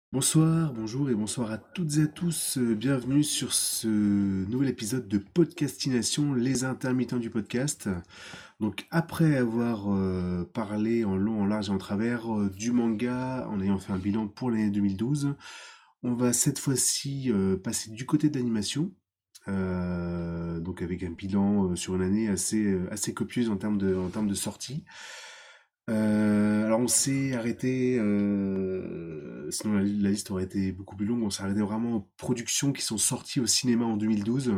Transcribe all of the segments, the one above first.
Bonsoir, bonjour et bonsoir à toutes et à tous. Bienvenue sur ce nouvel épisode de Podcastination, les intermittents du podcast. Donc après avoir parlé en long, en large et en travers du manga, en ayant fait un bilan pour l'année 2012, on va cette fois-ci passer du côté de l'animation. Donc avec un bilan sur une année assez copieuse en termes de sorties. Alors on s'est arrêté, sinon la liste aurait été beaucoup plus longue, on s'est arrêté vraiment aux productions qui sont sorties au cinéma en 2012.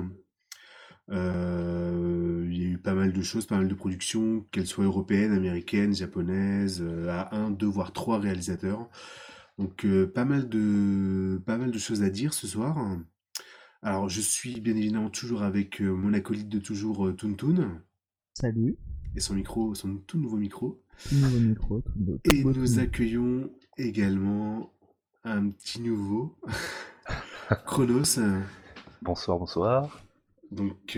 Il y a eu pas mal de choses, pas mal de productions, qu'elles soient européennes, américaines, japonaises, à un, deux, voire trois réalisateurs. Donc pas mal de choses à dire ce soir. Alors je suis bien évidemment toujours avec mon acolyte de toujours, Tountoun, Salut, et son micro, son tout nouveau micro. tout nouveau micro, tout Et beau, tout nous neuf. accueillons également un petit nouveau, Chronos, Bonsoir, bonsoir. donc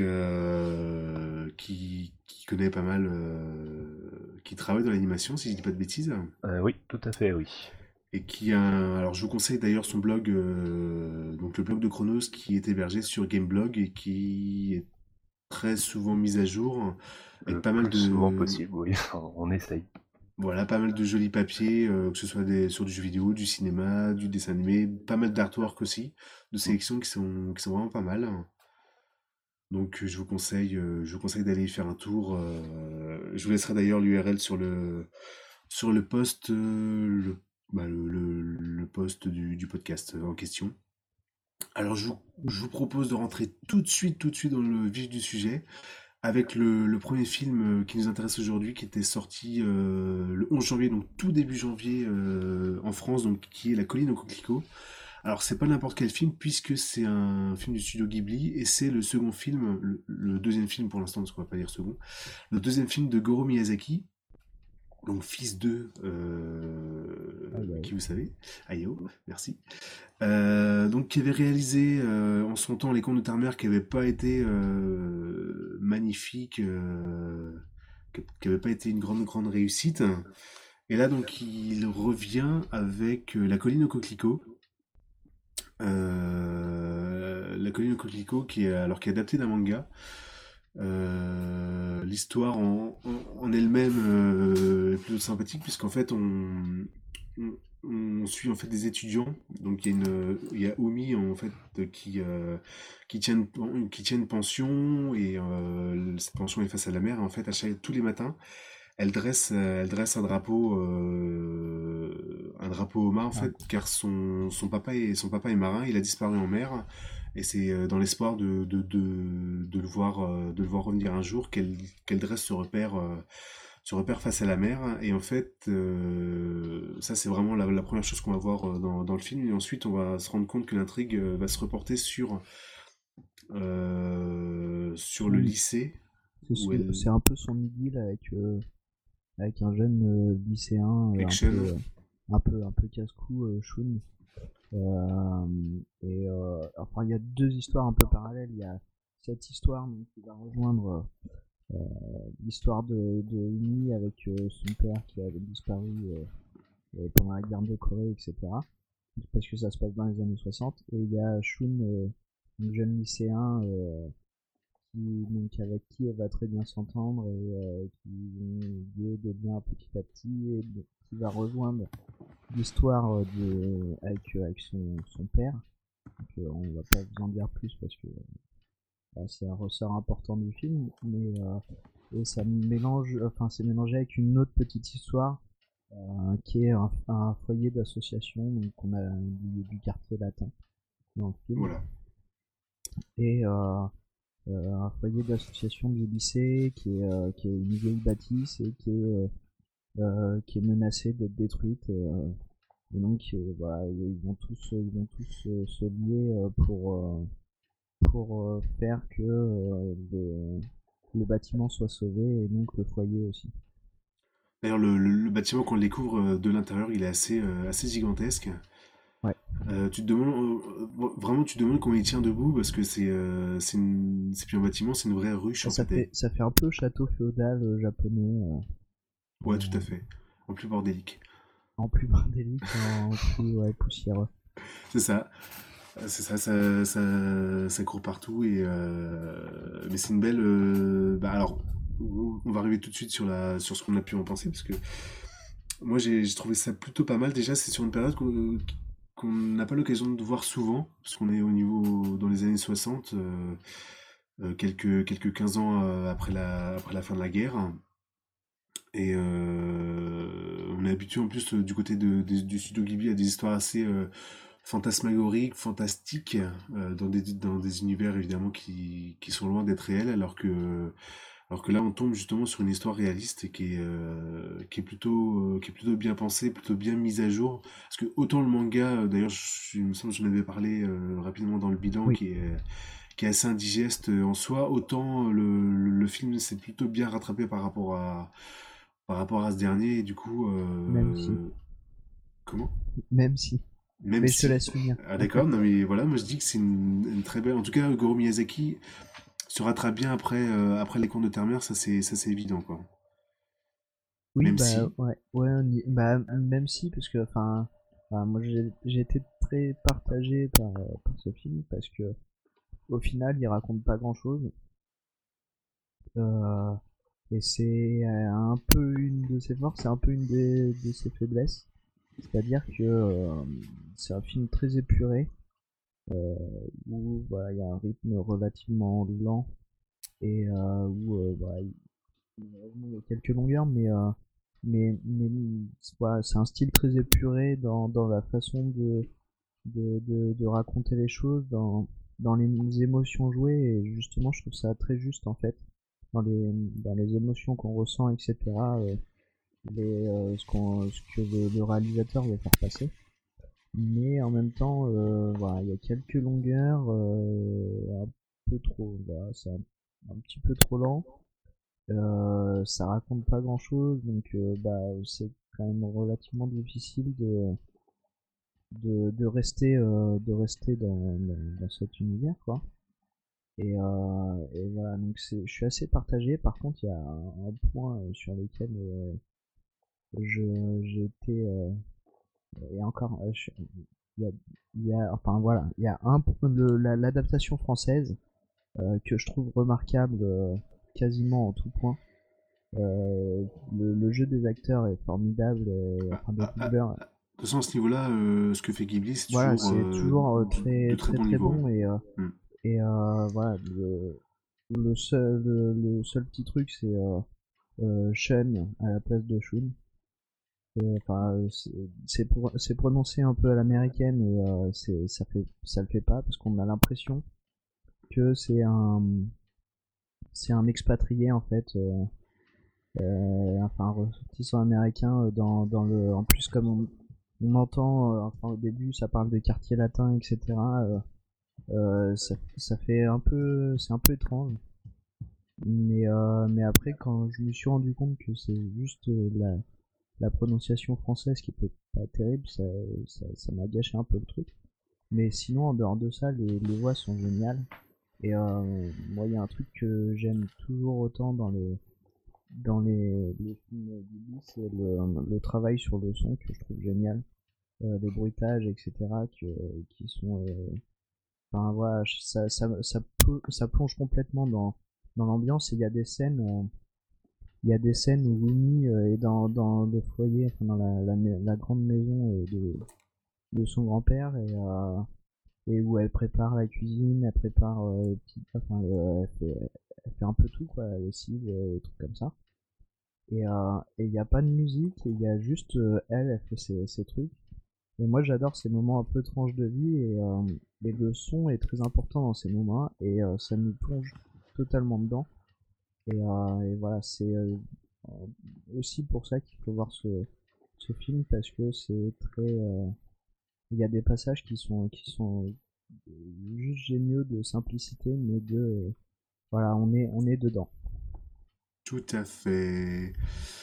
qui connaît pas mal, qui travaille dans l'animation, si je dis pas de bêtises, Oui, tout à fait, oui. et qui a, alors je vous conseille d'ailleurs son blog, donc le blog de Chronos qui est hébergé sur Gameblog et qui est très souvent mis à jour, avec Le pas mal plus souvent de, possible, oui. On essaye. voilà, pas mal de jolis papiers, que ce soit sur du jeu vidéo, du cinéma, du dessin animé, pas mal d'artwork aussi, de Mm. sélections qui sont vraiment pas mal. Donc je vous conseille d'aller y faire un tour. Je vous laisserai d'ailleurs l'URL sur le post, le post du podcast en question. Alors je vous propose de rentrer tout de suite dans le vif du sujet avec le premier film qui nous intéresse aujourd'hui, qui était sorti le 11 janvier, donc tout début janvier en France, donc qui est La Colline aux coquelicots. Alors c'est pas n'importe quel film, puisque c'est un film du studio Ghibli, et c'est le second film, le deuxième film pour l'instant, parce qu'on va pas dire second, le deuxième film de Goro Miyazaki, donc fils de, Aïe, aïe. qui vous savez, Hayao, merci. Donc qui avait réalisé en son temps Les Contes de ta qui n'avait pas été magnifique, qui n'avait pas été une grande réussite. Et là donc il revient avec La Colline aux coquelicots. La Colline aux coquelicots qui est adapté d'un manga. L'histoire en elle-même est plutôt sympathique, puisqu'en fait on, on suit en fait des étudiants. Donc il y a Omi en fait qui tient une pension, et cette pension est face à la mer. Et en fait tous les matins elle dresse un drapeau au mât en Ah, fait, car son papa est marin, il a disparu en mer. Et c'est dans l'espoir de le voir revenir un jour qu'elle dresse ce repère face à la mer. Et en fait, ça c'est vraiment la première chose qu'on va voir dans le film. Et ensuite, on va se rendre compte que l'intrigue va se reporter sur le oui, lycée c'est où elle. c'est un peu son idylle avec un jeune lycéen Avec Sean. un peu casse-cou, Shun. Enfin, il y a deux histoires un peu parallèles. Il y a cette histoire donc, qui va rejoindre l'histoire de Umi avec son père qui avait disparu pendant la guerre de Corée, etc. Parce que ça se passe dans les années 60. Et il y a Shun, un jeune lycéen donc avec qui elle va très bien s'entendre et qui vont lier des liens petit à petit et qui va rejoindre l'histoire avec son père. Donc on va pas vous en dire plus parce que c'est un ressort important du film, mais et ça mélange, enfin c'est mélangé avec une autre petite histoire qui est un foyer d'association donc on a du quartier latin dans le film Voilà. et un foyer d'association du lycée qui est une vieille bâtisse et qui est menacée d'être détruite. Et donc voilà, ils vont tous se lier pour faire que le bâtiment soit sauvé et donc le foyer aussi. D'ailleurs, le bâtiment qu'on découvre de l'intérieur, il est assez gigantesque. Ouais. Tu te demandes, vraiment, tu te demandes comment il tient debout, parce que c'est plus un bâtiment, c'est une vraie ruche Et en fait. ça fait un peu château féodal japonais, Ouais, tout à euh, fait. En plus bordélique. en plus bordélique, en plus ouais, poussiéreux. C'est ça. C'est ça, ça court partout mais c'est une belle. Bah alors, on va arriver tout de suite sur ce qu'on a pu en penser parce que moi j'ai trouvé ça plutôt pas mal. Déjà, c'est sur une période qu'on n'a pas l'occasion de voir souvent parce qu'on est au niveau dans les années 60, quelques 15 ans après la fin de la guerre. Et on est habitué en plus du côté du studio Ghibli à des histoires assez fantasmagoriques, fantastiques, dans des univers évidemment qui sont loin d'être réels, alors que là on tombe justement sur une histoire réaliste et qui est plutôt bien pensée, plutôt bien mise à jour. Parce que autant le manga, d'ailleurs il me semble que j'en avais parlé rapidement dans le bilan, Oui, qui est assez indigeste en soi, autant le film s'est plutôt bien rattrapé par rapport à ce dernier, et du coup, même si, comment? même si. Même Mais je te si. laisse finir. Ah d'accord, non mais voilà, moi je dis que c'est une très belle. En tout cas, Goro Miyazaki se rattrape bien après les contes de Terre-Mère, ça c'est évident quoi. Oui, Même bah si. ouais, ouais, bah même si, parce que, enfin, moi j'ai été très partagé par ce film, parce que au final, il raconte pas grand-chose, euh, et c'est un peu une de ses forces, c'est un peu une de ses faiblesses. C'est-à-dire que c'est un film très épuré, euh, où voilà, il y a un rythme relativement lent, et où voilà, malheureusement, il y a quelques longueurs, mais voilà, c'est un style très épuré dans la façon de raconter les choses, dans les émotions jouées, et justement, je trouve ça très juste en fait, dans les émotions qu'on ressent, etc., ce que le réalisateur veut faire passer. Mais en même temps, voilà, il y a quelques longueurs, un peu trop, voilà, c'est un petit peu trop lent. Ça raconte pas grand chose, donc bah, c'est quand même relativement difficile de rester dans cet univers, quoi. Et voilà, donc je suis assez partagé. Par contre, il y a un point sur lequel j'ai été, et encore, il y a, enfin voilà, il y a l'adaptation française que je trouve remarquable quasiment en tout point. Le jeu des acteurs est formidable, Ah, enfin des ah, ah, doubleurs. ah. De toute façon, à ce niveau-là, ce que fait Ghibli, c'est Voilà, toujours c'est toujours de très très très bon très niveau, hein. bon, Hmm. voilà, le seul petit truc, c'est Shun à la place de Shun. Enfin, c'est prononcé un peu à l'américaine, et ça le fait pas, parce qu'on a l'impression que c'est un expatrié en fait, enfin un ressortissant américain, en plus, comme on entend, enfin au début ça parle de quartier latin, etc. Ça fait un peu, c'est un peu étrange. Mais après, quand je me suis rendu compte que c'est juste la prononciation française qui était pas terrible, ça m'a gâché un peu le truc. Mais sinon, en dehors de ça, les voix sont géniales. Et moi, il y a un truc que j'aime toujours autant les films Ghibli, c'est le travail sur le son que je trouve génial. Les bruitages, etc., qui sont, enfin voilà, ça plonge complètement dans l'ambiance. Et il y a des scènes où Winnie est dans le foyer, enfin dans la grande maison de son grand-père, et où elle prépare la cuisine, elle prépare, enfin, elle fait un peu tout, quoi, la lessive, et trucs comme ça. Et il n'y a pas de musique, et il y a juste elle fait ses trucs. Et moi, j'adore ces moments un peu tranches de vie, et le son est très important dans ces moments, et ça nous plonge totalement dedans. Et voilà, c'est aussi pour ça qu'il faut voir ce film, parce que c'est très, il y a des passages qui sont juste géniaux de simplicité, mais voilà, on est dedans. Tout à fait.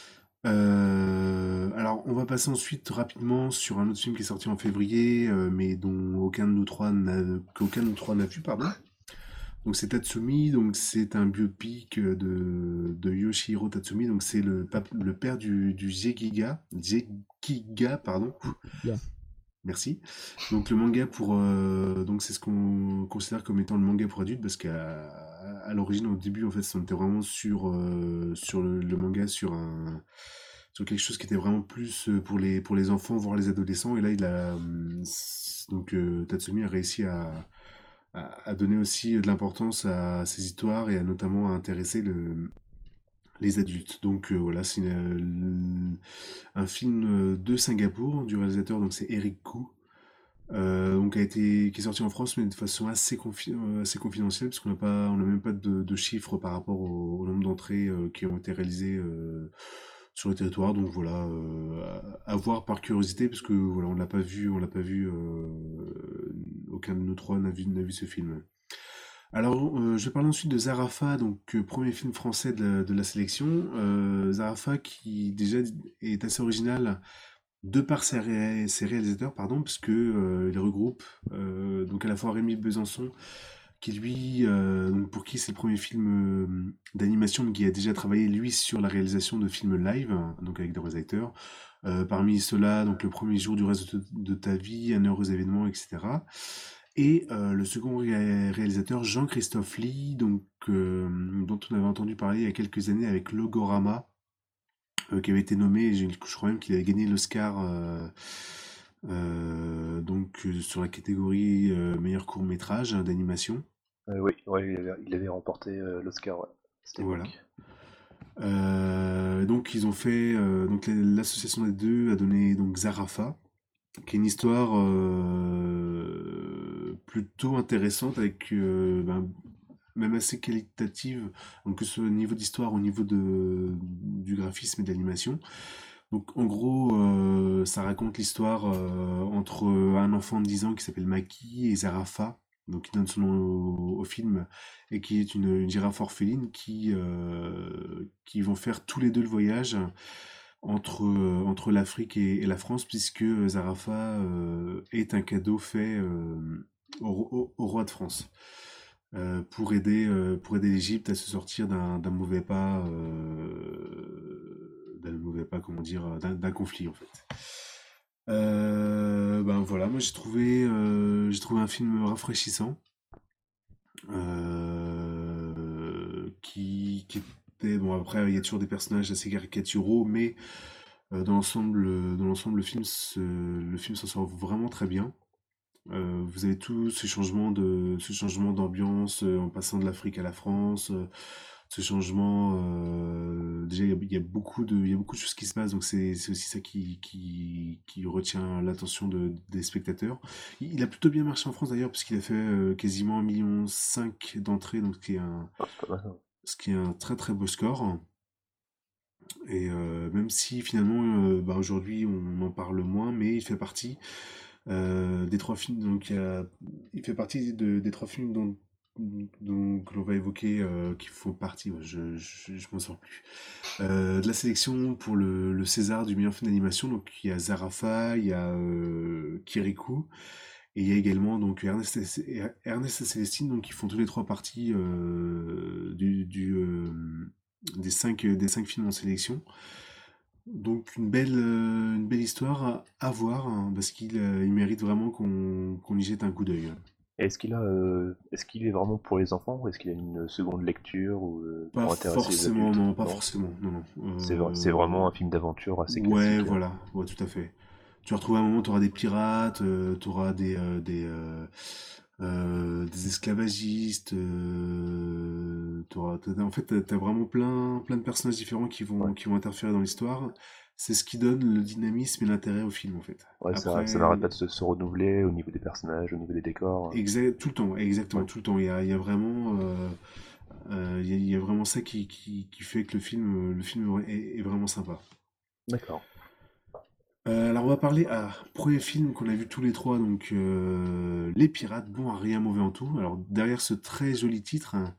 Alors, on va passer ensuite rapidement sur un autre film qui est sorti en février, mais dont qu'aucun de nous trois n'a vu, pardon. Donc c'est Tatsumi, donc c'est un biopic de Yoshihiro Tatsumi, donc c'est le père du Jekiga, pardon. Bien. Merci. Donc le manga donc c'est ce qu'on considère comme étant le manga pour adultes parce qu'à l'origine, au début, en fait, on était vraiment sur le manga, sur quelque chose qui était vraiment plus pour les enfants, voire les adolescents. Et là, Tatsumi a réussi à donner aussi de l'importance à ces histoires et à notamment à intéresser les adultes. Donc voilà, c'est un film de Singapour du réalisateur, donc c'est Eric Koo. Qui est sorti en France, mais de façon assez confidentielle, parce on n'a même pas de chiffres par rapport au nombre d'entrées qui ont été réalisées sur le territoire. Donc voilà, à voir par curiosité, parce que voilà, aucun de nous trois n'a vu ce film. Alors, je vais parler ensuite de Zarafa, donc premier film français de la sélection. Zarafa qui déjà est assez original de par ses réalisateurs, pardon, parce que il regroupe donc à la fois Rémi Besançon, qui lui, donc pour qui c'est le premier film d'animation, mais qui a déjà travaillé lui sur la réalisation de films live, hein, donc avec des vrais acteurs. Parmi ceux-là, donc le premier jour du reste de ta vie, un heureux événement, etc. Et le second réalisateur, Jean-Christophe Lee, dont on avait entendu parler il y a quelques années avec Logorama, qui avait été nommé, et je crois même qu'il avait gagné l'Oscar sur la catégorie meilleur court-métrage d'animation. Oui, ouais, il avait remporté l'Oscar, ouais, à cette Voilà. époque. Donc ils ont fait l'association des deux a donné donc Zarafa, qui est une histoire plutôt intéressante avec même assez qualitative, donc que ce soit au niveau d'histoire, au niveau du graphisme et de l'animation. Donc en gros, ça raconte l'histoire entre un enfant de 10 ans qui s'appelle Maki et Zarafa, donc qui donne son nom au film, et qui est une girafe orpheline qui vont faire tous les deux le voyage entre l'Afrique et la France, puisque Zarafa est un cadeau fait au roi de France pour aider l'Égypte à se sortir d'un mauvais pas, comment dire, d'un conflit en fait. Ben voilà, moi j'ai trouvé un film rafraîchissant qui était bon. Après, il y a toujours des personnages assez caricaturaux, mais dans l'ensemble, le film s'en sort vraiment très bien. Vous avez tout ce changement d'ambiance en passant de l'Afrique à la France, ce changement. Déjà, il y a il y a beaucoup de choses qui se passent, donc c'est aussi ça qui retient l'attention des spectateurs. Il a plutôt bien marché en France d'ailleurs, puisqu'il a fait quasiment 1,5 million d'entrées, donc Ah, c'est pas mal, hein. ce qui est un très très beau score. Et même si finalement, bah, aujourd'hui, on en parle moins, mais il fait partie des trois films. Il fait partie des trois films que l'on va évoquer, qui font partie. Ouais, je m'en sors plus. De la sélection pour le César du meilleur film d'animation. Donc il y a Zarafa, il y a Kirikou, et il y a également donc Ernest et Célestine, donc qui font tous les trois parties des cinq films en sélection. Donc une belle histoire à voir, hein, parce il mérite vraiment qu'on y jette un coup d'œil. Est-ce qu'il est vraiment pour les enfants ou est-ce qu'il a une seconde lecture ou Pas pour intéresser les forcément, adultes? non, pas Non? forcément, non, non. C'est vraiment un film d'aventure assez Ouais, classique. voilà, ouais, tout à fait. Tu vas retrouver un moment, tu auras des pirates, tu auras des esclavagistes, en fait, t'as vraiment plein de personnages différents Ouais, qui vont interférer dans l'histoire. C'est ce qui donne le dynamisme et l'intérêt au film, en fait. ouais, ça Après, n'arrête pas de se renouveler au niveau des personnages, au niveau des décors. tout le temps, exactement, Ouais, tout le temps. Il y a vraiment, il y a vraiment ça qui fait que le film est vraiment sympa. d'accord. Alors on va parler premier film qu'on a vu tous les trois, donc Les Pirates, bon à rien, mauvais en tout. Alors derrière ce très joli titre, hein,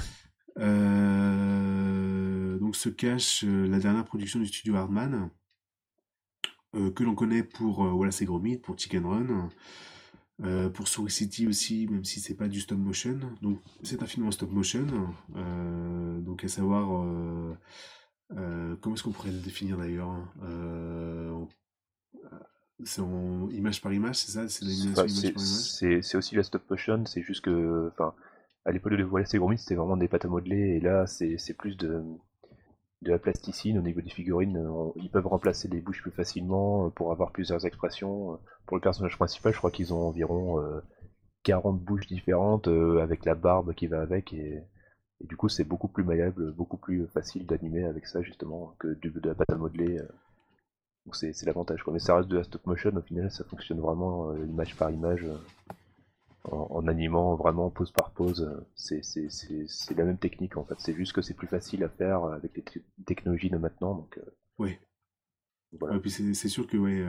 donc se cache la dernière production du studio Hardman, que l'on connaît pour Wallace et Gromit, pour Chicken Run, pour Story City aussi, même si c'est pas du stop motion. Donc c'est un film en stop motion, donc à savoir comment est-ce qu'on pourrait le définir d'ailleurs, hein, C'est en image par image, c'est ça? C'est de Enfin, l'animation image par image? c'est aussi la stop motion, c'est juste que, enfin, à l'époque de Wallace et Gromit, c'était vraiment des pâtes à modeler, et là, c'est plus de la plasticine au niveau des figurines. Ils peuvent remplacer les bouches plus facilement pour avoir plusieurs expressions. Pour le personnage principal, je crois qu'ils ont environ 40 bouches différentes avec la barbe qui va avec, et du coup, c'est beaucoup plus malléable, beaucoup plus facile d'animer avec ça, justement, que de la pâte à modeler. Donc c'est l'avantage, quoi. Mais ça reste de la stop motion, au final, ça fonctionne vraiment image par image, en animant vraiment pose par pose. C'est la même technique, en fait. C'est juste que c'est plus facile à faire avec les technologies de maintenant, donc Ouais. Ouais, voilà. puis c'est sûr que ouais,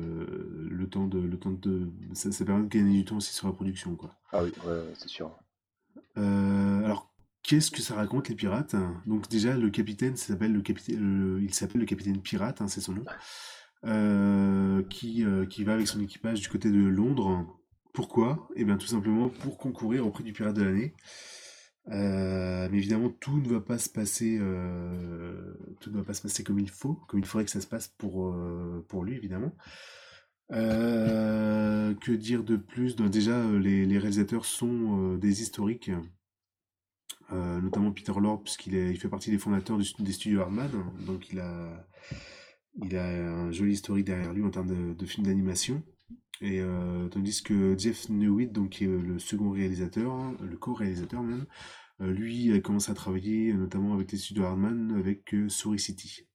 ça permet de gagner du temps aussi sur la production, quoi. Ah oui, ouais, ouais, c'est sûr. Alors, qu'est-ce que ça raconte les pirates? Donc déjà, le capitaine s'appelle il s'appelle le capitaine pirate, hein, c'est son nom, qui va avec son équipage du côté de Londres. Pourquoi? Eh bien, tout simplement pour concourir au prix du pirate de l'année. Mais évidemment, tout ne va pas se passer comme il faudrait que ça se passe pour lui, évidemment. Que dire de plus? Donc, déjà, les réalisateurs sont des historiques, notamment Peter Lord, il fait partie des fondateurs des studios Hardman, donc il a un joli historique derrière lui en termes de films d'animation. Et tandis que Jeff Neuwitt, donc qui est le second réalisateur, hein, le co-réalisateur même, lui a commencé à travailler notamment avec les studios Hardman, avec Story City.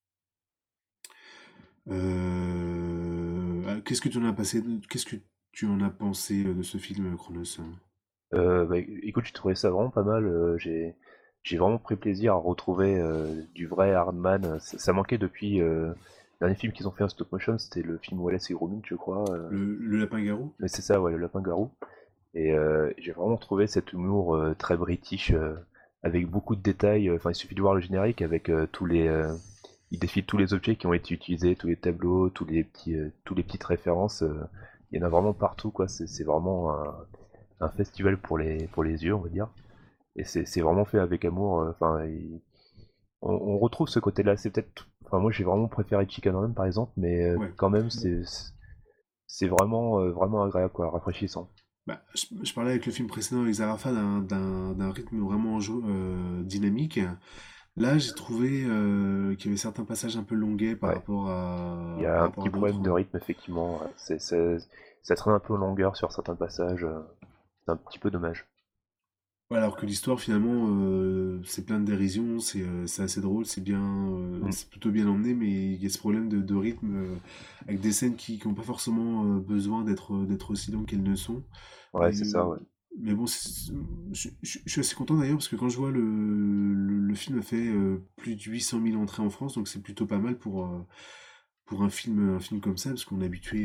Qu'est-ce que tu en as pensé de ce film, Chronos? Bah, écoute, j'ai trouvé ça vraiment pas mal. J'ai vraiment pris plaisir à retrouver du vrai Hardman. Ça manquait depuis. Le dernier film qu'ils ont fait en stop motion, c'était le film Wallace et Gromit, je crois. Le lapin-garou? Mais c'est ça, ouais, le lapin-garou. Et j'ai vraiment trouvé cet humour très british, avec beaucoup de détails. Enfin, il suffit de voir le générique avec tous les. Il défile tous les objets qui ont été utilisés, tous les tableaux, tous les petites références. Il y en a vraiment partout, quoi. C'est vraiment un festival pour les yeux, on va dire. Et c'est vraiment fait avec amour. Enfin, on retrouve ce côté-là. C'est peut-être. Enfin, moi, j'ai vraiment préféré Chicken Run, par exemple, mais Ouais. quand même, c'est vraiment, vraiment agréable, quoi, rafraîchissant. Bah, je parlais avec le film précédent avec Zarafa d'un rythme vraiment dynamique. Là, j'ai trouvé qu'il y avait certains passages un peu longuets Ouais. Il y a par un rapport petit à problème d'autres. de rythme, effectivement. Ouais. Ça traîne un peu en longueur sur certains passages. C'est un petit peu dommage. Ouais, alors que l'histoire, finalement, c'est plein de dérision, c'est assez drôle, Mm. c'est plutôt bien emmené, mais il y a ce problème de rythme avec des scènes qui n'ont pas forcément besoin d'être aussi longues qu'elles ne sont. Ouais, c'est Et, ça, ouais. mais bon, je suis assez content d'ailleurs parce que quand je vois le film a fait plus de 800 000 entrées en France, donc c'est plutôt pas mal pour un film comme ça, parce qu'on est habitué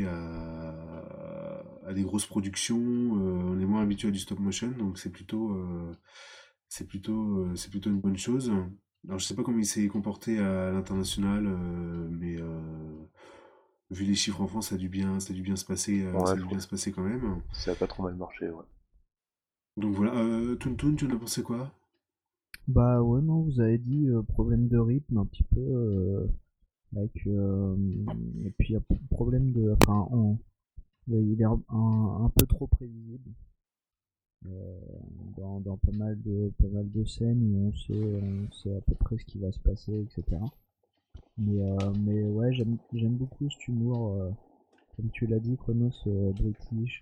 à des grosses productions, on est moins habitué à du stop motion, donc c'est plutôt une bonne chose. Alors je sais pas comment il s'est comporté à l'international, mais vu les chiffres en France, ça a dû bien se passer, Ouais, ça a je dû crois bien que se passer quand même. ça a pas trop mal marché, ouais. Donc voilà, Toon Toon, tu en as pensé quoi? Bah ouais, non, vous avez dit problème de rythme un petit peu, avec, et puis il y a problème de, enfin, il est un peu trop prévisible euh, dans pas mal de scènes où on sait à peu près ce qui va se passer, etc. Mais ouais, j'aime beaucoup cet humour, comme tu l'as dit, Chronos, british,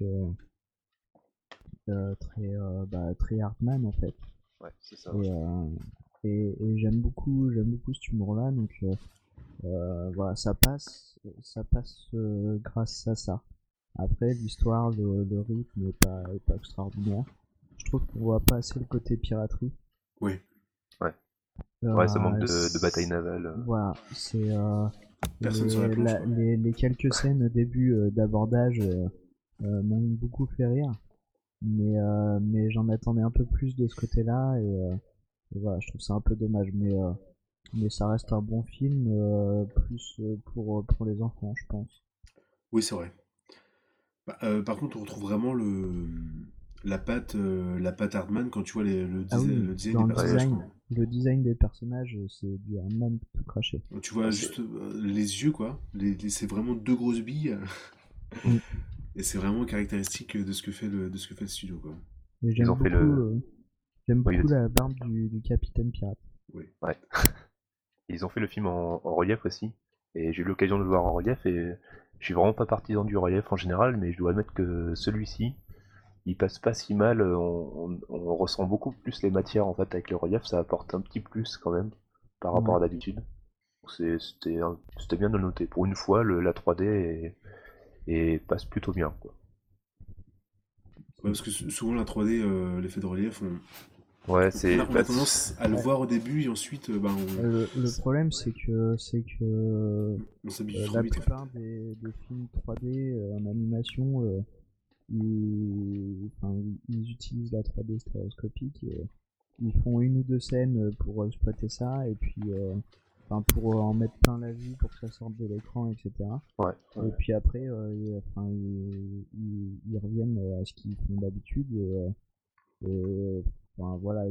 très Hartman en fait. Ouais, c'est ça, ouais. Et, euh, et j'aime beaucoup cet humour-là, donc voilà, ça passe grâce à ça. Après, l'histoire, le rythme est pas extraordinaire. Je trouve qu'on voit pas assez le côté piraterie. Ouais, Ouais. Ouais, ça manque Euh, de bataille c'est- navale. voilà, c'est personne sur la planche quoi. les quelques scènes au début d'abordage m'ont beaucoup fait rire, mais j'en attendais un peu plus de ce côté-là et voilà, je trouve ça un peu dommage, mais ça reste un bon film plus pour les enfants, je pense. Oui, c'est vrai. Bah, par contre, on retrouve vraiment la patte Hardman quand tu vois Ah oui, le design des dans personnages, quoi. le design des personnages, c'est du Hardman tout craché. Tu Ouais, vois juste les yeux, quoi. C'est vraiment deux grosses billes. Mm. Et c'est vraiment caractéristique de ce que fait le studio, quoi. Et Ils ont fait le. j'aime Oui, beaucoup vas-y. la barbe du capitaine pirate. Oui. Ouais. Ils ont fait le film en relief aussi. Et j'ai eu l'occasion de le voir en relief et je suis vraiment pas partisan du relief en général, mais je dois admettre que celui-ci, il passe pas si mal. On ressent beaucoup plus les matières en fait avec le relief, ça apporte un petit plus quand même par rapport Ouais. à d'habitude. C'était bien de le noter. Pour une fois, la 3D passe plutôt bien, quoi. Ouais, parce que souvent la 3D, l'effet de relief, Ouais, on a tendance à le Ouais. voir au début et ensuite Le problème, on s'habitue trop la vite en fait. plupart des films 3D en animation, ils utilisent la 3D stéréoscopique et ils font une ou deux scènes pour exploiter ça et puis pour en mettre plein la vue pour que ça sorte de l'écran, etc. Ouais, ouais. Et puis après, ils reviennent à ce qu'ils font d'habitude et, enfin, voilà,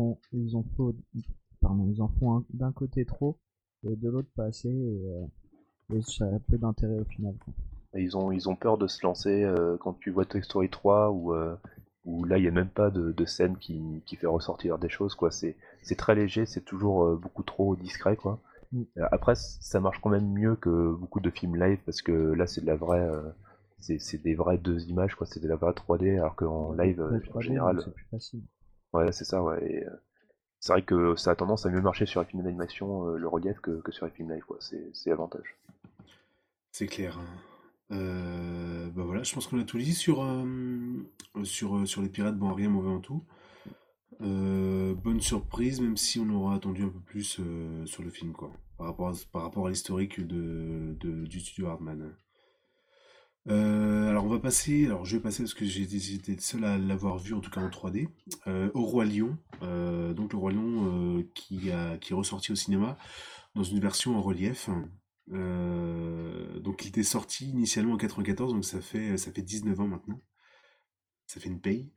ils en font d'un côté trop et de l'autre pas assez et ça a peu d'intérêt au final, quoi. Et ils ont peur de se lancer quand tu vois Toy Story 3 où là il n'y a même pas de scène qui fait ressortir des choses quoi. C'est très léger, c'est toujours beaucoup trop discret quoi. Mm. Après ça marche quand même mieux que beaucoup de films live parce que là c'est de la vraie c'est des vraies deux images quoi, c'est de la vraie 3D alors qu'en live La en 3D, donc général c'est plus facile. ouais c'est ça ouais. Et, c'est vrai que ça a tendance à mieux marcher sur les films d'animation le relief que sur les films live quoi, c'est l'avantage. C'est clair, hein. Bah voilà, je pense qu'on a tout dit sur les pirates, bon, rien mauvais en tout. Bonne surprise, même si on aura attendu un peu plus sur le film, quoi, par rapport à l'historique du studio Hardman. Alors on va passer, alors je vais passer parce que j'étais le seul à l'avoir vu en tout cas en 3D, au Roi Lion. Donc le Roi Lion qui est ressorti au cinéma dans une version en relief. Donc il était sorti initialement en 94, donc ça fait 19 ans maintenant. Ça fait une paye.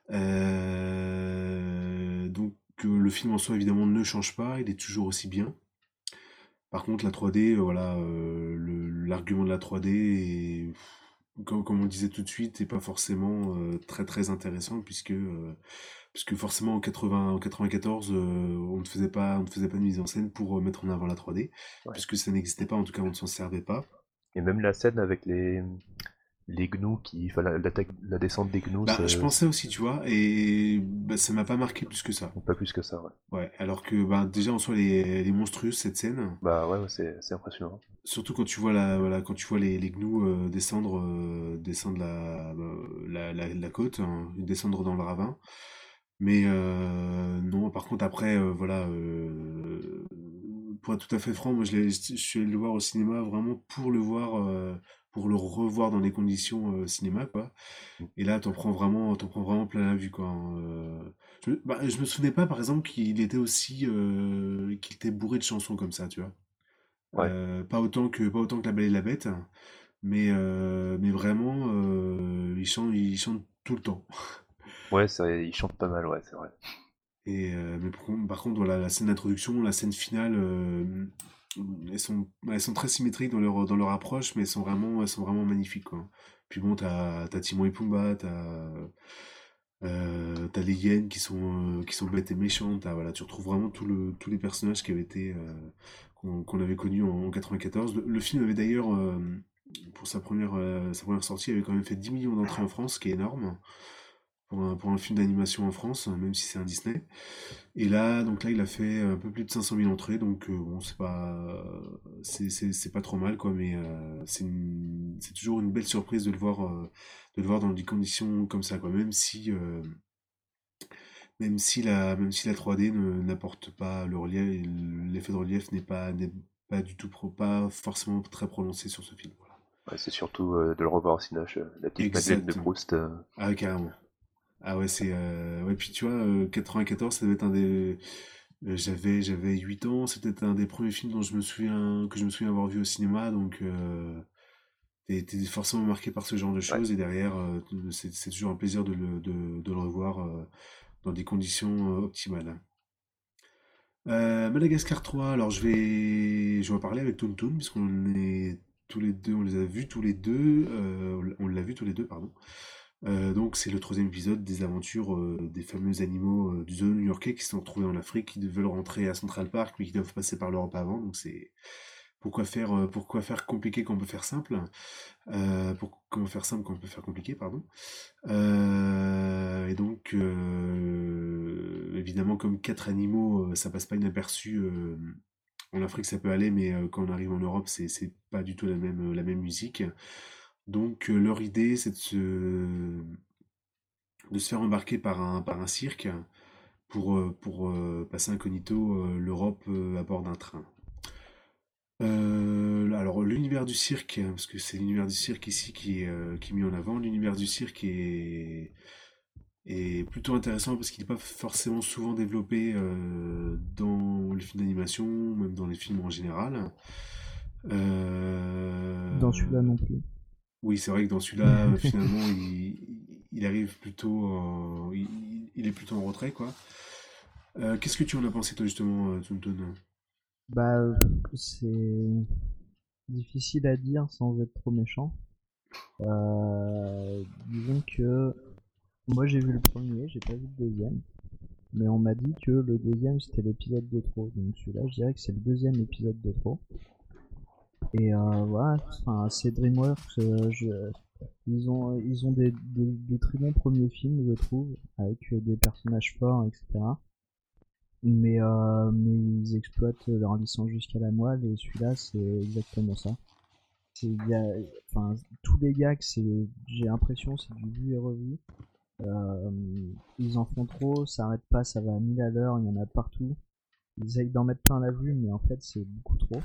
Donc le film en soi évidemment ne change pas, il est toujours aussi bien. Par contre la 3D, voilà, l'argument de la 3D comme on le disait tout de suite, n'est pas forcément très très intéressant puisque forcément en 94, on ne faisait pas de mise en scène pour mettre en avant la 3D, Ouais. puisque ça n'existait pas, en tout cas on ne s'en servait pas. Et même la scène avec les gnous enfin la descente des gnous, Bah, je pensais aussi, tu vois, et bah, ça m'a pas marqué plus que ça. pas plus que ça, ouais. Ouais, alors que bah, déjà en soi, elle est monstrueuse cette scène. Bah ouais, ouais, c'est impressionnant. Surtout quand tu vois voilà, quand tu vois les gnous descendre la côte, hein, descendre dans le ravin. Mais non, par contre après, voilà, pour être tout à fait franc, moi je suis allé le voir au cinéma vraiment pour le revoir dans des conditions cinéma, quoi. Et là, t'en prends vraiment plein la vue, quoi, hein. Je me souvenais pas, par exemple, qu'il était bourré de chansons comme ça, tu vois. Ouais, Pas autant que La Belle et la Bête, mais vraiment, il chante tout le temps. ouais, ils chantent pas mal, ouais, c'est vrai. Mais par contre, voilà, la scène d'introduction, la scène finale, elles sont très symétriques dans leur approche, mais elles sont vraiment magnifiques, quoi. Puis bon, t'as Timon et Pumba, t'as les hyènes qui sont bêtes et méchantes. Voilà, tu retrouves vraiment tous les personnages qu'on avait connus en 94. Le film avait d'ailleurs, pour sa première sortie, avait quand même fait 10 millions d'entrées en France, ce qui est énorme pour un film d'animation en France, hein, même si c'est un Disney. Et là, donc là, il a fait un peu plus de 500 000 entrées, donc bon, c'est pas trop mal, quoi, mais c'est toujours une belle surprise de le voir dans des conditions comme ça, quoi, même si la 3D n'apporte pas le relief, l'effet de relief n'est pas du tout, pas forcément très prononcé sur ce film, voilà. Ouais, c'est surtout de le revoir au Cinoche, la petite Madeleine de Exact. Proust. Ah, ouais, carrément. Ah ouais, ouais, puis tu vois, 94, ça devait être un des. J'avais 8 ans, c'était un des premiers films que je me souviens avoir vu au cinéma, donc t'es forcément marqué par ce genre de Ouais. choses, et derrière, c'est toujours un plaisir de le revoir dans des conditions optimales. Madagascar 3, alors je vais en parler avec Toon Toon, puisqu'on est tous les deux, on les a vus tous les deux, on l'a vu tous les deux, pardon. Donc c'est le troisième épisode des aventures des fameux animaux du zoo new-yorkais qui se sont retrouvés en Afrique, qui veulent rentrer à Central Park, mais qui doivent passer par l'Europe avant. Donc c'est pourquoi faire compliqué quand on peut faire simple? Comment faire simple quand on peut faire compliqué, pardon. Et donc, évidemment, comme quatre animaux, ça passe pas inaperçu. En Afrique, ça peut aller, mais quand on arrive en Europe, c'est pas du tout la même musique. Donc, leur idée, c'est de se faire embarquer par un cirque pour passer incognito l'Europe à bord d'un train. Alors l'univers du cirque, hein, parce que c'est l'univers du cirque ici qui est mis en avant, l'univers du cirque est plutôt intéressant parce qu'il n'est pas forcément souvent développé dans les films d'animation, même dans les films en général. Dans celui-là Euh, non plus. oui, c'est vrai que dans celui-là, finalement, il arrive plutôt, il est plutôt en retrait, quoi. Qu'est-ce que tu en as pensé, toi, justement, Toontoon? Bah, c'est difficile à dire sans être trop méchant. Disons que moi j'ai vu le premier, j'ai pas vu le deuxième, mais on m'a dit que le deuxième c'était l'épisode de trop. Donc celui-là, je dirais que c'est le deuxième épisode de trop. Et voilà, enfin, c'est DreamWorks, ils ont des très bons premiers films, je trouve, avec des personnages forts, etc. Mais ils exploitent leur licence jusqu'à la moelle, et celui-là, c'est exactement ça. Il y a, enfin, tous les gags, j'ai l'impression, c'est du vu et revu. Euh, Ils en font trop, ça arrête pas, ça va à 1000 à l'heure, il y en a de partout. Ils essayent d'en mettre plein la vue, mais en fait, c'est beaucoup trop.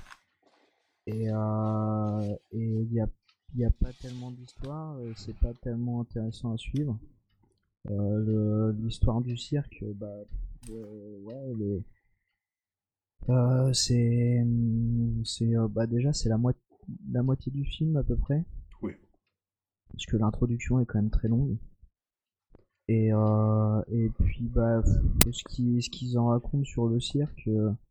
Et il y a pas tellement d'histoire, et c'est pas tellement intéressant à suivre. L'histoire du cirque, bah, ouais, bah déjà c'est la moitié du film à peu près, Oui. parce que l'introduction est quand même très longue. Et puis bah ce qu'ils en racontent sur le cirque,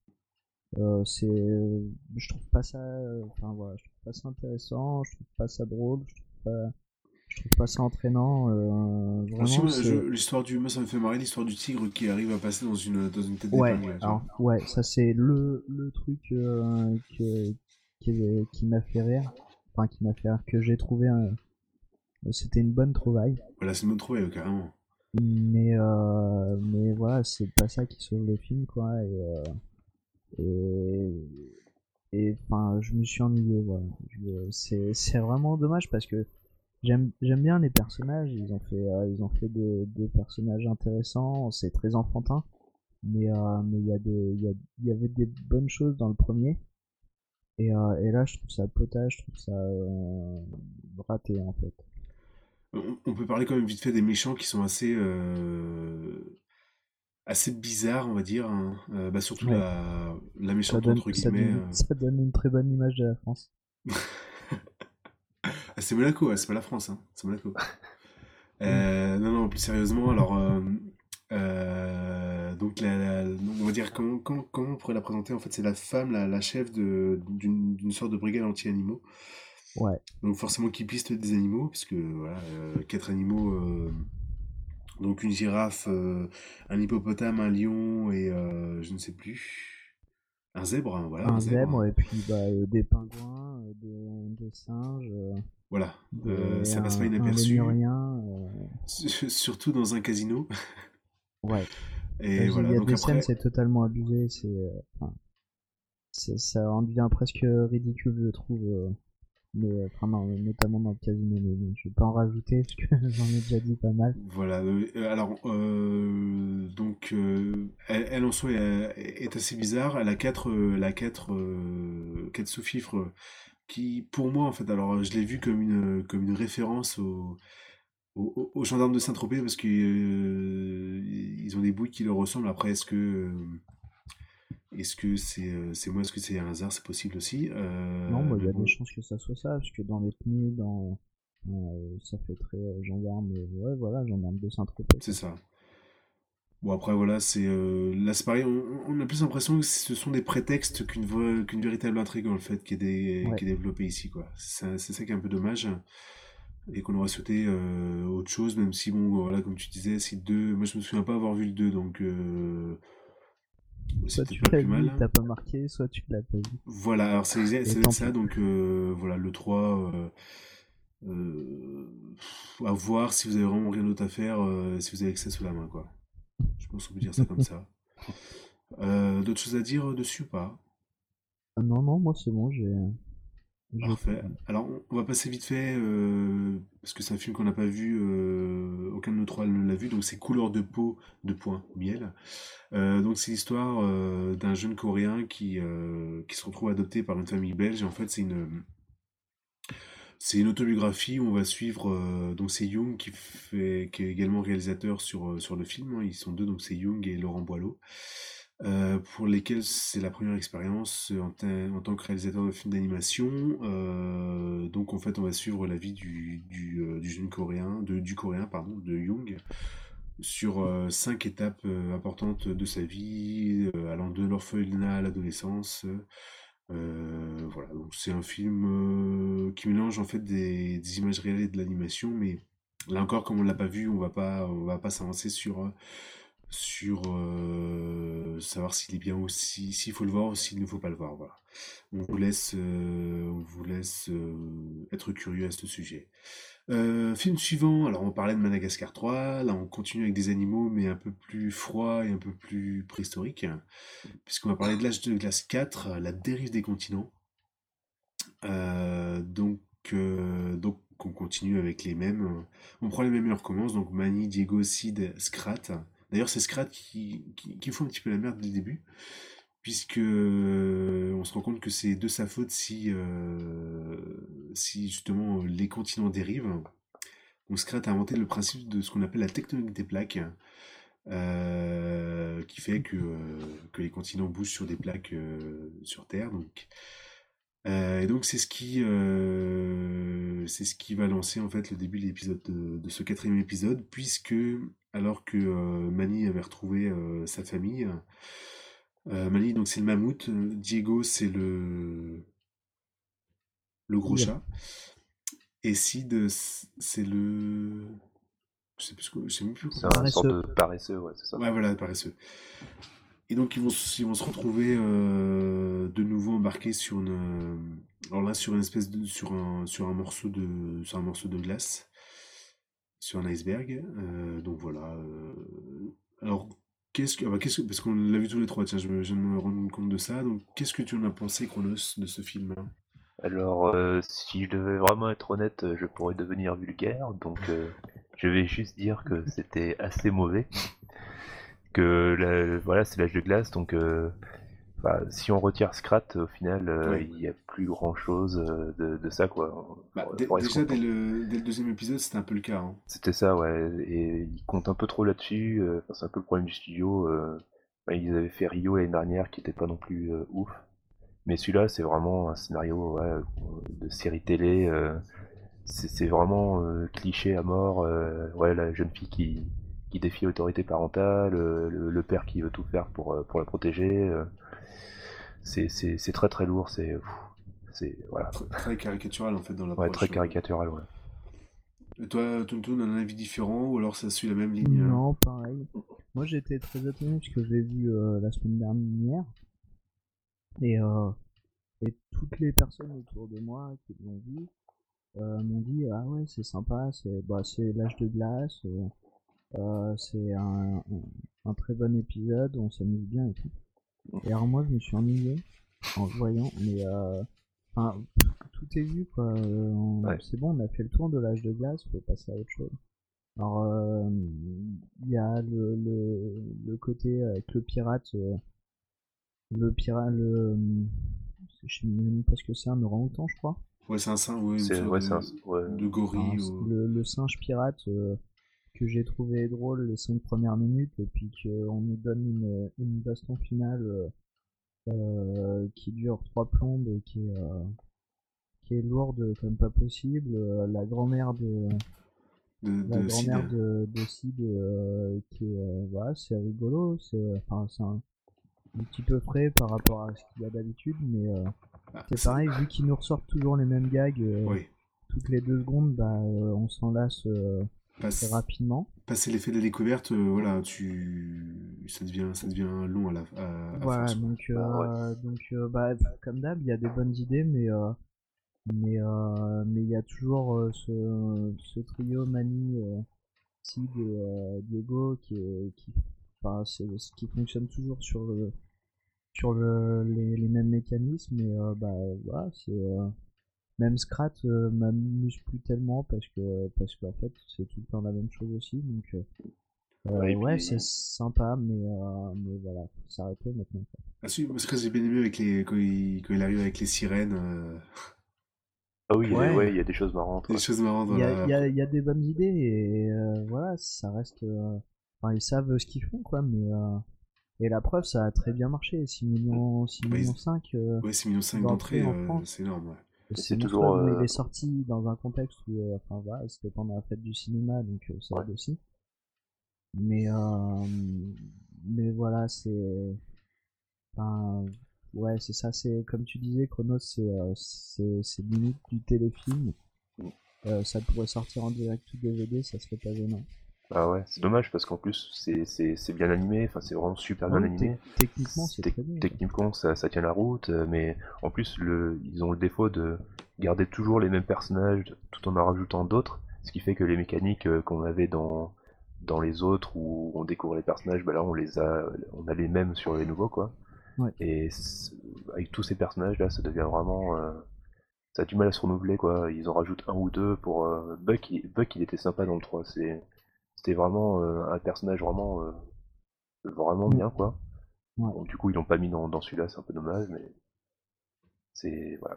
je trouve pas ça, enfin voilà, je trouve pas ça intéressant, je trouve pas ça drôle, je trouve pas ça entraînant. Alors, si, Vraiment c'est moi, ça me fait marrer l'histoire du tigre qui arrive à passer dans une tête Ouais, d'épingle, tu vois. alors ouais, ça c'est le truc qui m'a fait rire, enfin qui m'a fait rire, que j'ai trouvé, c'était une bonne trouvaille, Voilà, c'est une bonne trouvaille, carrément. mais voilà, c'est pas ça qui sauve le film, quoi. Et enfin, je me suis ennuyé, voilà. C'est vraiment dommage parce que j'aime bien les personnages, ils ont fait des personnages intéressants, c'est très enfantin. Mais il y avait des bonnes choses dans le premier. Et là, je trouve ça potage, je trouve ça raté en fait. On peut parler quand même vite fait des méchants qui sont assez bizarres, on va dire, hein. Bah, surtout Ouais, la méchante, entre guillemets. ça donne une très bonne image de la France. Ah, c'est Monaco, c'est pas la France, hein. C'est Monaco. Oui. Non, non, plus sérieusement, alors, donc, on va dire, comment on pourrait la présenter? En fait, c'est la femme, la chef d'une sorte de brigade anti-animaux. Ouais, Donc, forcément, qui piste des animaux, parce que, voilà, quatre animaux, donc une girafe, un hippopotame, un lion et je ne sais plus. Un zèbre, hein, voilà, un un zèbre. zèbre et puis bah, des pingouins, des singes, Voilà, ça passe pas un inaperçu, lémurien. surtout dans un casino. Ouais, Et il voilà, y a donc des scènes, après, c'est totalement abusé. Enfin, ça en devient presque ridicule, je trouve. Enfin, non, notamment dans le casino, mais bon, je vais pas en rajouter parce que j'en ai déjà dit pas mal. voilà. Alors, donc, elle en soi est assez bizarre. Elle a quatre sous-fifres qui, pour moi, en fait, alors je l'ai vu comme une référence aux gendarmes de Saint-Tropez parce que ils ont des bouilles qui leur ressemblent. Après, est-ce que c'est moi, est-ce que c'est un hasard? C'est possible aussi. Non, bah, il Mais y a des bon, chances que ça soit ça, parce que dans les tenues, ça fait très gendarme, ouais, voilà, gendarme de Saint-Tropez, c'est quoi. ça. Bon, après, voilà, là, c'est pareil, on a plus l'impression que ce sont des prétextes qu'une véritable intrigue, en fait, qui Ouais. est développée ici, quoi. C'est ça qui est un peu dommage, et qu'on aurait souhaité autre chose, même si, bon, voilà, comme tu disais, si le 2, moi, je me souviens pas avoir vu le 2, donc c'est Soit peut-être tu pas l'as plus vu, mal. il t'a pas marqué, soit tu l'as pas vu. Voilà, alors Et ça doit être tant ça, pis. donc voilà, le 3, à voir si vous avez vraiment rien d'autre à faire, si vous avez que ça sous la main, quoi. Je pense qu'on peut dire ça comme ça. D'autres choses à dire dessus ou pas? Ah non, non, moi c'est bon, j'ai tout Parfait. vu. Alors, on va passer vite fait, parce que c'est un film qu'on n'a pas vu, aucun de nous trois ne l'a vu, donc c'est Couleur de peau, de point, miel. Donc c'est l'histoire d'un jeune Coréen qui se retrouve adopté par une famille belge. Et en fait, c'est une autobiographie où on va suivre, donc c'est Young qui est également réalisateur sur le film, hein. Ils sont deux, donc c'est Young et Laurent Boileau, pour lesquels c'est la première expérience en tant que réalisateur de films d'animation. Donc en fait, on va suivre la vie du jeune coréen, du coréen, pardon, de Young, sur 5 étapes importantes de sa vie, allant de l'orphelinat à l'adolescence. Voilà, donc c'est un film qui mélange en fait des images réelles et de l'animation, mais là encore, comme on l'a pas vu, on va pas s'avancer sur savoir s'il est bien aussi, s'il faut le voir ou s'il ne faut pas le voir. Voilà. On vous laisse être curieux à ce sujet. Film suivant, alors on parlait de Madagascar 3, là on continue avec des animaux mais un peu plus froids et un peu plus préhistoriques, puisqu'on va parler de l'âge de glace 4, la dérive des continents. Donc on continue avec les mêmes. On prend les mêmes et on recommence. Donc Mani, Diego, Sid, Scrat. D'ailleurs, c'est Scrat qui fout un petit peu la merde dès le début, puisque on se rend compte que c'est de sa faute si justement les continents dérivent. Donc Scrat a inventé le principe de ce qu'on appelle la tectonique des plaques, qui fait que les continents bougent sur des plaques sur Terre. Et donc c'est ce qui va lancer en fait le début de l'épisode de ce quatrième épisode, puisque alors que Manny avait retrouvé sa famille, Manny donc c'est le mammouth, Diego c'est le gros Tigre. chat, et Sid c'est le je sais même plus C'est comment ça. un sorte Paresseux. de paresseux, ouais, c'est ça. Ouais, voilà, paresseux. Et donc ils vont se retrouver de nouveau embarqués alors là sur une espèce de sur un morceau de glace, sur un iceberg. Donc voilà. Alors parce qu'on l'a vu tous les trois. Tiens, je viens de me rendre compte de ça. Donc qu'est-ce que tu en as pensé, Chronos, de ce film-là? Alors, si je devais vraiment être honnête, je pourrais devenir vulgaire, donc je vais juste dire que c'était assez mauvais, que voilà, c'est l'âge de glace, donc bah, si on retire Scrat, au final, Ouais. il n'y a plus grand-chose de ça, quoi. Bah, Faudrait se déjà contenter. dès le deuxième épisode, c'était un peu le cas, hein. C'était ça, ouais, et ils comptent un peu trop là-dessus, enfin, c'est un peu le problème du studio. Bah, ils avaient fait Rio l'année dernière, qui était pas non plus ouf. Mais celui-là, c'est vraiment un scénario ouais, de série télé. C'est vraiment cliché à mort. Ouais, la jeune fille qui défie l'autorité parentale, le père qui veut tout faire pour la protéger. C'est très très lourd. C'est voilà, Très caricatural en fait dans ouais, très l'approche. caricatural. Ouais. Et toi, Tonton, a un avis différent ou alors ça suit la même ligne? Non, pareil. Moi j'étais très étonné puisque je l'ai vu la semaine dernière et, euh, et toutes les personnes autour de moi qui l'ont vu m'ont dit ah ouais c'est sympa, c'est l'âge de glace, c'est un très bon épisode, on s'amuse bien et tout. Et alors moi je me suis ennuyé en le voyant, mais enfin, tout est vu quoi. Ouais. C'est bon, on a fait le tour de l'âge de glace, faut passer à autre chose. Alors il y a le côté avec le pirate, je sais même pas ce que c'est, un orang-outan je crois. Ouais, c'est un singe, ouais, une C'est sorte ouais, c'est ouais. de gorille. Le singe pirate que j'ai trouvé drôle les 5 premières minutes et puis qu'on nous donne une baston finale qui dure 3 plombes et qui est lourde comme pas possible. La grand-mère la de Sid. grand-mère de Sid, qui est, voilà, c'est rigolo, enfin, c'est un petit peu frais par rapport à ce qu'il y a d'habitude, mais Ah, c'est pareil, vu qu'ils nous ressortent toujours les mêmes gags oui. toutes les 2 secondes, bah, on s'en lasse très Passe- rapidement. Passer l'effet de la découverte, voilà, ça devient long à Voilà, force, quoi. Bah ouais. bah, comme d'hab, il y a des bonnes idées, mais il y a toujours ce trio Manny, Sid et Diego enfin, c'est ce qui fonctionne toujours les mêmes mécanismes. Et bah voilà, même Scrat m'amuse plus tellement parce qu'en fait c'est tout le temps la même chose aussi. Donc Ouais, et ouais, c'est puis sympa, mais voilà, faut s'arrêter maintenant, quoi. Ah si, moi, ce que j'ai bien aimé avec quand il arrive avec les sirènes, ah oui, Ouais, ouais, il y a des choses marrantes, des ouais. choses marrantes, voilà. il y a des bonnes idées et voilà, ça reste. Enfin, ils savent ce qu'ils font, quoi, et la preuve, ça a très bien marché. 6 Bah, millions 5 ouais, 6 millions 5 d'entrées d'entrées, en France. c'est énorme, ouais. Et C'est c'est monstrueux. toujours, Bon, il est sorti dans un contexte où, enfin voilà, c'était pendant la fête du cinéma, donc ça ouais. aide aussi. Mais, voilà, enfin, ouais, c'est ça. C'est comme tu disais, Chronos, c'est limite du téléfilm. Mm. Ça pourrait sortir en direct ou DVD, ça serait pas gênant. Bah ouais, c'est dommage parce qu'en plus c'est bien animé, enfin c'est vraiment super Ah bien oui, animé. techniquement, c'est très bien, quoi. Techniquement ça tient la route, mais en plus ils ont le défaut de garder toujours les mêmes personnages tout en rajoutant d'autres, ce qui fait que les mécaniques qu'on avait dans les autres où on découvre les personnages, bah là on a les mêmes sur les nouveaux quoi. Ouais. Et avec tous ces personnages là, ça devient vraiment ça a du mal à se renouveler quoi. Ils en rajoutent un ou deux pour Buck il était sympa dans le 3, c'était vraiment un personnage vraiment Mm. bien quoi. Ouais. Bon, du coup ils l'ont pas mis dans celui-là, c'est un peu dommage, mais c'est voilà.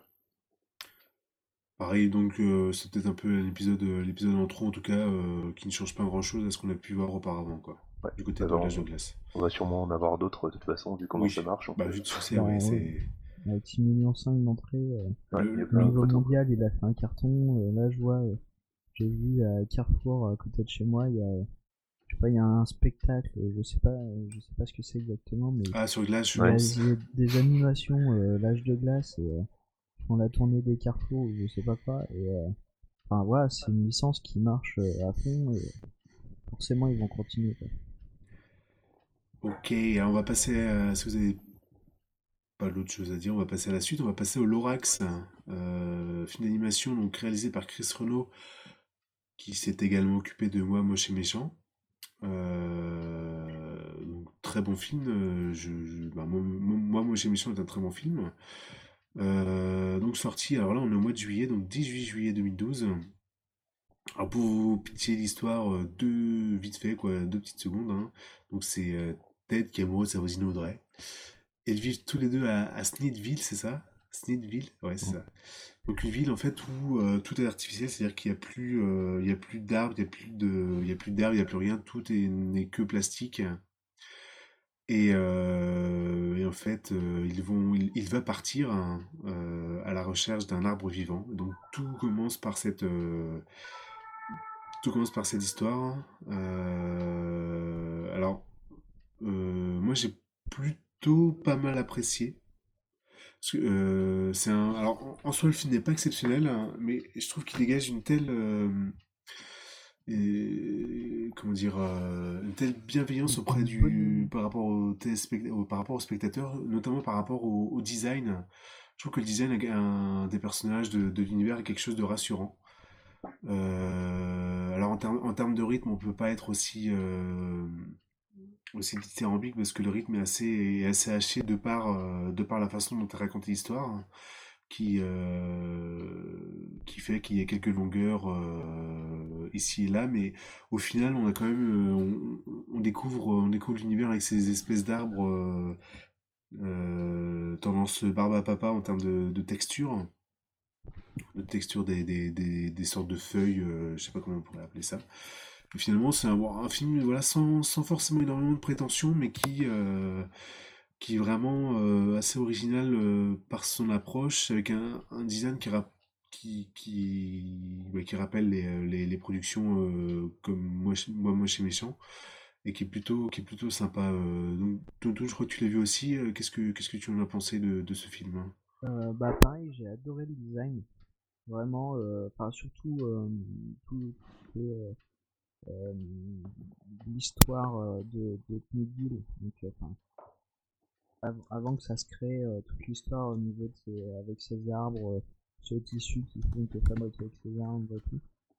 Pareil, donc c'est peut-être un peu l'épisode en trop, en tout cas, qui ne change pas grand-chose à ce qu'on a pu voir auparavant, quoi. Ouais. Du côté Bah, de l'âge de glace. on va sûrement en avoir d'autres de toute façon vu comment Oui, ça marche bah donc vu le succès, Bah, ouais, ouais. c'est... Avec 6 millions 5 d'entrées, ouais, il y a Le, au plein de niveau photos quoi. mondial, il a fait un carton. Là, je vois, j'ai vu à Carrefour, à côté de chez moi, je sais pas, il y a un spectacle, je sais pas ce que c'est exactement, mais Ah, sur glace, je il y a Ouais. pense. des animations, l'âge de glace, et ils font la tournée des Carrefour, ou je sais pas quoi, et enfin voilà, c'est une licence qui marche à fond, et forcément ils vont continuer, quoi. Ok, alors on va passer à... Si vous avez pas d'autre chose à dire, on va passer à la suite. On va passer au Lorax, film d'animation donc réalisé par Chris Renault, qui s'est également occupé de Moi, Moche et Méchant. Donc, très bon film. Bah, moi, Moche et Méchant est un très bon film. Donc sorti, alors là on est au mois de juillet, donc 18 juillet 2012. Alors pour vous pitcher l'histoire, vite fait, quoi, 2 petites secondes, hein. Donc c'est Ted qui est amoureux de sa voisine Audrey. Ils vivent tous les deux à Snittville, c'est ça? Snittville? Ouais, c'est ça. Donc une ville en fait où tout est artificiel, c'est-à-dire qu'il y a il y a plus d'arbres, il y a plus d'herbes, il y a plus rien, n'est que plastique. Et en fait, il va partir hein, à la recherche d'un arbre vivant. Donc tout commence par cette histoire. Alors, moi j'ai plutôt pas mal apprécié. Parce que, alors, en soi, le film n'est pas exceptionnel, hein, mais je trouve qu'il dégage comment dire, une telle bienveillance Une bonne. par rapport par rapport aux spectateurs, notamment par rapport au design. Je trouve que le design des personnages de l'univers est quelque chose de rassurant. Alors en termes de rythme, on peut pas être aussi dithyrambique parce que le rythme est assez haché de par la façon dont tu as raconté l'histoire, hein, qui fait qu'il y a quelques longueurs ici et là, mais au final, on a quand même, on découvre l'univers avec ces espèces d'arbres tendance barbe à papa en termes de texture des sortes de feuilles, je sais pas comment on pourrait appeler ça. Et finalement, c'est un film voilà, sans forcément énormément de prétention, mais qui est vraiment assez original par son approche, avec un design qui rappelle les productions comme moi chez Méchant et qui est plutôt sympa. Donc, Tonton, je crois que tu l'as vu aussi. Qu'est-ce que tu en as pensé de ce film? Hein? Bah pareil, j'ai adoré le design. Vraiment, enfin surtout tout, euh, l'histoire de Knedil. Donc, enfin, avant que ça se crée, toute l'histoire au niveau avec ces arbres, ce tissu qui font que fabriquer avec ces arbres et tout,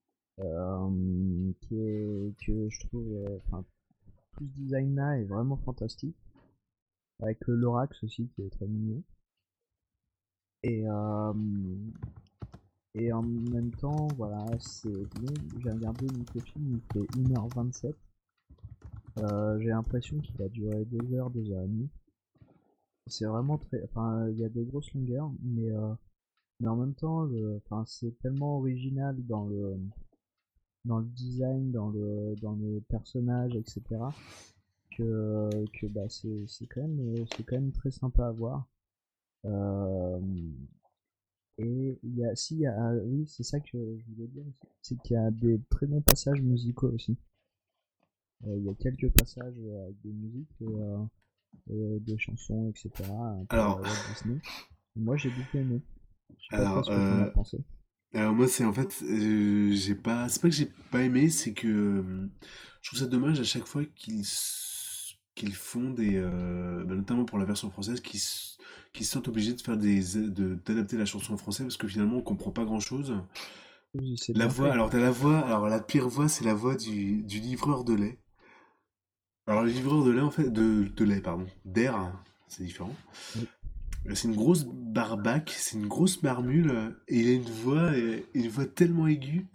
que je trouve, enfin, tout ce design-là est vraiment fantastique. Avec le Lorax aussi qui est très mignon. Et, euh, et en même temps, voilà, c'est long. J'ai regardé le film, il fait 1h27. J'ai l'impression qu'il a duré 2 heures et demie. C'est vraiment très. Enfin, il y a des grosses longueurs, mais en même temps, enfin, c'est tellement original dans le design, dans le personnage, etc. Que bah, c'est quand même très sympa à voir. Euh, et oui, c'est ça que je voulais dire aussi, c'est qu'il y a des très bons passages musicaux aussi. Il y a quelques passages avec des musiques et des chansons, etc. Un peu à la Alors, Walt Disney. Moi, j'ai beaucoup aimé. Je sais pas toi alors, ce que t'en as pensé. alors moi c'est en fait c'est pas que j'ai pas aimé, c'est que je trouve ça dommage à chaque fois qu'ils font notamment pour la version française qu'ils se sentent obligés de faire d'adapter la chanson en français parce que finalement on comprend pas grand-chose. Oui, c'est La bien voix, fait. alors t'as la voix, alors la pire voix c'est la voix du livreur de lait. Alors le livreur de lait en fait de lait pardon, d'air, hein, c'est différent. Oui. C'est une grosse barbaque, c'est une grosse marmule, et il a une voix tellement aiguë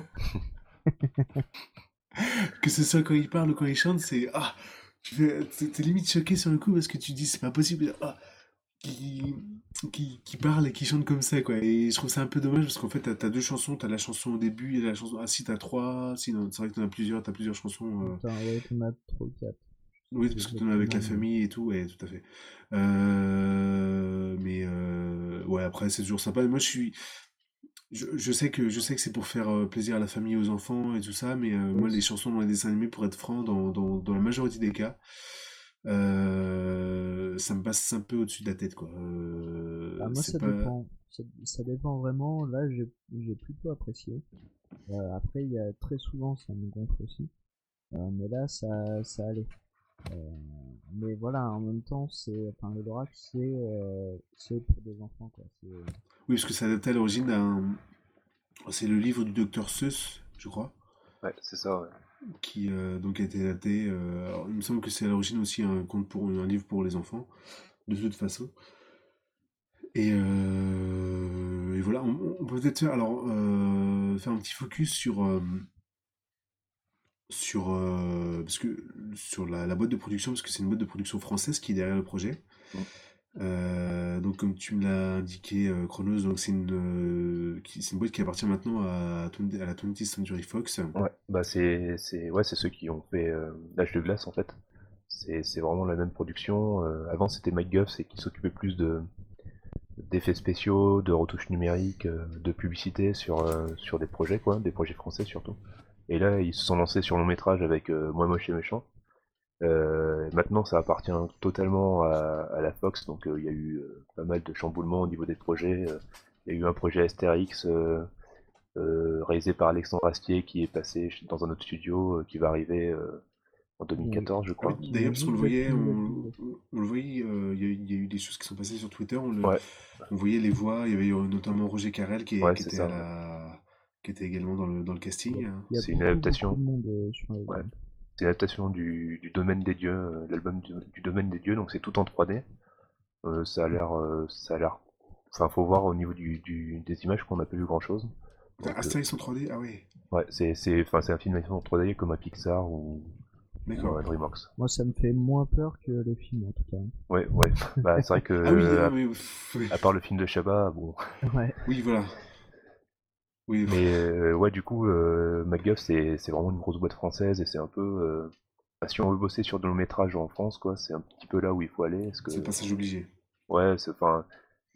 que ce soit quand il parle ou quand il chante, t'es limite choqué sur le coup parce que tu dis c'est pas possible qui, qui parle et qui chante comme ça quoi. Et je trouve ça un peu dommage parce qu'en fait t'as deux chansons, t'as la chanson au début et la chanson. Ah si t'as trois, si non, c'est vrai que t'as plusieurs chansons. Ouais, t'en as trop 4. Oui, parce que t'en as avec la Exactement, mais... famille et tout, ouais, tout à fait. Mais ouais, après c'est toujours sympa. Moi je sais que c'est pour faire plaisir à la famille, aux enfants et tout ça, mais moi Oui, les chansons dans les dessins animés, pour être franc, dans la majorité des cas, ça me passe un peu au-dessus de la tête, quoi. bah, moi, C'est ça pas. dépend. Ça dépend vraiment. Là, j'ai plutôt apprécié. Après, il y a très souvent, ça me gonfle aussi. Mais là, ça allait. Euh, mais voilà, en même temps, enfin, le Lorax, c'est pour des enfants, quoi. Oui, parce que c'est adapté à l'origine c'est le livre du docteur Seuss, je crois, Ouais, c'est ça, ouais. qui donc a été adapté. Alors, il me semble que c'est à l'origine aussi un livre pour les enfants, de toute façon. Et voilà, on peut peut-être faire un petit focus parce que sur la boîte de production, parce que c'est une boîte de production française qui est derrière le projet. Mm. Donc comme tu me l'as indiqué, Chronos, donc c'est une boîte qui appartient maintenant à la 20th Century Fox. Ouais, bah c'est ceux qui ont fait l'âge de glace en fait. C'est vraiment la même production. Avant c'était Mike Guff, c'est qui s'occupait plus d'effets spéciaux, de retouches numériques, de publicité sur des projets quoi, des projets français surtout. Et là ils se sont lancés sur long métrage avec Moi Moche et Méchant. Maintenant, ça appartient totalement à la Fox, donc il y a eu pas mal de chamboulements au niveau des projets. Il y a eu un projet Astérix réalisé par Alexandre Astier qui est passé dans un autre studio qui va arriver en Bon, 2014, je Ah oui, crois. qui d'ailleurs, ont parce qu'on le juste voyait, depuis Mobile. on le voyait, il y a eu des choses qui sont passées sur Twitter, Ouais, on voyait les voix, il y avait notamment Roger Carrel ouais, qui c'est était ça. Ouais. qui était également dans le Il y a, casting. Hein. il y a C'est une beaucoup adaptation. de monde sur les Ouais. bandes. C'est une adaptation du Domaine des Dieux, l'album du Domaine des Dieux, donc c'est tout en 3D. Ça a l'air. Enfin, faut voir au niveau des images qu'on n'a pas vu grand chose. Donc, Astérix en 3D, ah ouais, ouais, c'est un film en 3D comme un Pixar ou d'accord. un DreamWorks. Moi, ça me fait moins peur que les films, en tout cas. Ouais, ouais. Bah, c'est vrai que, Ah oui, ah, mais, pff, oui, à part le film de Chabat, bon. Ouais. oui, voilà. Oui, Mais, ouais, du coup, MacGuff, c'est vraiment une grosse boîte française et c'est un peu, bah, si on veut bosser sur de long métrage en France, quoi, c'est un petit peu là où il faut aller. Parce que, c'est le passage obligé. ouais, enfin,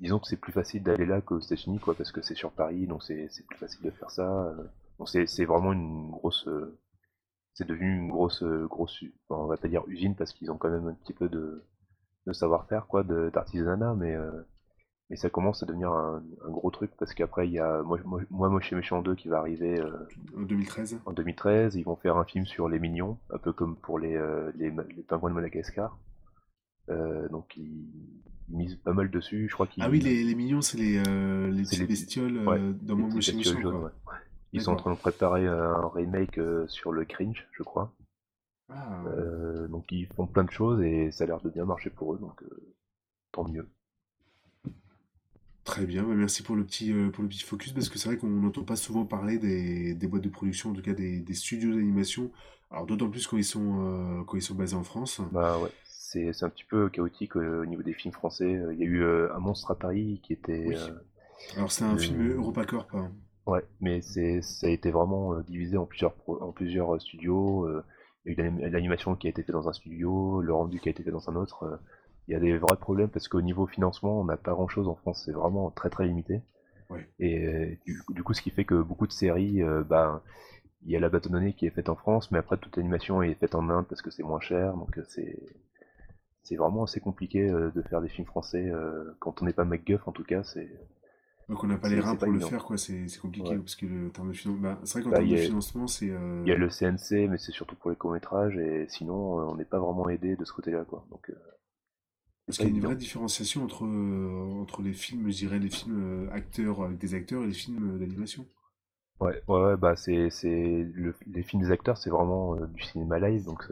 disons que c'est plus facile d'aller là qu'aux États-Unis, quoi, parce que c'est sur Paris, donc c'est plus facile de faire ça. Donc c'est vraiment une grosse, c'est devenu une grosse, on va pas dire usine parce qu'ils ont quand même un petit peu de savoir-faire, quoi, d'artisanat, mais ça commence à devenir un gros truc parce qu'après il y a Moche et Méchant 2 qui va arriver En 2013. en 2013. Ils vont faire un film sur les Mignons, un peu comme pour les pingouins de Madagascar. Donc ils misent pas mal dessus. Je crois Ah oui, qu'ils les mignons, c'est les c'est petites les bestioles ouais dans les Moi petites Moche et bestioles Méchant, jaunes. quoi. Ouais. Ils sont en D'accord. train de préparer un remake sur le Cringe, je crois. Ah, Donc ils font plein de choses et ça a l'air de bien marcher pour eux, donc tant mieux. très bien. Bah, merci pour le petit focus, parce que c'est vrai qu'on n'entend pas souvent parler des boîtes de production, en tout cas des studios d'animation. Alors d'autant plus quand ils sont basés en France. Bah ouais, c'est un petit peu chaotique au niveau des films français. Il y a eu Un monstre à Paris qui était Oui. Alors c'est un film le EuropaCorp, hein. ouais, mais ça a été vraiment divisé en en plusieurs studios. Il y a eu l'animation qui a été faite dans un studio, le rendu qui a été fait dans un autre. Il y a des vrais problèmes parce qu'au niveau financement, on n'a pas grand-chose en France, c'est vraiment très très limité. Ouais. Et du coup, ce qui fait que beaucoup de séries, il y a la bâtonnonnée qui est faite en France, mais après toute l'animation est faite en Inde parce que c'est moins cher, donc c'est vraiment assez compliqué de faire des films français quand on n'est pas MacGuff en tout cas, Donc on n'a pas les reins c'est pas pour le évident. faire, quoi. C'est compliqué, Ouais. parce que le terme de financement, bah, c'est vrai qu'en Bah, termes de financement, c'est il y a le CNC, mais c'est surtout pour les courts-métrages, et sinon, on n'est pas vraiment aidé de ce côté-là, quoi. Donc, c'est parce pas qu'il y a une vraie évident. différenciation entre les films, je dirais, les films acteurs avec des acteurs et les films d'animation. Ouais, bah, les films des acteurs, c'est vraiment du cinéma live, donc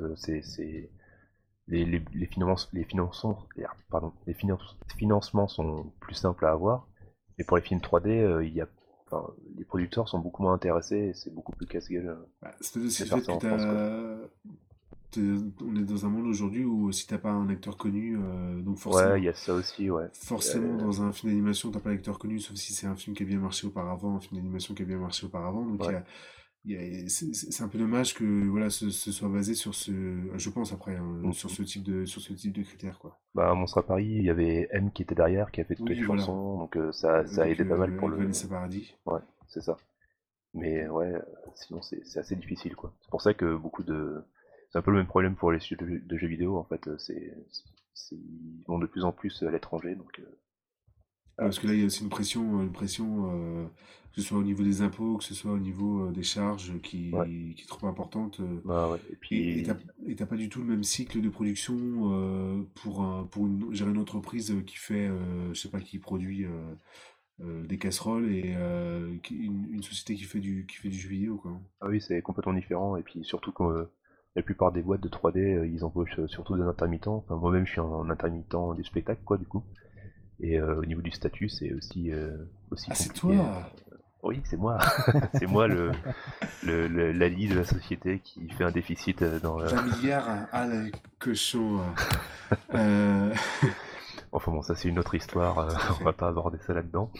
les financements sont plus simples à avoir, et pour les films 3D, enfin, les producteurs sont beaucoup moins intéressés, et c'est beaucoup plus casse-gueule Bah, c'est peut-être aussi de le faire fait ça que en France, quoi. on est dans un monde aujourd'hui où si t'as pas un acteur connu, donc Ouais, il forcément, y a ça aussi, ouais. forcément dans un film d'animation, t'as pas l'acteur connu, sauf si c'est un film qui a bien marché auparavant, un film d'animation qui a bien marché auparavant. Donc Ouais. c'est un peu dommage que voilà, ce soit basé sur je pense après, hein, Mm. sur ce type de critères, quoi. Bah, Monstre à Paris, il y avait M qui était derrière, qui a fait toutes les Oui, voilà, chansons, donc ça a avec, aidé pas mal pour avec le. Vanessa Paradis. Ouais, c'est ça. Mais ouais, sinon c'est assez difficile, quoi. C'est pour ça que c'est un peu le même problème pour les studios de jeux vidéo, en fait. Ils vont de plus en plus à l'étranger, donc Ouais, voilà. parce que là, il y a aussi une pression, que ce soit au niveau des impôts, que ce soit au niveau des charges Ouais, qui est trop importante. bah ouais. Et Et puis, t'as pas du tout le même cycle de production pour gérer une entreprise qui fait, je sais pas, qui produit des casseroles et une société qui fait du jeu vidéo, quoi. ah oui, c'est complètement différent. Et puis surtout que la plupart des boîtes de 3D, ils embauchent surtout des intermittents. Enfin, moi-même, je suis un intermittent du spectacle, quoi, du coup. Et au niveau du statut, c'est aussi Ah, c'est compliqué. toi! Oui, c'est moi. C'est moi l'ali de la société qui fait un déficit dans le. 20 milliards, hein. Ah, le cochon. Euh, Enfin bon, ça c'est une autre histoire, tout à on va fait. pas aborder ça là-dedans.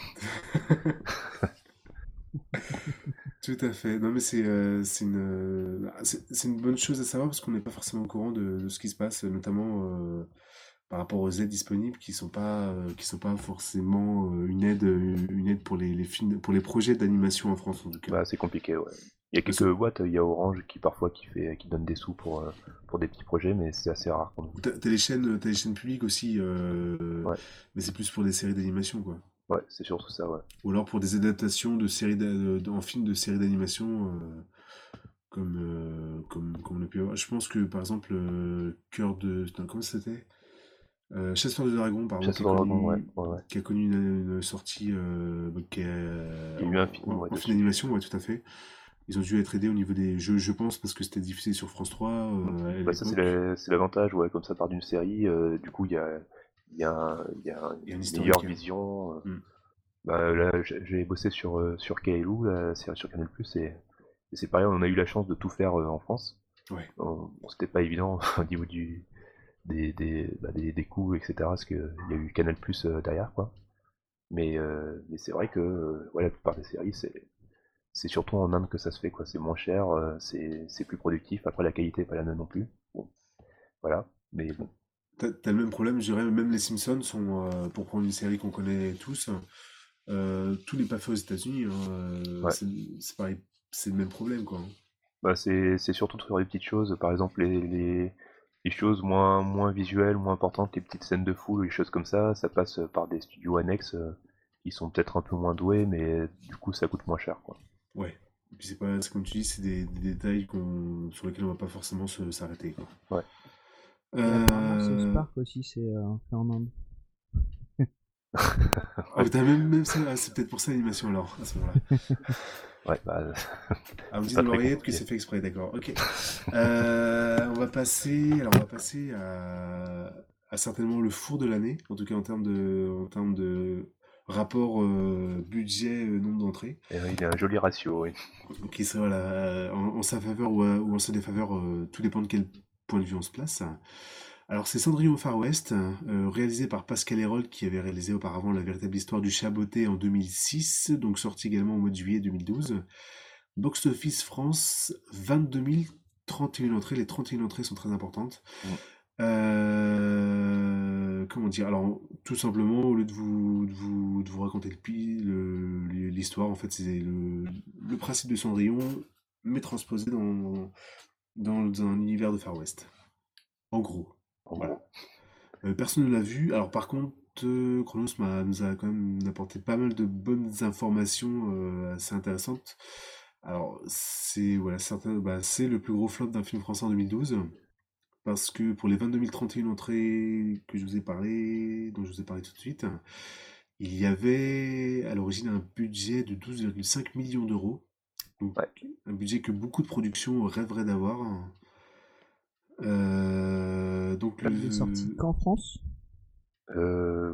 Tout à fait. Non, mais c'est une bonne chose à savoir parce qu'on n'est pas forcément au courant de ce qui se passe, notamment par rapport aux aides disponibles qui sont pas forcément une aide pour les films, pour les projets d'animation en France en tout cas. Bah c'est compliqué, ouais. Il y a Parce quelques boîtes, il y a Orange qui parfois qui donne des sous pour des petits projets, mais c'est assez rare quand même. t'as les chaînes publiques aussi, Ouais, mais c'est plus pour des séries d'animation quoi. ouais, c'est surtout ça, ouais. Ou alors pour des adaptations de en film de séries d'animation. Comme on a pu avoir. Je pense que par exemple, Cœur de. Putain, comment c'était? Chasseur de Dragons, pardon, Chasseur dans le dragon, ouais, ouais, ouais. qui a connu une sortie qui est, Il y a eu un film, ouais, en film dessus. d'animation, ouais, tout à fait. Ils ont dû être aidés au niveau des jeux, je pense, parce que c'était diffusé sur France 3 Mm. à Bah ça l'époque. c'est l'avantage, ouais, comme ça part d'une série, du coup Il y a un une meilleure historique. vision. Mm. Bah là j'ai bossé sur Kaelu, la série sur Canal+, et c'est pareil, on a eu la chance de tout faire en France. Ouais. Bon, c'était pas évident au niveau des coûts, etc. Parce qu'il y a eu Canal Plus derrière, quoi. Mais c'est vrai que ouais, la plupart des séries, c'est surtout en Inde que ça se fait, quoi. C'est moins cher, c'est plus productif. Après, la qualité est pas la même non plus. Bon, voilà. Mais bon. t'as le même problème, je dirais, même les Simpsons sont, pour prendre une série qu'on connaît tous, tout n'est pas fait aux États-Unis, hein, Ouais. c'est pareil, c'est le même problème, quoi, hein. Bah, c'est surtout sur les petites choses, par exemple les choses moins visuelles, moins importantes, les petites scènes de foule, les choses comme ça passe par des studios annexes qui sont peut-être un peu moins doués, mais du coup ça coûte moins cher, quoi. Ouais. Et puis c'est comme tu dis, c'est des détails sur lesquels on va pas forcément s'arrêter, quoi. Ouais. Et apparemment, South Euh, Park aussi, c'est fait en Inde. Ah, t'as même ça, ah, c'est peut-être pour ça l'animation alors, à ce moment-là. Ouais, bah, Ah, on me c'est dit pas dans très l'oreillette que compliqué. c'est fait exprès, d'accord, ok. On va passer à certainement le four de l'année, en tout cas en termes de rapport budget nombre d'entrées, Et il a un joli ratio, oui. qui serait voilà, en sa faveur ou en sa défaveur, tout dépend de quel point de vue on se place. Alors c'est Cendrillon au Far West, réalisé par Pascal Hérold qui avait réalisé auparavant La véritable histoire du Chaboté en 2006, donc sorti également au mois de juillet 2012. Box Office France, 22 031 entrées. Les 31 entrées sont très importantes. Mm. Comment dire? Alors, tout simplement, au lieu de vous raconter l'histoire, en fait, c'est le principe de Cendrillon, mais transposé dans un univers de Far West. En gros. En Voilà. gros. Personne ne l'a vu. Alors, par contre, Chronos nous a quand même apporté pas mal de bonnes informations assez intéressantes. Alors, c'est le plus gros flop d'un film français en 2012, parce que pour les 22 031 entrées dont je vous ai parlé tout de suite, il y avait à l'origine un budget de 12,5 millions d'euros, donc Ouais. un budget que beaucoup de productions rêveraient d'avoir. Donc Il est sorti qu'en France. Euh,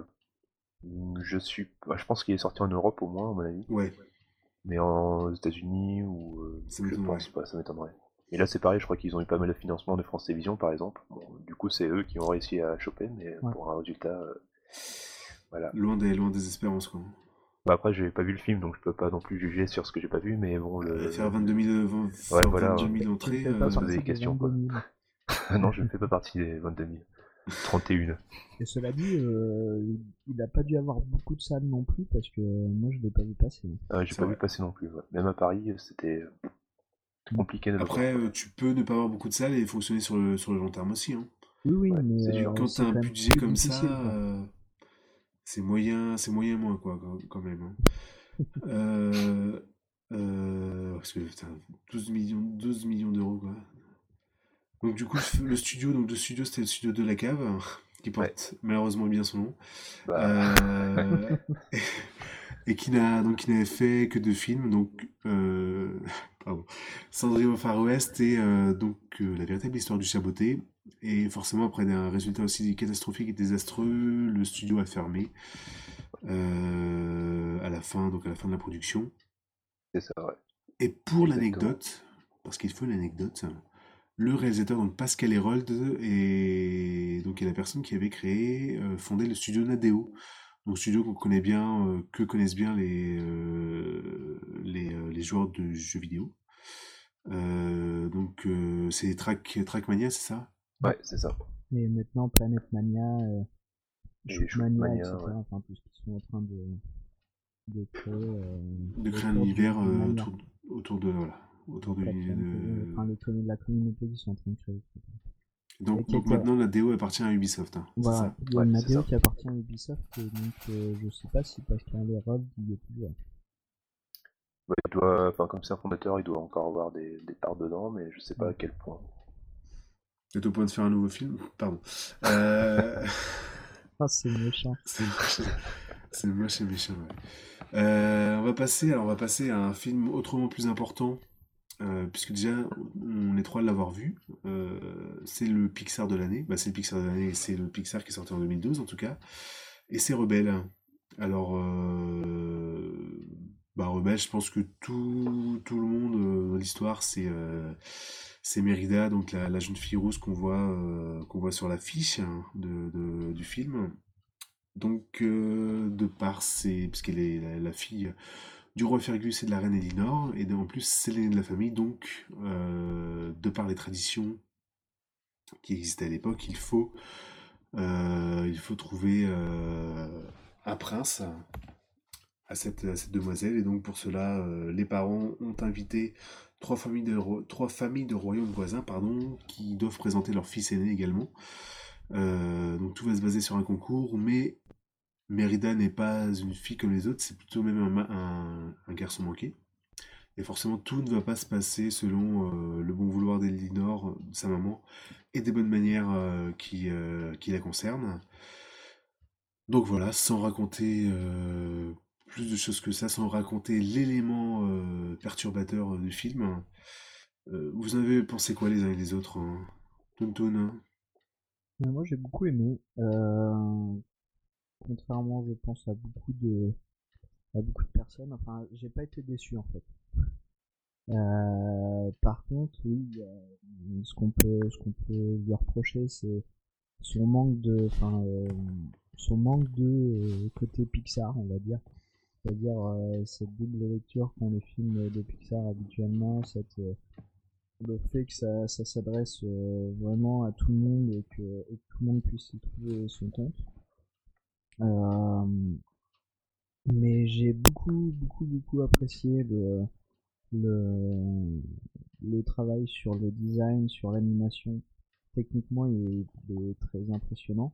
je pense qu'il est sorti en Europe au moins, à mon avis. ouais, Mais aux États-Unis ou ça je m'étonnerait. pense pas, ça m'étonnerait. Et là c'est pareil, je crois qu'ils ont eu pas mal de financement de France Télévisions par exemple. Bon, du coup c'est eux qui ont réussi à choper, mais Ouais. pour un résultat, voilà. Loin des espérances, quoi. Bah après j'ai pas vu le film donc je peux pas non plus juger sur ce que j'ai pas vu, mais bon Faire 22 000, ouais faire voilà, 22 000 Tu ne entrées, fais faut pas se poser partie des des questions 22 quoi. 000. Non je ne fais pas partie des 22 000. 31. Et cela dit, il n'a pas dû avoir beaucoup de salles non plus parce que moi je l'ai pas vu passer. J'ai c'est pas vu vrai. passer non plus. Ouais. Même à Paris c'était Mm. compliqué de le voir Après, quoi. tu peux ne pas avoir beaucoup de salles et fonctionner sur le long terme aussi, hein. Oui, oui, Ouais, mais c'est sûr. Quand tu as c'est un quand même budget plus comme difficile, ça, quoi. c'est moyen moins, quoi, quand même, hein. Euh, Parce que, putain, 12 millions d'euros, quoi. Donc, du coup, le studio, c'était le studio de la cave, qui Ouais. porte malheureusement bien son nom. Bah Euh, et qui n'avait fait que deux films, donc pardon, Cendrillon au Far West et donc La véritable histoire du Chaboté. Et forcément, après un résultat aussi catastrophique et désastreux, le studio a fermé à la fin de la production. c'est ça ouais. Et pour Exactement. l'anecdote, parce qu'il faut une anecdote, le réalisateur, donc Pascal Hérold, est la personne qui avait fondé le studio Nadeo. Donc studio que connaissent bien les joueurs de jeux vidéo. Donc c'est Trackmania, c'est ça? Ouais. Ouais, c'est ça. Et maintenant, Planet Mania, Et Shootmania, Shootmania, ouais. etc. Enfin, tout ce qu'ils sont en train de créer De créer un autour univers du Mania. autour de voilà, autour Donc, enfin, la communauté qui sont en train de créer. Et donc maintenant la DO appartient à Ubisoft, hein, c'est voilà, ça? il y a Ouais, une c'est ADO ça. qui appartient à Ubisoft, et donc je sais pas si Pascal Hérold y est toujours. Ouais, enfin, comme c'est un fondateur, il doit encore avoir des parts dedans, mais je sais pas Ouais. à quel point. Peut-être au point de faire un nouveau film? Pardon. Euh, Ah, c'est méchant. c'est moche, c'est moche et méchant, ouais. On va passer à un film autrement plus important, puisque déjà, on est trois à l'avoir vu. Euh, c'est le Pixar de l'année. Bah, c'est le Pixar de l'année, c'est le Pixar qui est sorti en 2012 en tout cas. Et c'est Rebelle. Alors, Rebelle, je pense que tout le monde dans l'histoire, c'est Mérida, donc la jeune fille rousse qu'on voit sur l'affiche, hein, du film. Donc, parce qu'elle est la fille du roi Fergus et de la reine Elinor, et en plus, c'est l'aînée de la famille, donc, de par les traditions qui existaient à l'époque, il faut Il faut trouver un prince à cette demoiselle. Et donc pour cela, les parents ont invité trois familles de royaumes voisins, pardon, qui doivent présenter leur fils aîné également. Donc tout va se baser sur un concours, mais Mérida n'est pas une fille comme les autres, c'est plutôt même un garçon manqué. Et forcément, tout ne va pas se passer selon le bon vouloir d'Elinor, de sa maman, et des bonnes manières qui la concernent. Donc voilà, sans raconter plus de choses que ça, sans raconter l'élément perturbateur du film. Vous en avez pensé quoi les uns et les autres, hein? Toon, hein. Moi, j'ai beaucoup aimé. Contrairement, je pense, à beaucoup de personnes. Enfin, j'ai pas été déçu en fait. Par contre, oui, ce qu'on peut lui reprocher, c'est son manque son manque de côté Pixar, on va dire. C'est-à-dire cette double lecture qu'ont les films de Pixar habituellement, le fait que ça s'adresse vraiment à tout le monde et que tout le monde puisse y trouver son compte. Euh, mais j'ai beaucoup apprécié le, le travail sur le design, sur l'animation. Techniquement, il est très impressionnant.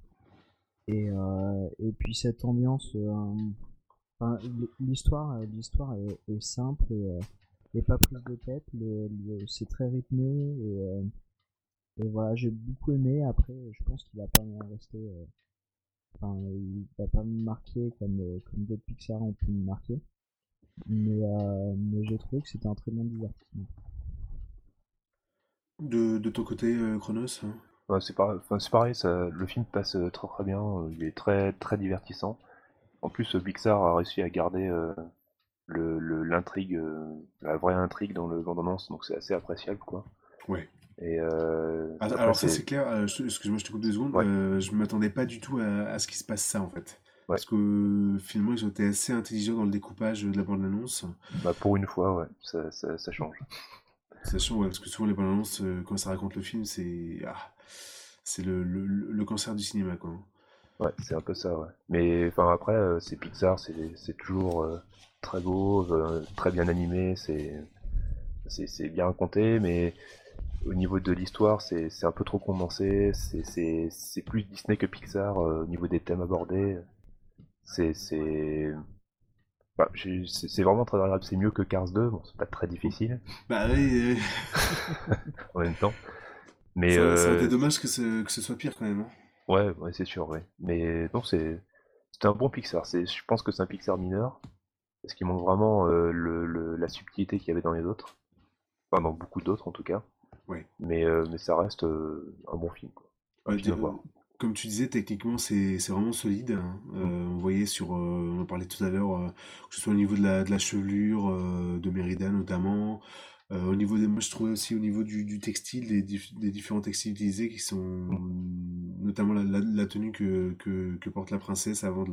Et puis cette ambiance, enfin, l'histoire est simple et pas prise de tête. C'est très rythmé et voilà, j'ai beaucoup aimé. Après, je pense qu'il va pas m'en rester. Enfin, il va pas me marquer comme d'autres Pixar ont pu me marquer. Mais j'ai trouvé que c'était un très bon divertissement. De ton côté, Chronos, hein? Ouais, c'est pareil, le film passe très très bien, il est très très divertissant. En plus, Pixar a réussi à garder l'intrigue, la vraie intrigue dans le bande-annonce, donc c'est assez appréciable, quoi. Ouais. Et après, Alors ça c'est clair, excuse-moi je te coupe 2 secondes, ouais, je m'attendais pas du tout à ce qui se passe ça en fait. ouais, Parce que finalement ils ont été assez intelligents dans le découpage de la bande-annonce, bah pour une fois, ouais, ça change. sachant ouais, parce que souvent les bandes-annonces quand ça raconte le film c'est le cancer du cinéma quoi, hein. Ouais, c'est un peu ça, ouais. Mais enfin après, c'est Pixar, c'est toujours très beau, très bien animé, c'est bien raconté, mais au niveau de l'histoire, c'est un peu trop condensé. C'est plus Disney que Pixar au niveau des thèmes abordés. C'est bah, c'est vraiment très agréable. C'est mieux que Cars 2. Bon, c'est pas très difficile Bah oui, en même temps. Mais ça aurait été dommage que ce soit pire quand même, hein. ouais, ouais, c'est sûr, ouais. Mais non, c'est un bon Pixar. Je pense que c'est un Pixar mineur parce qu'il manque vraiment la subtilité qu'il y avait dans les autres. Enfin, dans beaucoup d'autres en tout cas. Ouais. Mais ça reste un bon film, quoi. Un Ouais, film à voir. comme tu disais, techniquement, c'est vraiment solide, hein. Mm. On voyait on en parlait tout à l'heure, que ce soit au niveau de la chevelure de Mérida notamment, au niveau moi je trouvais aussi au niveau du textile, des différents textiles utilisés qui sont Mm. notamment la tenue que porte la princesse avant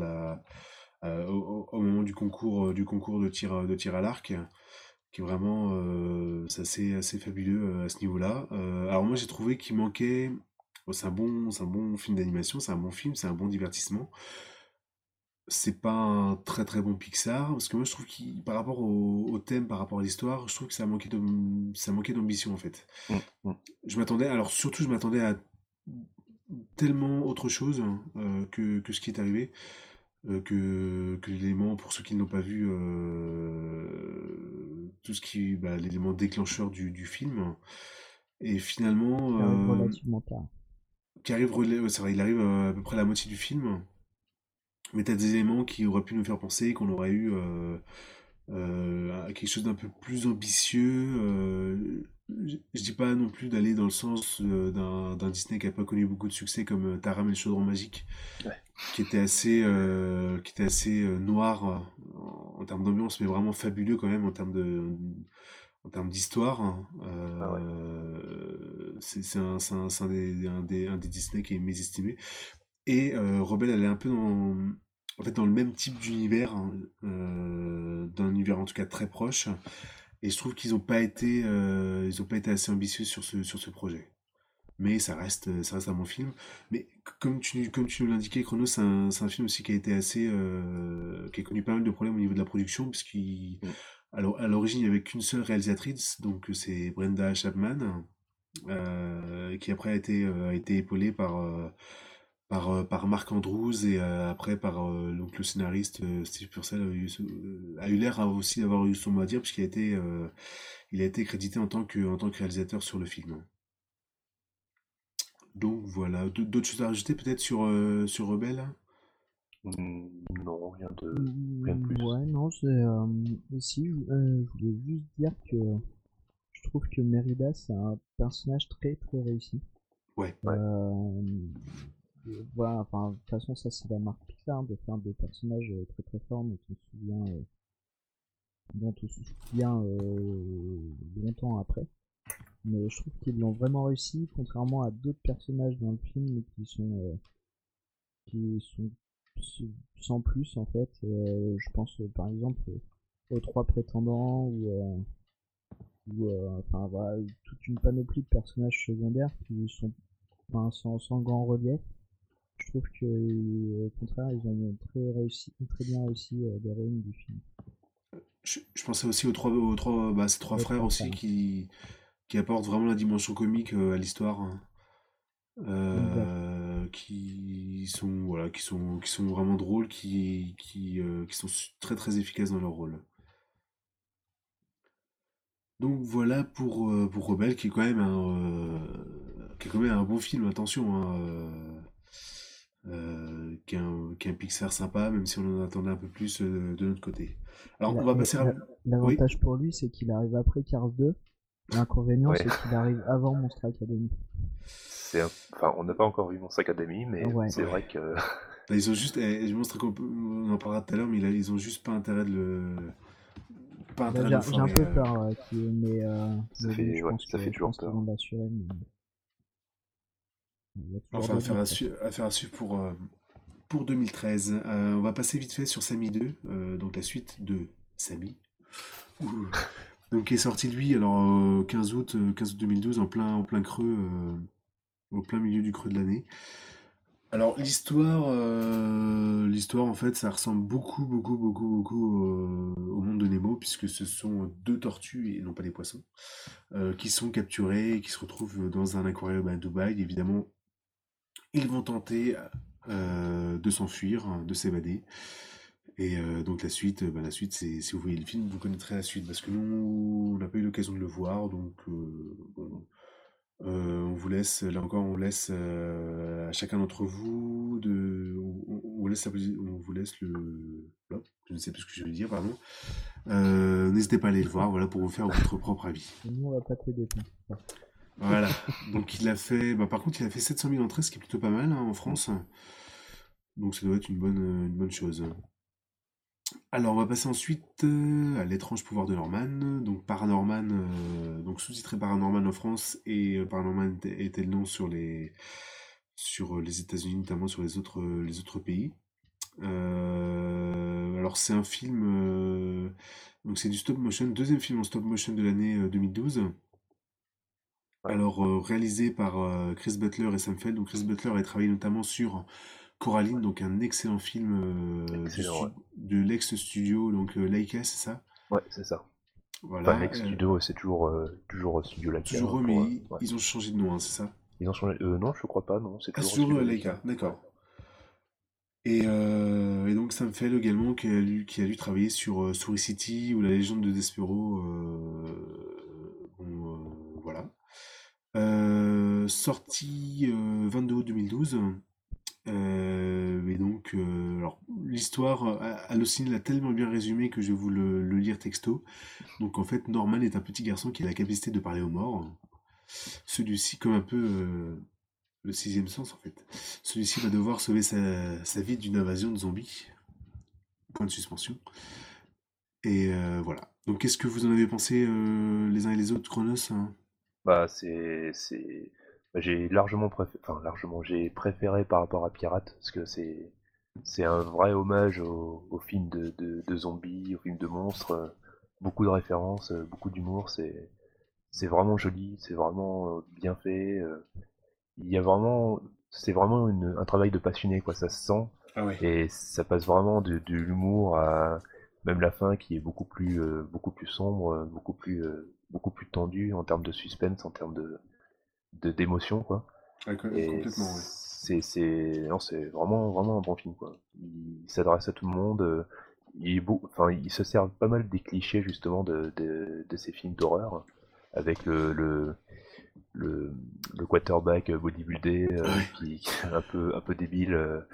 au moment du concours de tir à l'arc, qui est vraiment c'est assez fabuleux à ce niveau-là. Alors moi j'ai trouvé qu'il manquait. Bon, c'est un bon film d'animation, c'est un bon film, c'est un bon divertissement. C'est pas un très très bon Pixar, parce que moi je trouve qu'il, par rapport au thème, par rapport à l'histoire, je trouve que ça manquait d'ambition en fait. Mm. Mm. Alors surtout je m'attendais à tellement autre chose que ce qui est arrivé, que l'élément, pour ceux qui ne l'ont pas vu, tout ce qui, bah, l'élément déclencheur du film. Et finalement, Qui arrive relativement tard. c'est vrai, il arrive à peu près à la moitié du film, mais t'as des éléments qui auraient pu nous faire penser qu'on aurait eu à quelque chose d'un peu plus ambitieux. Je dis pas non plus d'aller dans le sens d'un Disney qui a pas connu beaucoup de succès comme Taram et le chaudron magique, Ouais. qui était assez noir en termes d'ambiance, mais vraiment fabuleux quand même en termes d'histoire, hein. Ah ouais. Un des Disney qui est mésestimé. Et Rebelle, elle est un peu en fait, dans le même type d'univers, hein, d'un univers en tout cas très proche. Et je trouve qu'ils ont pas été assez ambitieux sur ce projet. mais ça reste un bon film. Mais comme tu nous l'indiquais, Chronos, c'est un film aussi qui a été qui a connu pas mal de problèmes au niveau de la production, puisqu'il, Mm. alors, à l'origine, il n'y avait qu'une seule réalisatrice, donc c'est Brenda Chapman, qui après a été épaulée par Mark Andrews et après par donc le scénariste Steve Purcell a eu l'air aussi d'avoir eu son mot à dire puisqu'il a été crédité en tant que réalisateur sur le film. Donc voilà, d'autres choses à rajouter peut-être sur Rebelle? Non, rien de plus. Ouais, non, aussi, je voulais juste dire que je trouve que Merida, c'est un personnage très très réussi. Ouais, Ouais. Voilà, enfin, de toute façon, ça c'est la marque Pixar, de faire des personnages très très forts dont on se souvient longtemps après. Mais je trouve qu'ils l'ont vraiment réussi, contrairement à d'autres personnages dans le film qui sont sans plus en fait. Je pense par exemple aux trois prétendants enfin voilà, toute une panoplie de personnages secondaires qui sont enfin, sans grand relief. Je trouve que au contraire ils ont très bien réussi l'héroïne du film. je pensais aussi ces trois Les frères trois aussi frères. qui apportent vraiment la dimension comique à l'histoire, hein. Exact. Qui sont vraiment drôles, qui sont très très efficaces dans leur rôle. Donc voilà pour Rebelle, qui est quand même un bon film, attention, hein, qui est un Pixar sympa, même si on en attendait un peu plus de notre côté. Alors on La- va la- passer la- Oui, L'avantage pour lui, c'est qu'il arrive après Cars 2. L'inconvénient, Ouais, c'est qu'il arrive avant Monstre Academy. enfin, on n'a pas encore vu Monster Academy, mais Ouais. c'est vrai ouais. que Là, ils ont juste, je montre on en parlera tout à l'heure, mais ils ont juste pas intérêt Bah, de le j'ai un foirer. peu peur mais bon, ça fait je toujours pense qu'ils vont peur. l'assurer. Mais il y a toujours Enfin, des doutes, quoi. affaire à suivre pour 2013. On va passer vite fait sur Samy 2, donc la suite de Samy. Ouh. Donc qui est sorti lui alors 15 août 2012 en plein creux, au plein milieu du creux de l'année. Alors l'histoire en fait ça ressemble beaucoup au monde de Nemo puisque ce sont deux tortues et non pas des poissons qui sont capturés et qui se retrouvent dans un aquarium à Dubaï. Évidemment, ils vont tenter de s'enfuir, hein, de s'évader. Et donc la suite, c'est si vous voyez le film, vous connaîtrez la suite parce que nous, on n'a pas eu l'occasion de le voir, donc bon, on vous laisse, là encore, on laisse à chacun d'entre vous on vous laisse on vous laisse hop, je ne sais plus ce que je veux dire, pardon. N'hésitez pas à aller le voir, voilà, pour vous faire votre propre avis. Et nous, on va pas t'aider, t'inquiète pas. Voilà. Donc il a fait, bah, par contre, il a fait 700 000 entrées, ce qui est plutôt pas mal hein, en Mm. France. Donc ça doit être une bonne chose. Alors, on va passer ensuite à l'étrange pouvoir de Norman. Donc, Paranorman, donc sous-titré Paranorman en France et Paranorman était le nom sur les États-Unis, notamment sur les autres pays. Alors, c'est un film, donc c'est du stop motion, deuxième film en stop motion de l'année 2012. Ouais, Alors, réalisé par Chris Butler et Sam Feld. Donc, Chris Butler a travaillé notamment sur Coraline, donc un excellent film excellent, ouais. de l'ex-studio, donc Laika, c'est ça? Ouais, c'est ça. Enfin, Voilà, Next Studio, c'est toujours Studio Laika, toujours hein, eux, pour, mais ouais. ils ont changé de nom, hein, c'est ça? Ils ont changé. Non, je crois pas, non, c'est Ah, c'est toujours toujours Studio Laika, Laika. Ouais. d'accord. Et donc Sam Fell également, qui a dû travailler sur Story City ou La Légende de Despero. Bon, voilà. Sorti 22 août 2012. Et donc, alors, l'histoire, Allociné l'a tellement bien résumé que je vais vous le lire texto. Donc, en fait, Norman est un petit garçon qui a la capacité de parler aux morts. Celui-ci, comme un peu le sixième sens, en fait. Celui-ci va devoir sauver sa vie d'une invasion de zombies. Point de suspension. Et voilà. Donc, qu'est-ce que vous en avez pensé les uns et les autres, Chronos, hein? Bah, bah, j'ai largement préféré, enfin, largement, j'ai préféré par rapport à Pirate, parce que c'est un vrai hommage au film de zombies, au film de monstres, beaucoup de références, beaucoup d'humour, c'est vraiment joli, c'est vraiment bien fait. il y a vraiment, c'est vraiment un travail de passionné, quoi. Ça se sent Ah ouais. et ça passe vraiment de l'humour à même la fin qui est beaucoup plus sombre, beaucoup plus tendue en termes de suspense, en termes d'émotion, quoi. Ouais, Et complètement, ouais. non, c'est vraiment un bon film, quoi. Il s'adresse à tout le monde. Enfin, il se sert pas mal des clichés justement de ces films d'horreur, avec le, le quarterback bodybuildé Ouais. qui est un peu débile,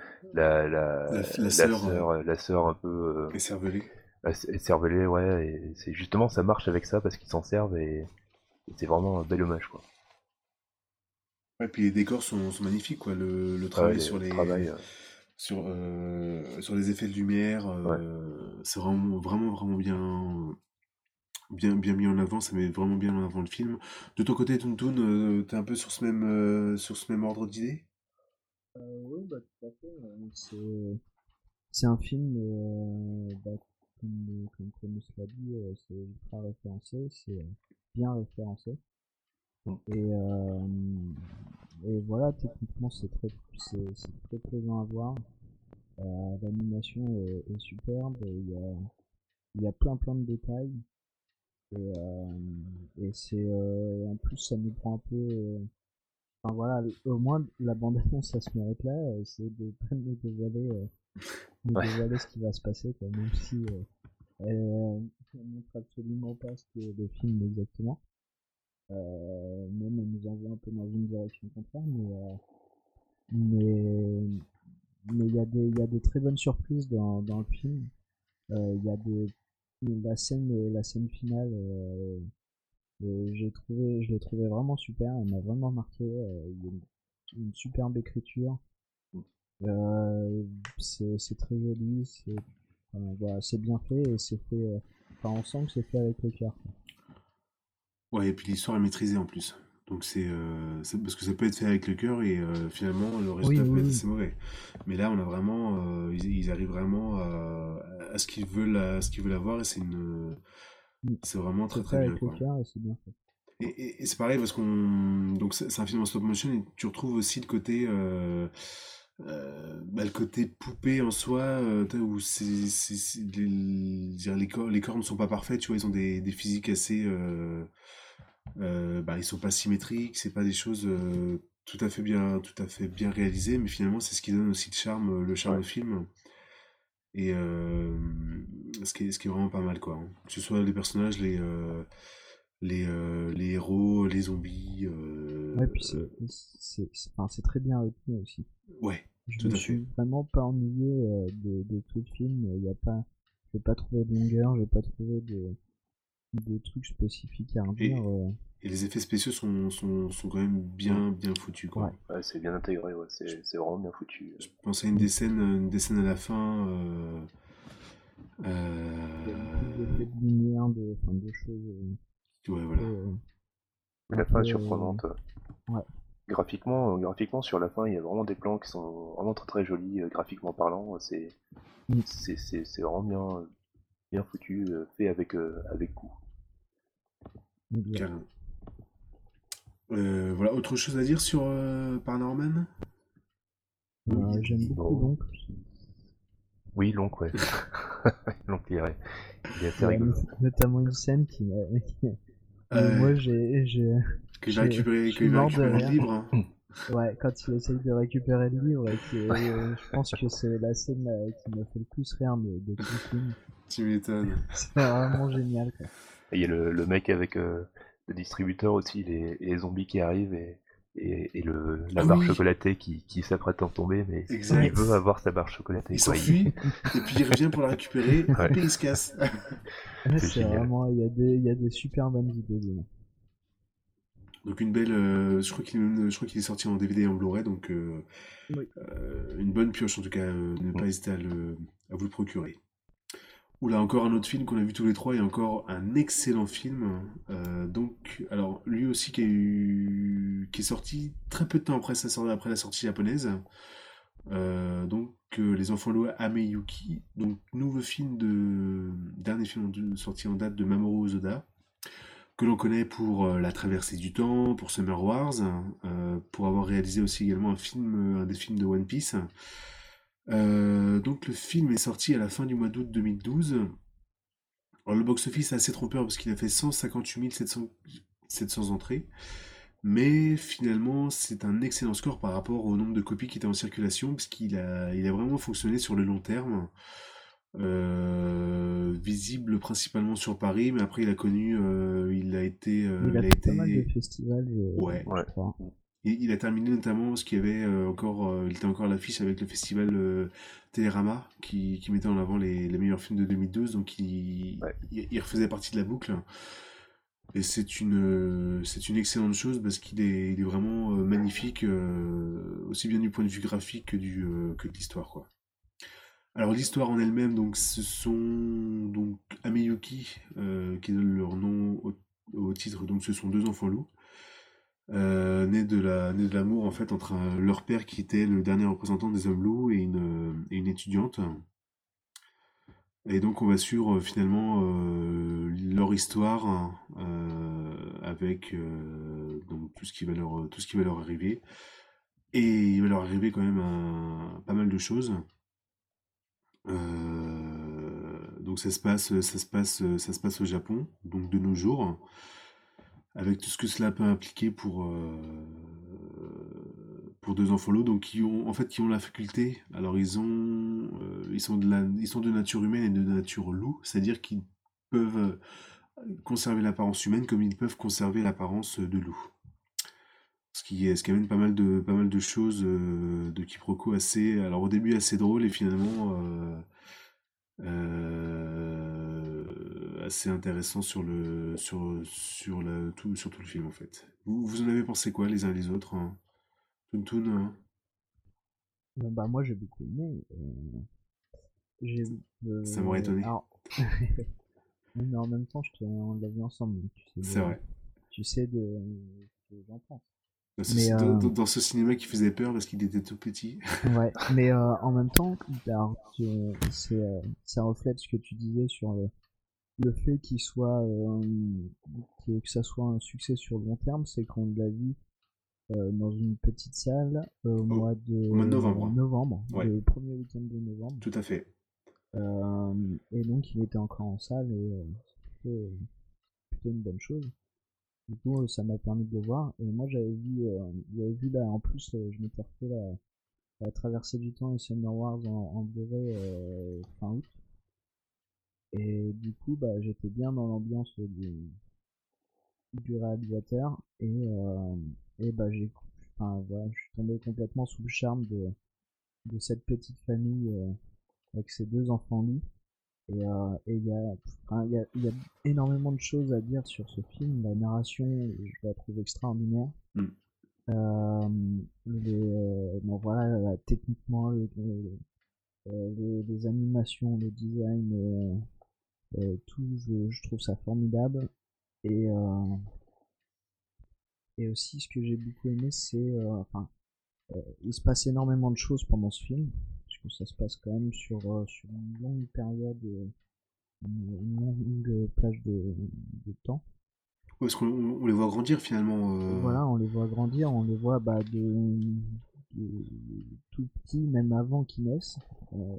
La sœur la sœur un peu écervelée. écervelée, ouais. Et c'est justement ça marche avec ça parce qu'ils s'en servent et c'est vraiment un bel hommage, quoi. Ouais, puis les décors sont magnifiques, quoi. Le Ouais, travail sur le travail, sur les effets de lumière, ouais. c'est vraiment bien mis en avant. Ça met vraiment bien en avant le film. De ton côté, Toon, t'es un peu sur ce même ordre d'idée? Oui, bah, tout à fait. C'est un film, comme Chronos l'a dit, c'est ultra référencé, c'est bien référencé. Mm. Et voilà, techniquement, c'est très plaisant à voir. L'animation est superbe, il y a plein de détails. Et en plus, ça nous prend un peu. Enfin voilà, au moins la bande-annonce, ça se mérite là. C'est de pas nous Ouais. dévoiler ce qui va se passer, quoi, même si elle montre absolument pas ce que le film exactement. Même elle nous envoie un peu dans une direction contraire, mais il y a des très bonnes surprises dans le film. Il y a des la scène finale, je l'ai trouvé vraiment super. Elle m'a vraiment marqué. Il y a une superbe écriture. C'est très joli. Voilà, c'est bien fait et c'est fait. Enfin, on sent que c'est fait avec le cœur, quoi. Ouais, et puis l'histoire est maîtrisée en plus. Donc parce que ça peut être fait avec le cœur et finalement le Oui, résultat peut oui, être oui. assez mauvais. Mais là, on a vraiment, ils arrivent vraiment à ce qu'ils veulent avoir et Mm. c'est vraiment C'est très fait très bien avec le quoi. cœur et c'est bien fait. Et c'est pareil parce donc c'est un film en stop motion et tu retrouves aussi le côté, le côté poupée en soi, où les corps ne sont pas parfaits, tu vois, ils ont des physiques assez, ils sont pas symétriques, c'est pas des choses tout à fait bien réalisées, mais finalement c'est ce qui donne aussi le charme Ouais. au film. Et ce qui est vraiment pas mal, quoi, hein. Que ce soit les personnages, les héros, les zombies. Ouais, puis enfin, c'est très bien rythmé aussi. Ouais, Je tout me à fait. suis vraiment pas ennuyé de tout le film. Il y a pas, j'ai pas trouvé de longueur, j'ai pas trouvé de trucs spécifiques à redire. Et, et les effets spéciaux sont quand même Mm. bien foutus, quoi. Ouais. Ouais, c'est bien intégré, ouais. Je, C'est vraiment bien foutu. je pensais à Mm. une des scènes à la fin. Il y a beaucoup Euh, d'effets de lumière, enfin, de choses ouais, un voilà. peu, Mais un la peu, fin est surprenante. ouais. Graphiquement, sur la fin, il y a vraiment des plans qui sont vraiment très très jolis, graphiquement parlant. Mm. C'est vraiment bien foutu, fait avec goût. Exact. Carrément. Voilà, autre chose à dire sur Paranorman? J'aime beaucoup Non. donc. Oui, Lonk, ouais. Lonk, il est assez Il y a rigolo. notamment une scène où Euh, moi je Qu'il suis va mort de récupérer le rire. livre, hein. Ouais, quand il essaye de récupérer le livre et que je pense que c'est la scène qui m'a fait le plus rire de tout le film. Tu m'étonnes. C'est vraiment génial, quoi. Et il y a le mec avec le distributeur aussi, les zombies qui arrivent et la Ah barre oui, chocolatée qui s'apprête à en tomber, mais il veut exact. avoir sa barre Il chocolatée, quoi. s'enfuit, et puis il revient pour la récupérer, Ouais, hop, et il se casse. Ouais, c'est c'est génial. vraiment, il y a des super bonnes idées dedans. Donc une belle, je crois qu'il est sorti en DVD et en Blu-ray, donc Oui. une bonne pioche en tout cas, ne Mm. pas hésiter à vous le procurer. Oula, encore un autre film qu'on a vu tous les trois et encore un excellent film. Alors lui aussi qui est sorti très peu de temps après la sortie japonaise. Les Enfants Loa Ameyuki, donc dernier film sorti en date de Mamoru Hosoda, que l'on connaît pour La Traversée du Temps, pour Summer Wars, pour avoir réalisé aussi également un des films de One Piece. Donc le film est sorti à la fin du mois d'août 2012. Alors, le box-office est assez trompeur parce qu'il a fait 158 700 entrées. Mais finalement, c'est un excellent score par rapport au nombre de copies qui étaient en circulation, parce il a vraiment fonctionné sur le long terme. Visible principalement sur Paris, mais après Il a il a fait pas mal de été, festivals, ouais, je Ouais. crois. il a terminé notamment parce qu'il y avait il était encore à l'affiche avec le festival Télérama qui mettait en avant les meilleurs films de 2012, donc Ouais. il refaisait partie de la boucle. Et c'est une excellente chose parce il est vraiment magnifique, aussi bien du point de vue graphique que de l'histoire, quoi. Alors l'histoire en elle-même, donc ce sont donc Ameyuki qui donnent leur nom au titre, donc ce sont deux enfants loups, nés de l'amour en fait entre leur père qui était le dernier représentant des hommes loups et une étudiante. Et donc on va suivre finalement leur histoire hein, avec donc tout ce qui va leur arriver. Et il va leur arriver quand même pas mal de choses. Donc ça se passe au Japon, donc de nos jours, avec tout ce que cela peut impliquer pour deux enfants loups, donc qui ont la faculté. Alors ils sont de nature humaine et de nature loup, c'est-à-dire qu'ils peuvent conserver l'apparence humaine comme ils peuvent conserver l'apparence de loup. Ce qui amène pas mal de choses de quiproquos alors au début assez drôles et finalement assez intéressant sur tout le film en fait. Vous en avez pensé quoi les uns et les autres, hein? Toon, hein. Bah moi j'ai beaucoup aimé. J'ai Ça m'aurait étonné. alors oui, mais en même temps on l'a vu ensemble, donc C'est vrai. tu sais de ce que j'en pense. Dans Mais dans ce cinéma qui faisait peur parce qu'il était tout petit. ouais, mais en même temps, alors, ça reflète ce que tu disais sur le fait qu'il soit que ça soit un succès sur le long terme, c'est qu'on l'a vu dans une petite salle au Au, mois au mois de de novembre. novembre, Ouais, le premier week-end de novembre. tout à fait. Et donc il était encore en salle et c'était plutôt une bonne chose. Du coup, ça m'a permis de le voir. Et moi, j'avais vu là, en plus, je m'étais refait la traversée du temps et Summer Wars en Blu-ray fin août. Et du coup, bah, j'étais bien dans l'ambiance du réalisateur et bah, enfin, voilà, je suis tombé complètement sous le charme de cette petite famille avec ses deux enfants nus. Et enfin, il y a énormément de choses à dire sur ce film. La narration, je la trouve extraordinaire. Mm. Bon, voilà, techniquement, les animations, le design, tout, je trouve ça formidable. Et, euh, et aussi, ce que j'ai beaucoup aimé, c'est, enfin, il se passe énormément de choses pendant ce film, parce que ça se passe quand même sur une longue période, une longue plage de temps. Parce on les voit grandir finalement. Voilà, on les voit grandir, on les voit bah, de tout petits, même avant qu'ils naissent, euh,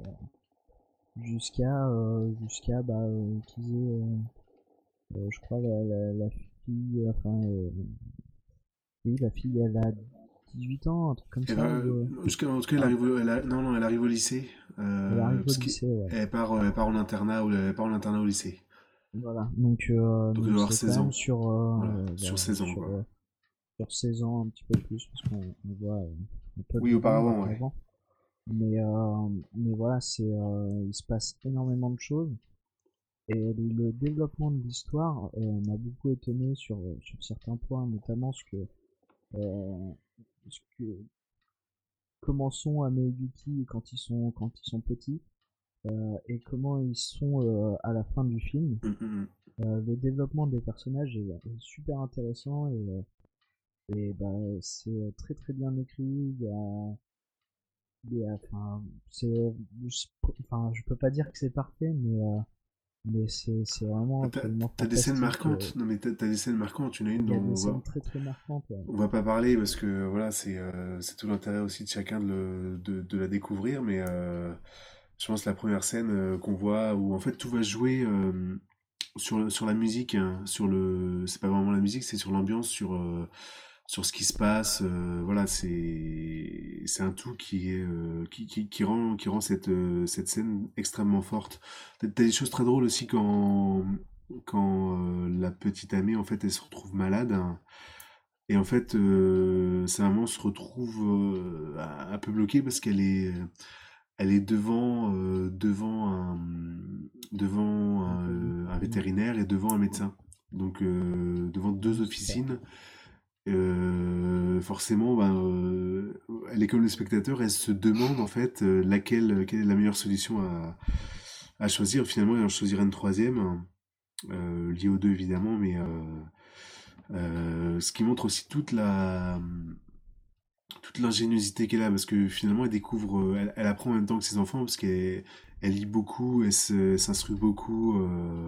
jusqu'à bah, qu'ils aient, je crois, la fille, enfin, oui, la fille, elle a 18 ans, un truc comme ça, ou En tout cas, ah, non, non, elle arrive au lycée. elle arrive au Parce lycée, ouais. elle part en internat, elle part en internat au lycée. Voilà, Donc elle doit donc avoir c'est quand 16 même ans. Voilà, sur 16 ans, quoi. sur 16 ans, un petit peu plus, parce qu'on voit un peu le Oui, début auparavant, ouais. avant. Mais voilà, il se passe énormément de choses. Et le développement de l'histoire m'a beaucoup étonné sur certains points, notamment euh, ce que comment sont Ame et Yuki quand ils sont petits et comment ils sont à la fin du film. Mm, mm, mm. Le développement des personnages est super intéressant et bah, c'est très très bien écrit. Enfin, c'est, enfin, je peux pas dire que c'est parfait, Mais c'est vraiment absolument T'as des scènes fantastique. marquantes. Non, mais t'as des scènes marquantes. Il y en a une Il y dont a des scènes très très marquantes. Ouais. on va pas parler parce que voilà, c'est tout l'intérêt aussi de chacun de la découvrir. Mais je pense que la première scène qu'on voit où en fait tout va se jouer sur la musique, hein, c'est pas vraiment la musique, c'est sur l'ambiance, sur ce qui se passe. Voilà, c'est un tout qui rend cette scène extrêmement forte. T'as des choses très drôles aussi quand la petite amie en fait elle se retrouve malade, hein, et en fait sa maman se retrouve un peu bloquée parce elle est devant un vétérinaire et devant un médecin. Donc devant deux Oui, c'est ça. officines. Forcément, ben, elle est comme le spectateur, elle se demande en fait quelle est la meilleure solution à choisir. Finalement, elle en choisirait une troisième, liée aux deux évidemment, mais ce qui montre aussi toute l'ingéniosité qu'elle a, parce que finalement, elle découvre, elle apprend en même temps que ses enfants, parce elle lit beaucoup, s'instruit beaucoup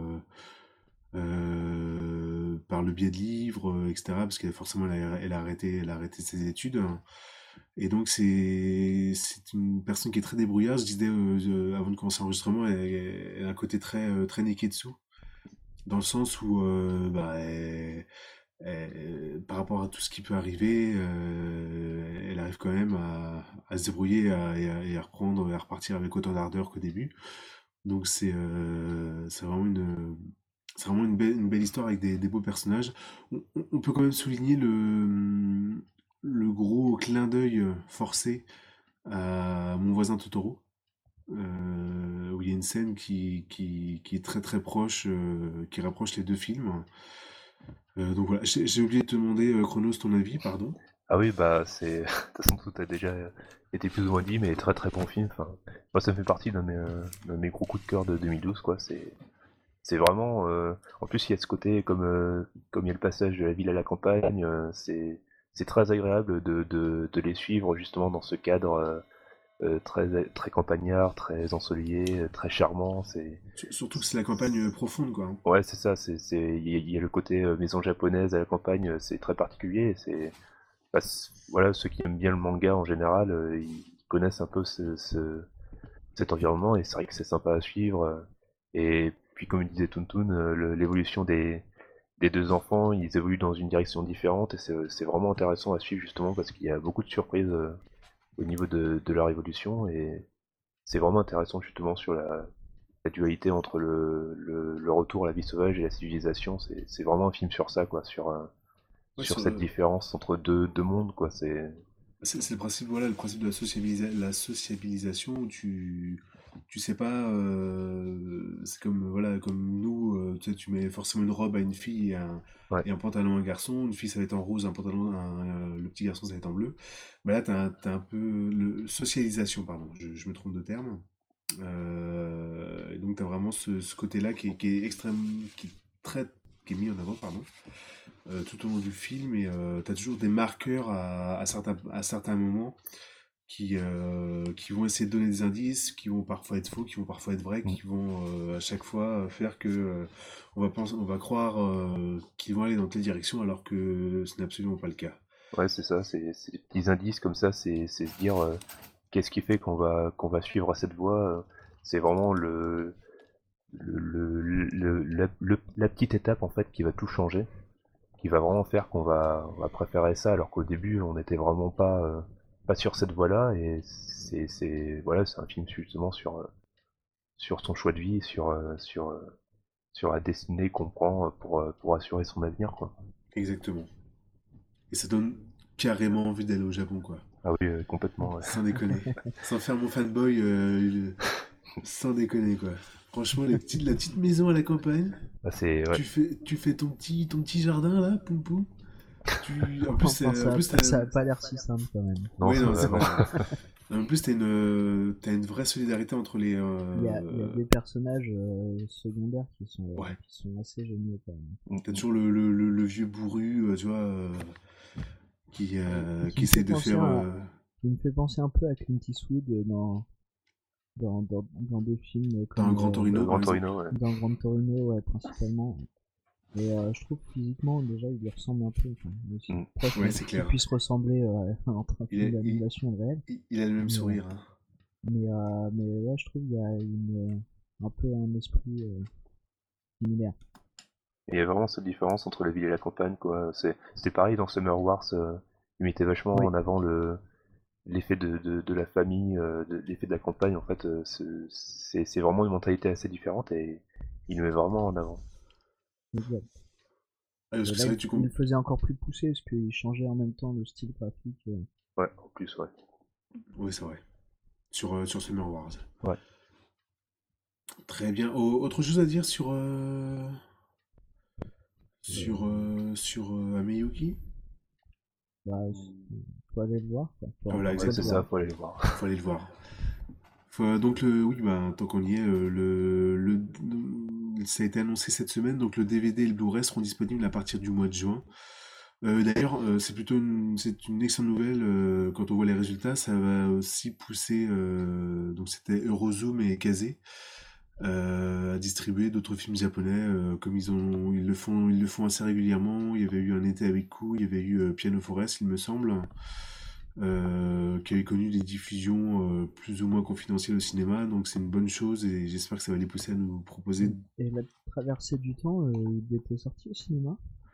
par le biais de livres, etc. Parce qu'elle forcément, elle a arrêté ses études, hein. Et donc, c'est une personne qui est très débrouillarde. Je disais avant de commencer l'enregistrement, elle a un côté très Neketsu, dans le sens où bah, par rapport à tout ce qui peut arriver, elle arrive quand même à se débrouiller et à reprendre et à repartir avec autant d'ardeur qu'au début. Donc c'est vraiment une belle histoire avec des beaux personnages. On peut quand même souligner le gros clin d'œil forcé à Mon voisin Totoro, où il y a une scène qui est très très proche, qui rapproche les deux films. Donc voilà, j'ai oublié de te demander, Chronos, ton avis, pardon. Ah oui, bah c'est. De toute façon, tout a déjà été plus ou moins dit, mais très très bon film. Enfin, moi, ça fait partie d'un de mes gros coups de cœur de 2012, quoi. C'est vraiment. En plus, il y a ce côté, comme il y a le passage de la ville à la campagne, c'est très agréable de les suivre justement dans ce cadre très campagnard, très ensoleillé, très charmant. Surtout que c'est la campagne profonde, quoi, hein. Ouais, c'est ça. Il y a le côté maison japonaise à la campagne, c'est très particulier. Bah, voilà, ceux qui aiment bien le manga en général, ils connaissent un peu cet environnement et c'est vrai que c'est sympa à suivre. Et puis, comme disait Toontoon, l'évolution des deux enfants, ils évoluent dans une direction différente et c'est vraiment intéressant à suivre justement parce qu'il y a beaucoup de surprises au niveau de leur évolution et c'est vraiment intéressant justement sur la dualité entre le retour à la vie sauvage et la civilisation. C'est vraiment un film sur ça, quoi, Ouais, sur cette différence entre deux mondes, quoi. c'est le principe, voilà, le principe de la sociabilisation où tu sais pas, c'est comme, voilà, comme nous, tu sais, tu mets forcément une robe à une fille Ouais. et un pantalon à un garçon, une fille ça va être en rose, le petit garçon ça va être en bleu. Bah là, t'as un peu, socialisation, pardon, je me trompe de terme. Et donc t'as vraiment ce côté-là qui est extrême, très, qui est mis en avant, pardon, tout au long du film et tu as toujours des marqueurs à certains moments qui vont essayer de donner des indices, qui vont parfois être faux, qui vont parfois être vrais, Mm. qui vont à chaque fois faire que on va croire qu'ils vont aller dans telle direction alors que ce n'est absolument pas le cas. Ouais, c'est ça, c'est des petits indices comme ça, c'est se dire qu'est-ce qui fait qu'on va suivre à cette voie. C'est vraiment la petite étape en fait qui va tout changer, qui va vraiment faire qu'on va préférer ça, alors qu'au début on n'était vraiment pas sur cette voie-là. Et voilà, c'est un film justement sur son choix de vie, sur la destinée qu'on prend pour assurer son avenir, quoi. Exactement. Et ça donne carrément envie d'aller au Japon, quoi. Ah oui, complètement. Ouais. Sans déconner. Sans faire mon fanboy, sans déconner, quoi. Franchement, la petite maison à la campagne, Ah, ouais. tu fais ton petit jardin là, poum poum. En plus, Enfin, ça a pas l'air si simple quand même. Non, oui, non, c'est non. pas. En plus, t'as une vraie solidarité entre les. Il y a des personnages secondaires Ouais. qui sont assez géniaux quand même. T'as toujours le vieux bourru, tu vois, Qui qui me fait essaie de penser faire. qui me fait penser un peu à Clint Eastwood dans des films Dans comme Grand Le Torino, par Grand exemple. Torino, ouais. dans Gran Torino, ouais, principalement. Et je trouve que physiquement, déjà, il lui ressemble un peu. Enfin, aussi Mm. proche Ouais, c'est qu'il clair. puisse ressembler entre un Il, film a- il, d'animation et le réel. il a le même Mais, sourire, hein. mais ouais, je trouve qu'il y a un peu un esprit similaire. Et il y a vraiment cette différence entre la ville et la campagne, quoi. C'était pareil dans Summer Wars, ils mettaient vachement Oui, en avant l'effet de la famille, l'effet de la campagne, en fait, c'est vraiment une mentalité assez différente et il le met vraiment en avant. exact. Ah, parce Et que là, c'est vrai, il le faisait encore plus poussé parce qu'il changeait en même temps le style graphique. Ouais, en plus, ouais. Oui, c'est vrai. Sur Summer Wars. Ouais. Très bien. Autre chose à dire sur Ameyuki? Bah, faut aller le voir, quoi. Ah voilà, Ouais, Faut c'est le ça, voir. faut aller le voir. faut aller le voir. Donc oui, bah, tant qu'on y est, ça a été annoncé cette semaine, donc le DVD et le Blu-ray seront disponibles à partir du mois de juin. D'ailleurs, c'est une excellente nouvelle quand on voit les résultats. Ça va aussi pousser, donc c'était Eurozoom et Kazé, à distribuer d'autres films japonais, comme ils le font assez régulièrement. Il y avait eu Un été avec Ku, il y avait eu Piano Forest, il me semble, qui avait connu des diffusions plus ou moins confidentielles au cinéma. Donc c'est une bonne chose et j'espère que ça va les pousser à nous proposer. Et la traversée du temps, il était sorti au cinéma.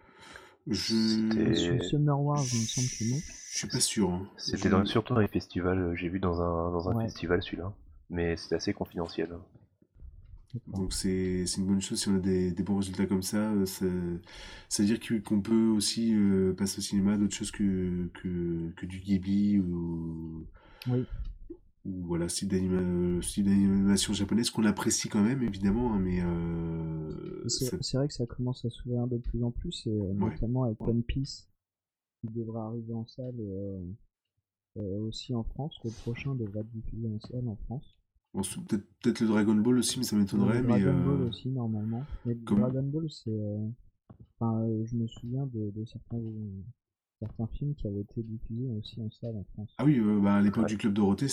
Sur Je, C'était Summer Wars, il me semble que non. je suis pas sûr, hein. surtout dans les festivals, j'ai vu dans un Ouais, festival celui-là, mais c'était assez confidentiel, hein. d'accord. Donc c'est une bonne chose si on a des bons résultats comme ça. Ça veut dire qu'on peut aussi passer au cinéma d'autres choses que du Ghibli Oui, ou voilà, style d'animation japonaise qu'on apprécie quand même évidemment, hein, mais c'est vrai que ça commence à s'ouvrir de plus en plus, et ouais. notamment avec One Piece, qui devra arriver en salle aussi en France. Le prochain devrait être diffusé en salle en France. Peut-être le Dragon Ball aussi, mais ça Le m'étonnerait, mais Dragon Ball aussi, normalement. Mais le comme Dragon Ball, enfin, je me souviens de certains films qui avaient été diffusés aussi en salle en France. ah oui, bah, à l'époque Ouais. du Club Dorothée,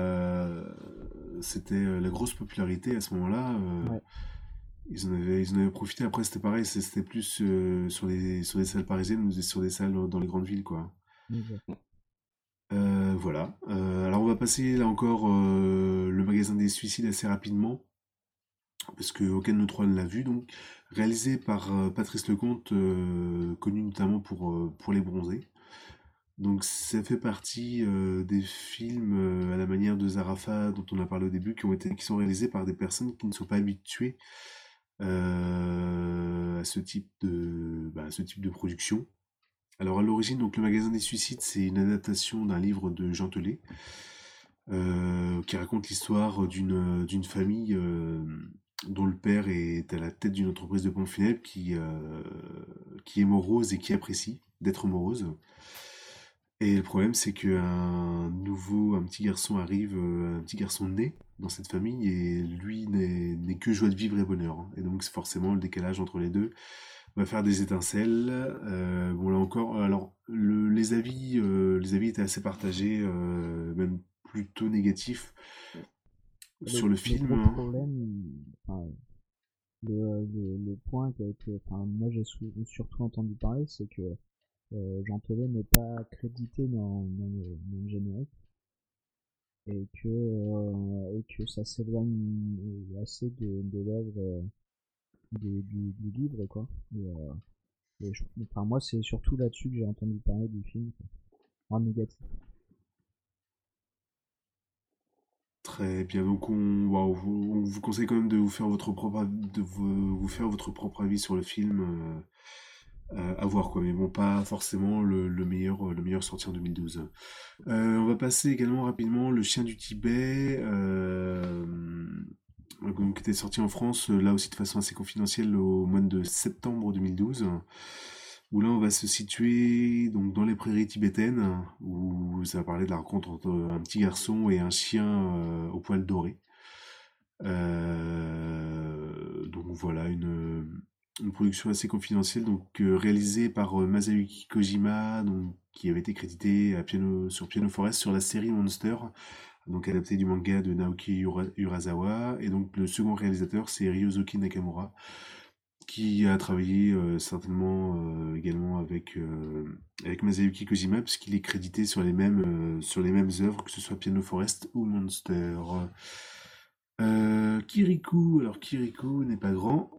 c'était la grosse popularité à ce moment-là. Ouais, Ils en avaient profité. Après, c'était pareil, c'était plus sur des salles parisiennes ou sur des salles dans les grandes villes, quoi. exact. Voilà. Alors, on va passer là encore le magasin des suicides assez rapidement, parce que aucun de nous trois ne l'a vu. Donc, réalisé par Patrice Lecomte, connu notamment pour Les Bronzés. Donc, ça fait partie des films à la manière de Zarafa, dont on a parlé au début, qui sont réalisés par des personnes qui ne sont pas habituées à ce type de production. Alors à l'origine, donc le magasin des suicides, c'est une adaptation d'un livre de Jean Telet, qui raconte l'histoire d'une famille dont le père est à la tête d'une entreprise de pompes funèbres qui est morose et qui apprécie d'être morose. Et le problème, c'est un petit garçon arrive, un petit garçon naît dans cette famille et lui n'est que joie de vivre et bonheur, hein. Et donc, c'est forcément le décalage entre les deux va faire des étincelles. Bon, là encore, alors, les avis étaient assez partagés, même plutôt négatifs sur le Le film, gros hein. problème, enfin, le point qui a été, enfin, moi j'ai surtout entendu parler, c'est que Jean Telet n'est pas crédité dans le générique, et que ça s'éloigne assez de l'œuvre du livre, quoi. Enfin, moi, c'est surtout là-dessus que j'ai entendu parler du film, quoi. En négatif. Très bien, donc on vous conseille quand même de vous faire vous faire votre propre avis sur le film, à voir quoi, mais bon, pas forcément le meilleur sorti en 2012. On va passer également rapidement Le Chien du Tibet, donc, qui était sorti en France, là aussi de façon assez confidentielle au mois de septembre 2012, où là on va se situer donc dans les prairies tibétaines, où ça va parler de la rencontre entre un petit garçon et un chien au poil doré. Donc voilà, une production assez confidentielle, donc réalisée par Masayuki Kojima, donc, qui avait été crédité sur Piano Forest sur la série Monster, donc adapté du manga de Naoki Urasawa. Et donc le second réalisateur, c'est Ryosuke Nakamura, qui a travaillé certainement également avec Masayuki Kojima, puisqu'il est crédité sur les mêmes œuvres, que ce soit Piano Forest ou Monster. Kirikou, alors Kirikou n'est pas grand.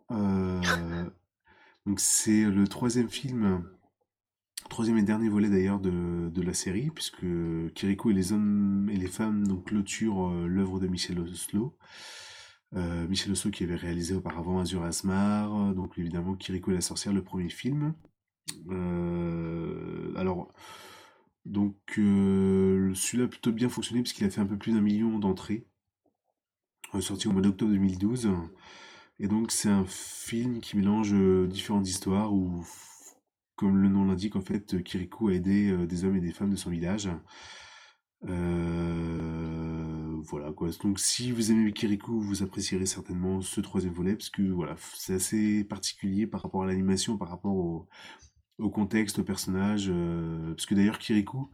Donc c'est le troisième et dernier volet d'ailleurs de la série, puisque Kirikou et les hommes et les femmes donc clôturent l'œuvre de Michel Oslo. Michel Oslo qui avait réalisé auparavant Azur Asmar, donc évidemment Kirikou et la sorcière, le premier film. Alors, donc celui-là a plutôt bien fonctionné puisqu'il a fait un peu plus d'1 million d'entrées, sorti au mois d'octobre 2012. Et donc c'est un film qui mélange différentes histoires où, comme le nom l'indique, en fait, Kirikou a aidé des hommes et des femmes de son village. Voilà quoi. Donc si vous aimez Kirikou, vous apprécierez certainement ce troisième volet parce que voilà, c'est assez particulier par rapport à l'animation, par rapport au contexte, au personnage. Parce que d'ailleurs Kirikou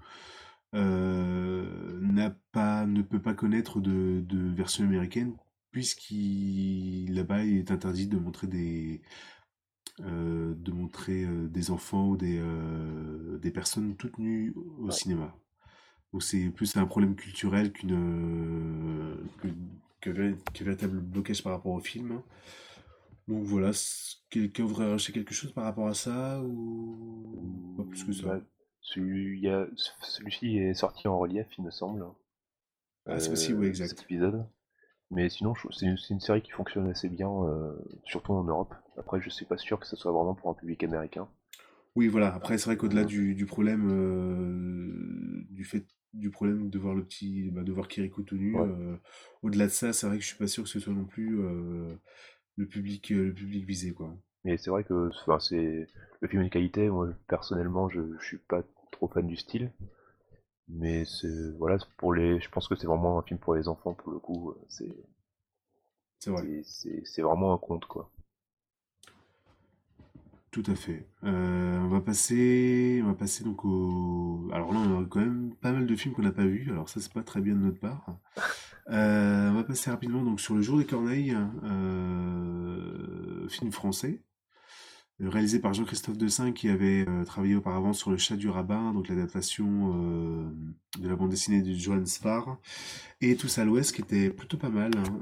ne peut pas connaître de version américaine puisqu'il là-bas il est interdit de montrer des enfants ou des personnes toutes nues au Ouais. cinéma. Donc c'est plus un problème culturel que véritable blocage par rapport au film. Donc voilà, quelqu'un voudrait rajouter quelque chose par rapport à ça ou pas plus que ça? Bah, celui-ci est sorti en relief, il me semble, Ah c'est possible, oui, cet exact. épisode. Mais sinon, c'est une série qui fonctionne assez bien, surtout en Europe. Après, je suis pas sûr que ce soit vraiment pour un public américain. Oui, voilà. Après, c'est vrai qu'au-delà Euh, du problème, du problème de voir de voir Kirikou tout nu, ouais. au-delà de ça, c'est vrai que je suis pas sûr que ce soit non plus le public visé, quoi. Mais c'est vrai que enfin, le film est de qualité. Moi, personnellement, je suis pas trop fan du style. Mais voilà, je pense que c'est vraiment un film pour les enfants pour le coup. C'est vrai. C'est vraiment un conte, quoi. Tout à fait. On va passer donc au. Alors là, on a quand même pas mal de films qu'on n'a pas vus. Alors ça, c'est pas très bien de notre part. On va passer rapidement donc sur Le Jour des Corneilles, film français, réalisé par Jean-Christophe Dessin qui avait travaillé auparavant sur Le Chat du Rabbin, donc l'adaptation de la bande dessinée de Johann Spar, et Tous à l'Ouest qui était plutôt pas mal, hein.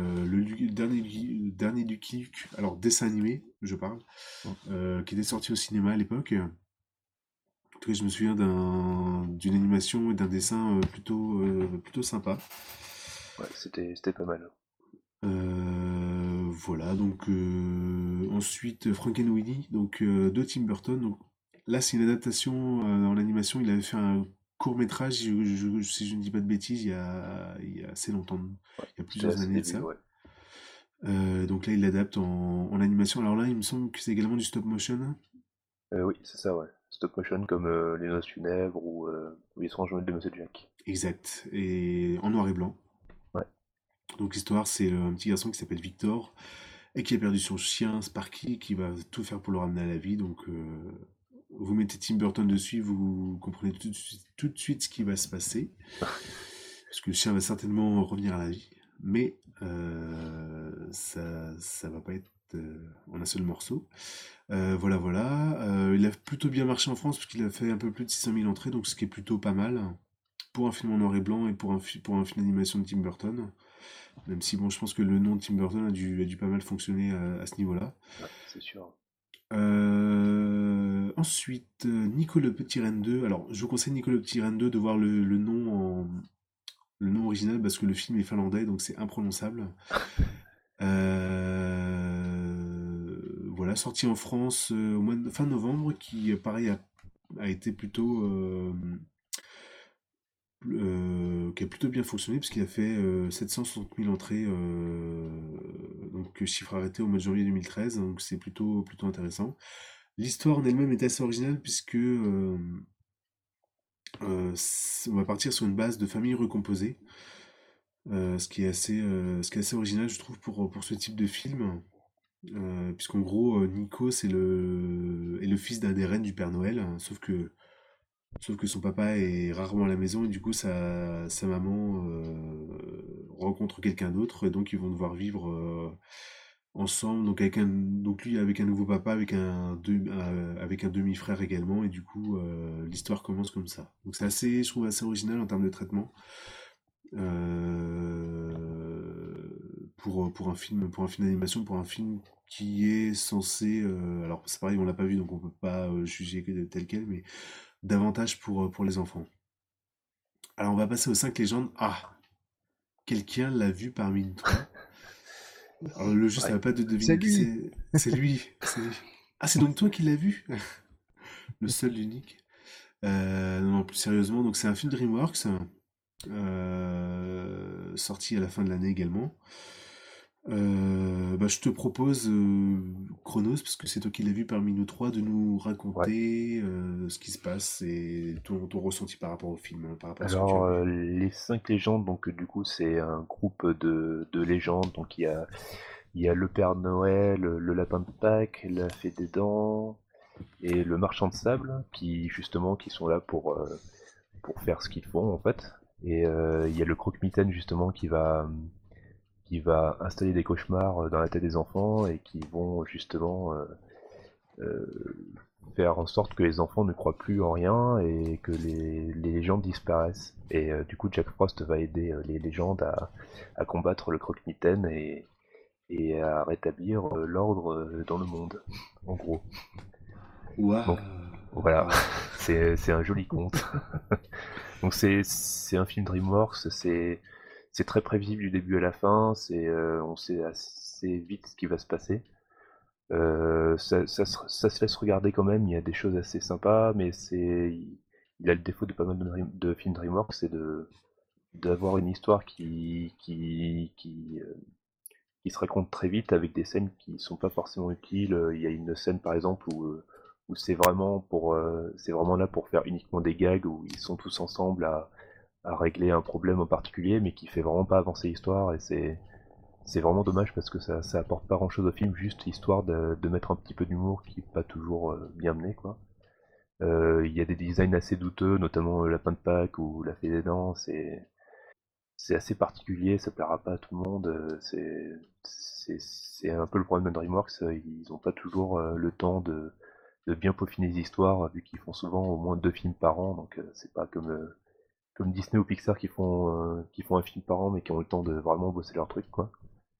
Le dernier Lucky Luke, alors dessin animé, je parle, Mm. qui était sorti au cinéma à l'époque. En tout cas, je me souviens d'une animation et d'un dessin plutôt sympa. Ouais, c'était pas mal. Voilà, donc ensuite Frankenweenie, donc de Tim Burton. Donc, là, c'est une adaptation en animation. Il avait fait un court métrage, si je ne dis pas de bêtises, il y a assez longtemps, il y a C'était à plusieurs ses années de débuts, ça. ouais. Donc là, il l'adapte en animation. Alors là, il me semble que c'est également du stop motion. Oui, c'est ça, ouais. Stop motion comme Les Noces funèbres ou Les étranges Noëls de Monsieur Jack. Exact. Et en noir et blanc. Ouais. Donc l'histoire, c'est un petit garçon qui s'appelle Victor et qui a perdu son chien Sparky, qui va tout faire pour le ramener à la vie. Donc vous mettez Tim Burton dessus, vous comprenez tout de suite ce qui va se passer. Parce que le chien va certainement revenir à la vie. Mais ça va pas être en un seul morceau. Voilà, voilà. Il a plutôt bien marché en France, parce qu'il a fait un peu plus de 600 000 entrées, donc ce qui est plutôt pas mal pour un film en noir et blanc et pour un film d'animation de Tim Burton. Même si, bon, je pense que le nom de Tim Burton a dû pas mal fonctionner à ce niveau-là. Ouais, c'est sûr. Ensuite, Nico le Petit Reine 2. Alors, je vous conseille Nico le Petit Reine 2 de voir le nom original parce que le film est finlandais, donc c'est imprononçable. Voilà, sorti en France fin novembre, qui, pareil, a été qui a plutôt bien fonctionné puisqu'il a fait 760 000 entrées, donc chiffre arrêté au mois de janvier 2013, donc c'est plutôt intéressant. L'histoire en elle-même est assez originale puisque on va partir sur une base de famille recomposée, ce qui est assez original je trouve pour ce type de film. Puisqu'en gros, Nico est le fils d'un des reines du Père Noël, hein, sauf que son papa est rarement à la maison et du coup sa maman rencontre quelqu'un d'autre et donc ils vont devoir vivre ensemble, donc lui avec un nouveau papa, avec un demi-frère également et du coup l'histoire commence comme ça. Donc c'est assez, je trouve assez original en termes de traitement. Pour un film d'animation, pour un film qui est censé, alors c'est pareil, on l'a pas vu donc on peut pas juger tel quel, mais davantage pour les enfants. Alors on va passer aux 5 légendes. Ah, quelqu'un l'a vu parmi nous trois. Alors le jeu, ça Ouais. va pas de C'est deviner qui lui. c'est. C'est lui, c'est lui. Ah, c'est donc toi qui l'as vu? Le seul, l'unique. Non, non, plus sérieusement, donc c'est un film DreamWorks, sorti à la fin de l'année également. Bah, je te propose, Chronos, parce que c'est toi qui l'as vu parmi nous trois, de nous Ouais. raconter ce qui se passe et ton ressenti par rapport au film, par rapport à ce que tu as Alors, vu. les 5 légendes, donc du coup, c'est un groupe de légendes. Donc, il y a le Père Noël, le Lapin de Pâques, la Fée des Dents et le Marchand de Sable, qui justement, qui sont là pour faire ce qu'ils font en fait. Et il y a le Croque-Mitaine justement qui va installer des cauchemars dans la tête des enfants et qui vont justement euh, faire en sorte que les enfants ne croient plus en rien et que les légendes disparaissent. Et du coup, Jack Frost va aider les légendes à combattre le croque-mitaine et à rétablir l'ordre dans le monde, en gros. Donc Waouh! voilà, Waouh! c'est un joli conte. Donc c'est un film DreamWorks, c'est très prévisible du début à la fin, on sait assez vite ce qui va se passer. Ça se laisse regarder quand même, il y a des choses assez sympas, mais il a le défaut de pas mal de films DreamWorks, c'est d'avoir une histoire qui se raconte très vite avec des scènes qui sont pas forcément utiles. Il y a une scène par exemple où c'est vraiment là pour faire uniquement des gags où ils sont tous ensemble à régler un problème en particulier, mais qui fait vraiment pas avancer l'histoire et c'est vraiment dommage parce que ça apporte pas grand chose au film, juste histoire de mettre un petit peu d'humour qui est pas toujours bien mené quoi. Il y a des designs assez douteux, notamment le lapin de Pâques ou la fée des dents, c'est assez particulier, ça plaira pas à tout le monde. C'est un peu le problème de DreamWorks, ils ont pas toujours le temps de bien peaufiner les histoires, vu qu'ils font souvent au moins 2 films par an, donc c'est pas comme Disney ou Pixar qui font un film par an mais qui ont le temps de vraiment bosser leur truc quoi.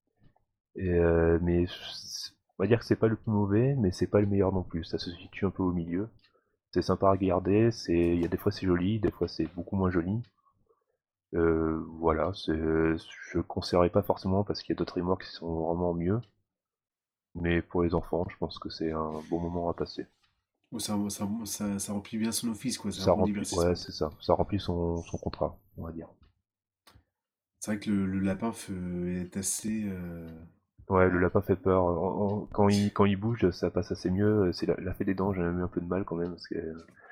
Mais on va dire que c'est pas le plus mauvais, mais c'est pas le meilleur non plus. Ça se situe un peu au milieu. C'est sympa à regarder. Il y a des fois c'est joli, des fois c'est beaucoup moins joli. Voilà, je conseillerais pas forcément parce qu'il y a d'autres remakes qui sont vraiment mieux. Mais pour les enfants, je pense que c'est un bon moment à passer. Oh, ça remplit bien son office, quoi. C'est un Ça bon remplit, ouais, divertissement. c'est ça. Ça remplit son contrat, on va dire. C'est vrai que le lapin est assez. Ouais, le Ouais. lapin fait peur. Quand il bouge, ça passe assez mieux. C'est la fée des dents, j'ai eu un peu de mal quand même parce que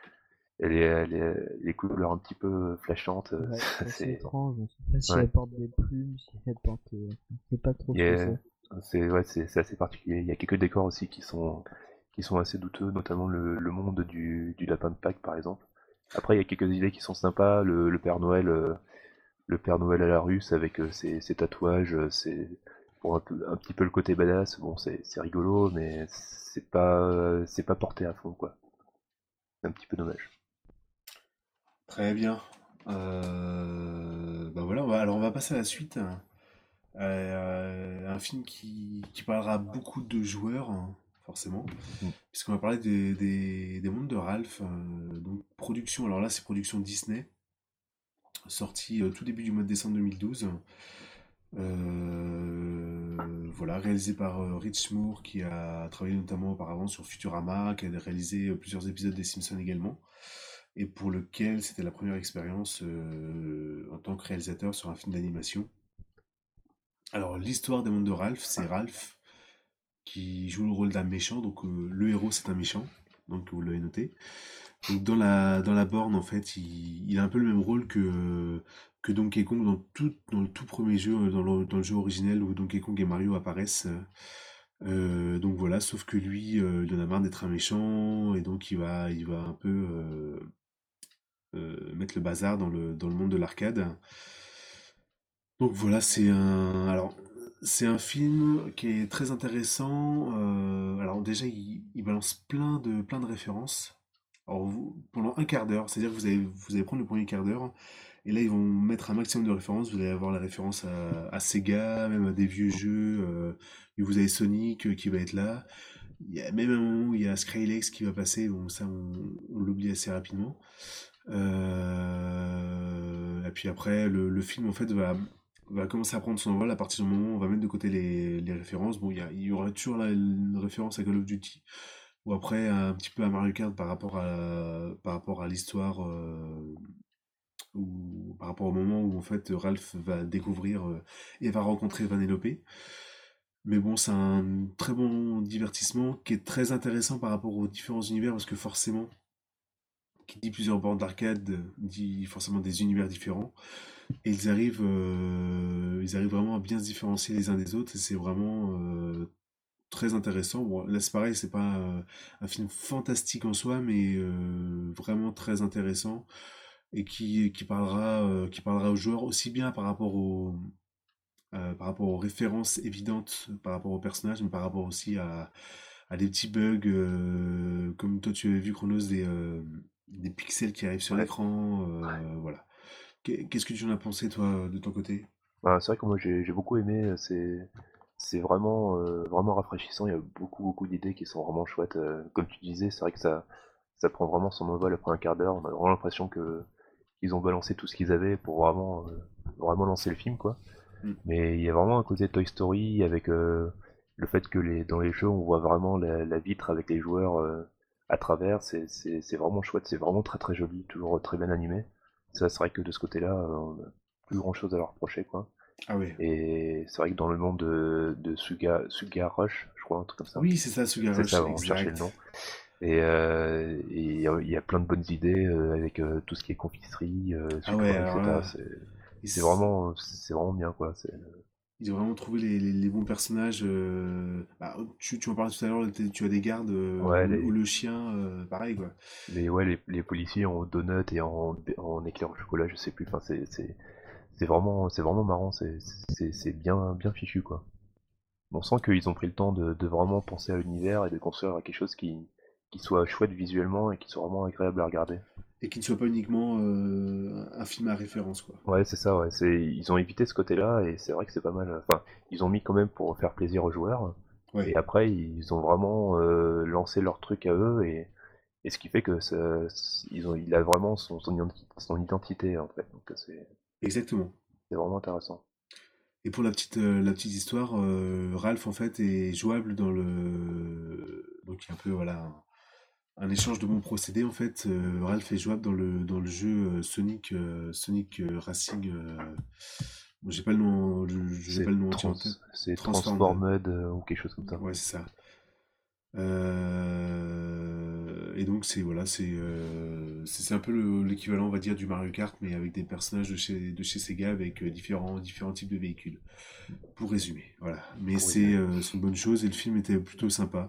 les couleurs un petit peu flashantes. Ouais, c'est assez C'est, étrange. On sait pas si ouais. elle porte des plumes, si elle porte. On sait pas trop Il y ce que a- c'est. ouais, c'est assez particulier. Il y a quelques décors aussi qui sont assez douteux, notamment le monde du lapin de Pâques par exemple. Après, il y a quelques idées qui sont sympas. Le Père Noël à la russe avec ses tatouages, c'est pour un petit peu le côté badass. Bon, c'est rigolo, mais c'est pas porté à fond quoi. C'est un petit peu dommage. Très bien. Bah voilà, alors on va passer à la suite. Un film qui parlera beaucoup de joueurs, hein, forcément, Mm. puisqu'on va parler des mondes de Ralph. Donc, production, alors là, c'est production Disney, sorti tout début du mois de décembre 2012. Voilà, réalisé par Rich Moore, qui a travaillé notamment auparavant sur Futurama, qui a réalisé plusieurs épisodes des Simpsons également, et pour lequel c'était la première expérience en tant que réalisateur sur un film d'animation. Alors, l'histoire des mondes de Ralph, c'est Ralph qui joue le rôle d'un méchant, donc le héros c'est un méchant, donc vous l'avez noté. Donc dans la borne en fait, il a un peu le même rôle que Donkey Kong dans le tout premier jeu, dans le jeu originel où Donkey Kong et Mario apparaissent. Donc voilà, sauf que lui, il en a marre d'être un méchant, et donc il va un peu mettre le bazar dans le monde de l'arcade. Donc voilà, c'est un film qui est très intéressant. Alors déjà, il balance plein de références. Alors pendant un quart d'heure, c'est-à-dire que vous allez prendre le premier quart d'heure, et là ils vont mettre un maximum de références. Vous allez avoir la référence à Sega, même à des vieux jeux. Et vous avez Sonic qui va être là. Il y a même un moment où il y a Skrillex qui va passer, donc ça on l'oublie assez rapidement. Et puis après, le film en fait va commencer à prendre son envol à partir du moment où on va mettre de côté les références. Bon, il y aura toujours là une référence à Call of Duty, ou après un petit peu à Mario Kart par rapport à l'histoire, ou par rapport au moment où en fait Ralph va découvrir et va rencontrer Vanellope. Mais bon, c'est un très bon divertissement qui est très intéressant par rapport aux différents univers, parce que forcément, qui dit plusieurs bornes d'arcade dit forcément des univers différents. Et ils arrivent vraiment à bien se différencier les uns des autres, et c'est vraiment très intéressant. Bon, là, c'est pareil, c'est pas un film fantastique en soi, mais vraiment très intéressant, et qui parlera aux joueurs aussi bien par rapport aux références évidentes, par rapport aux personnages, mais par rapport aussi à des petits bugs, comme toi tu avais vu, Chronos, des pixels qui arrivent sur Ouais. l'écran, voilà. Qu'est-ce que tu en as pensé, toi, de ton côté? Bah, c'est vrai que moi j'ai beaucoup aimé, c'est vraiment, vraiment rafraîchissant, il y a beaucoup d'idées qui sont vraiment chouettes. Comme tu disais, c'est vrai que ça prend vraiment son envol après un quart d'heure, on a vraiment l'impression que qu'ils ont balancé tout ce qu'ils avaient pour vraiment lancer le film, quoi. Mm. Mais il y a vraiment un côté Toy Story avec le fait que dans les jeux on voit vraiment la vitre avec les joueurs à travers, c'est vraiment chouette, c'est vraiment très joli, toujours très bien animé. Ça, c'est vrai que de ce côté-là, on a plus grand chose à leur reprocher, quoi. Ah ouais. Et c'est vrai que dans le monde de Sugar Rush, je crois, un truc comme ça. Oui, c'est ça, Sugar C'est ça, Rush, on cherchait le nom. exact. Et il y a plein de bonnes idées avec tout ce qui est confiserie, Ah ouais, sucrerie, alors etc. là, ils, C'est vraiment bien, quoi. ils ont vraiment trouvé les bons personnages. Bah, tu en parlais tout à l'heure, tu as des gardes, Ouais, ou le chien, pareil, quoi. les policiers en donut et en éclair au chocolat, je sais plus. Enfin, c'est vraiment marrant. C'est bien fichu, quoi. On sent qu'ils ont pris le temps de vraiment penser à l'univers et de construire quelque chose qui soit chouette visuellement et qui soit vraiment agréable à regarder. Et qui ne soit pas uniquement un film à référence, quoi. Ouais, c'est ça, ouais. Ils ont évité ce côté-là et c'est vrai que c'est pas mal. Enfin, ils ont mis quand même pour faire plaisir aux joueurs. Et Ouais, après, ils ont vraiment lancé leur truc à eux et ce qui fait que il a vraiment son identité en fait. Donc exactement. c'est vraiment intéressant. Et pour la petite histoire, Ralph en fait est jouable dans le. Donc il y a un peu, voilà, un échange de bons procédés en fait. Ralph est jouable dans le jeu Sonic Racing. Bon, j'ai pas le nom, j'ai pas le nom entier en tête. C'est Transformed. Transformed ou quelque chose comme ça. Ouais, c'est ça. Et donc c'est, voilà, c'est un peu l'équivalent, on va dire, du Mario Kart, mais avec des personnages de chez Sega, avec différents types de véhicules. Pour résumer, voilà. Mais Pour c'est résumer. euh, c'est une bonne chose, et le film était plutôt sympa.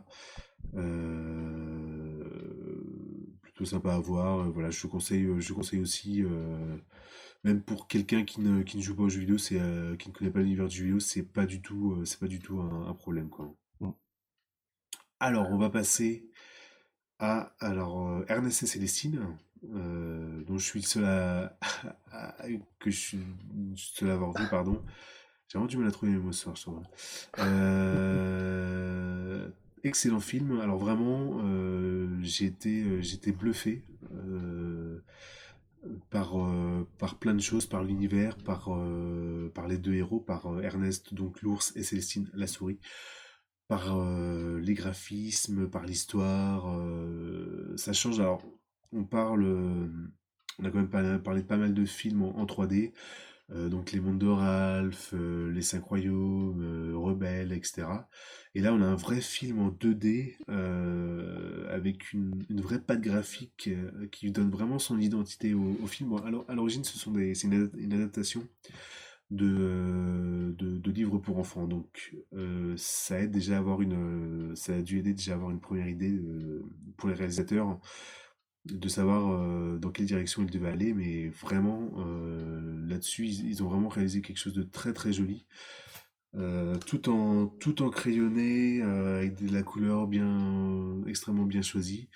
Euh, Plutôt sympa à voir. Voilà, je conseille aussi, même pour quelqu'un qui ne joue pas aux jeux vidéo, qui ne connaît pas l'univers du jeu vidéo, c'est pas du tout un problème, quoi. Mm. Alors, on va passer alors, Ernest et Célestine, dont je suis le seul que je suis le seul à avoir vu, pardon. J'ai vraiment du mal à trouver mes mots ce soir, je trouve. Excellent film. Alors vraiment, j'ai été bluffé, par plein de choses, par l'univers, par les deux héros, par Ernest, donc l'ours, et Célestine, la souris, par les graphismes, par l'histoire. Ça change. Alors, on a quand même parlé de pas mal de films en 3D. Donc les mondes de Ralph, les Cinq Royaumes, Rebelle, etc. Et là, on a un vrai film en 2D, avec une vraie patte graphique, qui lui donne vraiment son identité au film. Bon, alors, à l'origine, c'est une adaptation de livres pour enfants. Donc ça aide déjà à avoir ça a dû aider déjà à avoir une première idée pour les réalisateurs de savoir dans quelle direction ils devaient aller, mais vraiment là-dessus ils ont vraiment réalisé quelque chose de très très joli, tout en crayonné, avec de la couleur bien extrêmement bien choisie.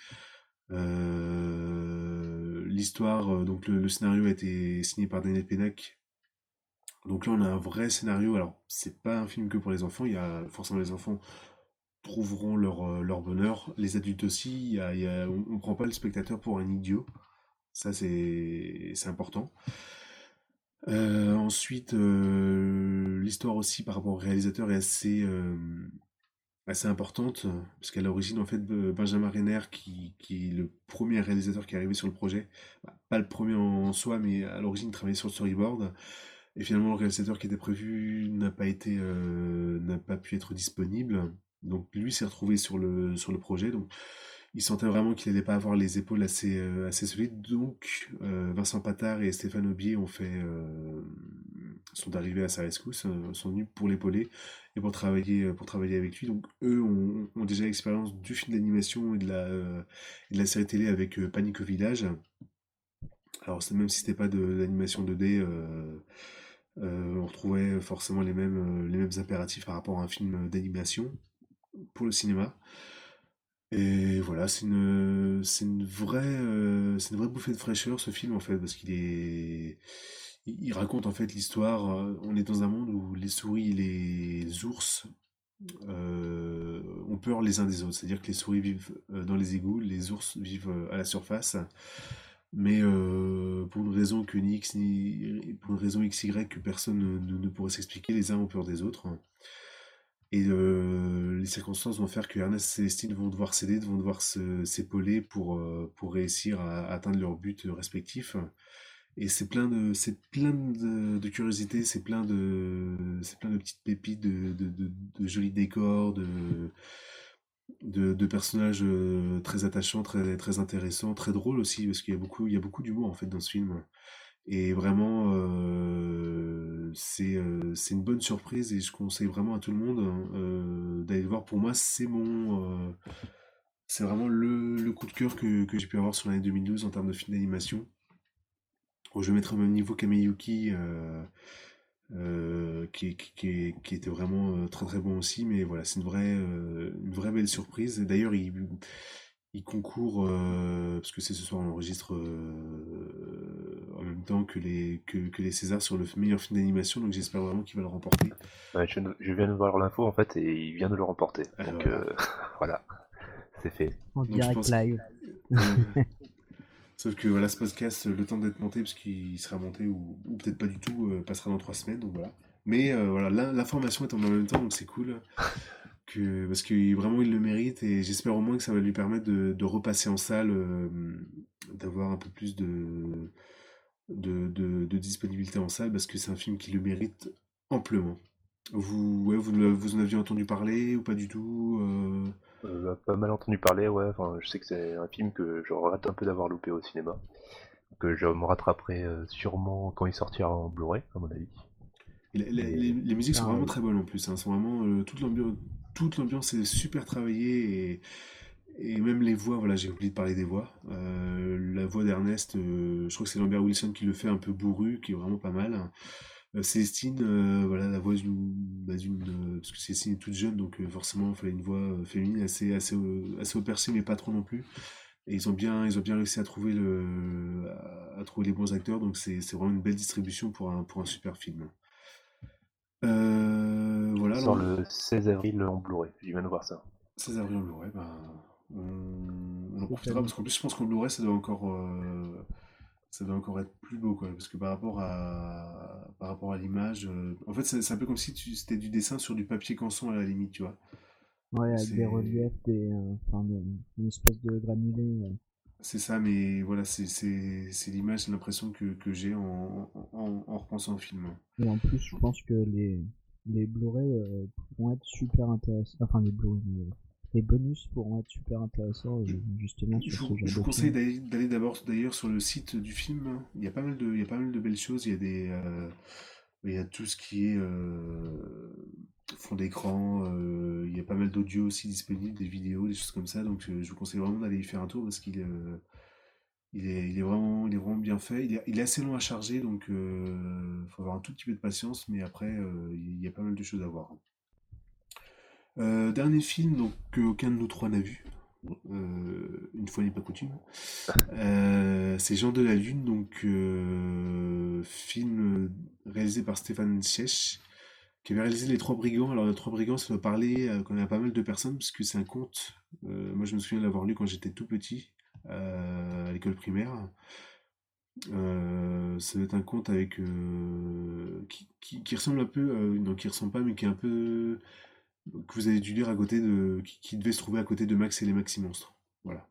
L'histoire, donc le scénario a été signé par Daniel Pénac. Donc là, on a un vrai scénario. Alors, c'est pas un film que pour les enfants. Il y a forcément les enfants trouveront leur bonheur. Les adultes aussi. On prend pas le spectateur pour un idiot. Ça, c'est important. Ensuite, l'histoire aussi par rapport au réalisateur est assez importante, parce qu'à l'origine, en fait, Benjamin Renner, qui est le premier réalisateur qui est arrivé sur le projet, bah, pas le premier en soi, mais à l'origine, il travaillait sur le storyboard. Et finalement, le réalisateur qui était prévu n'a pas pu être disponible. Donc lui s'est retrouvé sur le projet. Donc il sentait vraiment qu'il n'allait pas avoir les épaules assez solides. Donc Vincent Patard et Stéphane Aubier sont arrivés à sa rescousse, sont venus pour l'épauler et pour travailler avec lui. Donc eux ont déjà l'expérience du film d'animation et de la série télé avec Panique au village. Alors même si c'était pas de l'animation 2D, on retrouvait forcément les mêmes impératifs par rapport à un film d'animation pour le cinéma. Et voilà, c'est une vraie bouffée de fraîcheur ce film en fait, parce il raconte en fait l'histoire. On est dans un monde où les souris et les ours ont peur les uns des autres. C'est-à-dire que les souris vivent dans les égouts, les ours vivent à la surface. Mais pour une raison que ni X, ni pour une raison XY que personne ne pourrait s'expliquer, les uns ont peur des autres. Et les circonstances vont faire que Ernest et Célestine vont devoir céder, vont devoir s'épauler pour réussir à atteindre leurs buts respectifs. Et c'est plein de curiosités, c'est plein de petites pépites, de jolis décors, de personnages très attachants, très intéressants, très drôles aussi, parce il y a beaucoup d'humour en fait dans ce film. Et vraiment, c'est une bonne surprise et je conseille vraiment à tout le monde d'aller le voir. Pour moi, c'est vraiment le coup de cœur que j'ai pu avoir sur l'année 2012 en termes de film d'animation. Bon, je vais mettre au même niveau Kameyuki, qui était vraiment très très bon aussi, mais voilà, c'est une vraie belle surprise. Et d'ailleurs, il concourt, parce que c'est ce soir, on enregistre en même temps que les Césars sur le meilleur film d'animation, donc j'espère vraiment qu'il va le remporter. Ouais, je viens de voir l'info en fait et il vient de le remporter. Donc Voilà. voilà, c'est fait. En Donc je direct pense. live. Sauf que voilà, ce podcast, le temps d'être monté, parce qu'il sera monté ou peut-être pas du tout, passera dans 3 semaines, donc voilà. Mais voilà, l'information est en même temps, donc c'est cool. Parce que vraiment il le mérite et j'espère au moins que ça va lui permettre de repasser en salle, d'avoir un peu plus de disponibilité en salle parce que c'est un film qui le mérite amplement. Vous en aviez entendu parler ou pas du tout Pas mal entendu parler, ouais. Enfin, je sais que c'est un film que je regrette un peu d'avoir loupé au cinéma. Que je me rattraperai sûrement quand il sortira en Blu-ray, à mon avis. Et les musiques sont vraiment Pareil. très bonnes en plus, hein. Sont vraiment, toute l'ambiance est super travaillée et même les voix, voilà, j'ai oublié de parler des voix. La voix d'Ernest, je crois que c'est Lambert Wilson qui le fait un peu bourru, qui est vraiment pas mal. Célestine, voilà, la voix parce que Célestine est toute jeune, donc forcément, il fallait une voix féminine assez haut perché, mais pas trop non plus. Et ils ont bien réussi à trouver les bons acteurs, donc c'est vraiment une belle distribution pour un super film. il Voilà, sort le 16 avril en Blu-ray, je viens de voir ça. 16 avril en Blu-ray, ben, on en Cette profitera année. parce qu'en plus, je pense qu'en Blu-ray, ça doit encore être plus beau, quoi. Parce que par rapport à l'image, en fait, c'est un peu comme si c'était du dessin sur du papier canson à la limite, tu vois. Ouais, Donc avec des reliefs, enfin, une espèce de granulé. c'est ça, mais voilà, c'est l'image, c'est l'impression que j'ai en repensant au film. Et en plus, je pense que les Blu-ray pourront être super intéressants. Enfin, les bonus pourront être super intéressants justement sur ce Je genre vous de conseille film. d'aller d'abord d'ailleurs sur le site du film. Il y a pas mal de belles choses. Il y a tout ce qui est fond d'écran, il y a pas mal d'audio aussi disponible, des vidéos, des choses comme ça. Donc je vous conseille vraiment d'aller y faire un tour parce il est vraiment bien fait. Il est assez long à charger, donc faut avoir un tout petit peu de patience, mais après il y a pas mal de choses à voir. Dernier film donc qu'aucun de nous trois n'a vu. Une fois n'est pas coutume. C'est Jean de la Lune, donc film réalisé par Stéphane Chech, qui avait réalisé Les Trois Brigands. Alors, Les Trois Brigands, ça doit parler quand même à pas mal de personnes, parce que c'est un conte. Moi, je me souviens de l'avoir lu quand j'étais tout petit, à l'école primaire. Ça doit être un conte avec qui ressemble un peu, non, qui ressemble pas, mais qui est un peu que vous avez dû lire à côté qui devait se trouver à côté de Max et les Maxi Monstres. Voilà,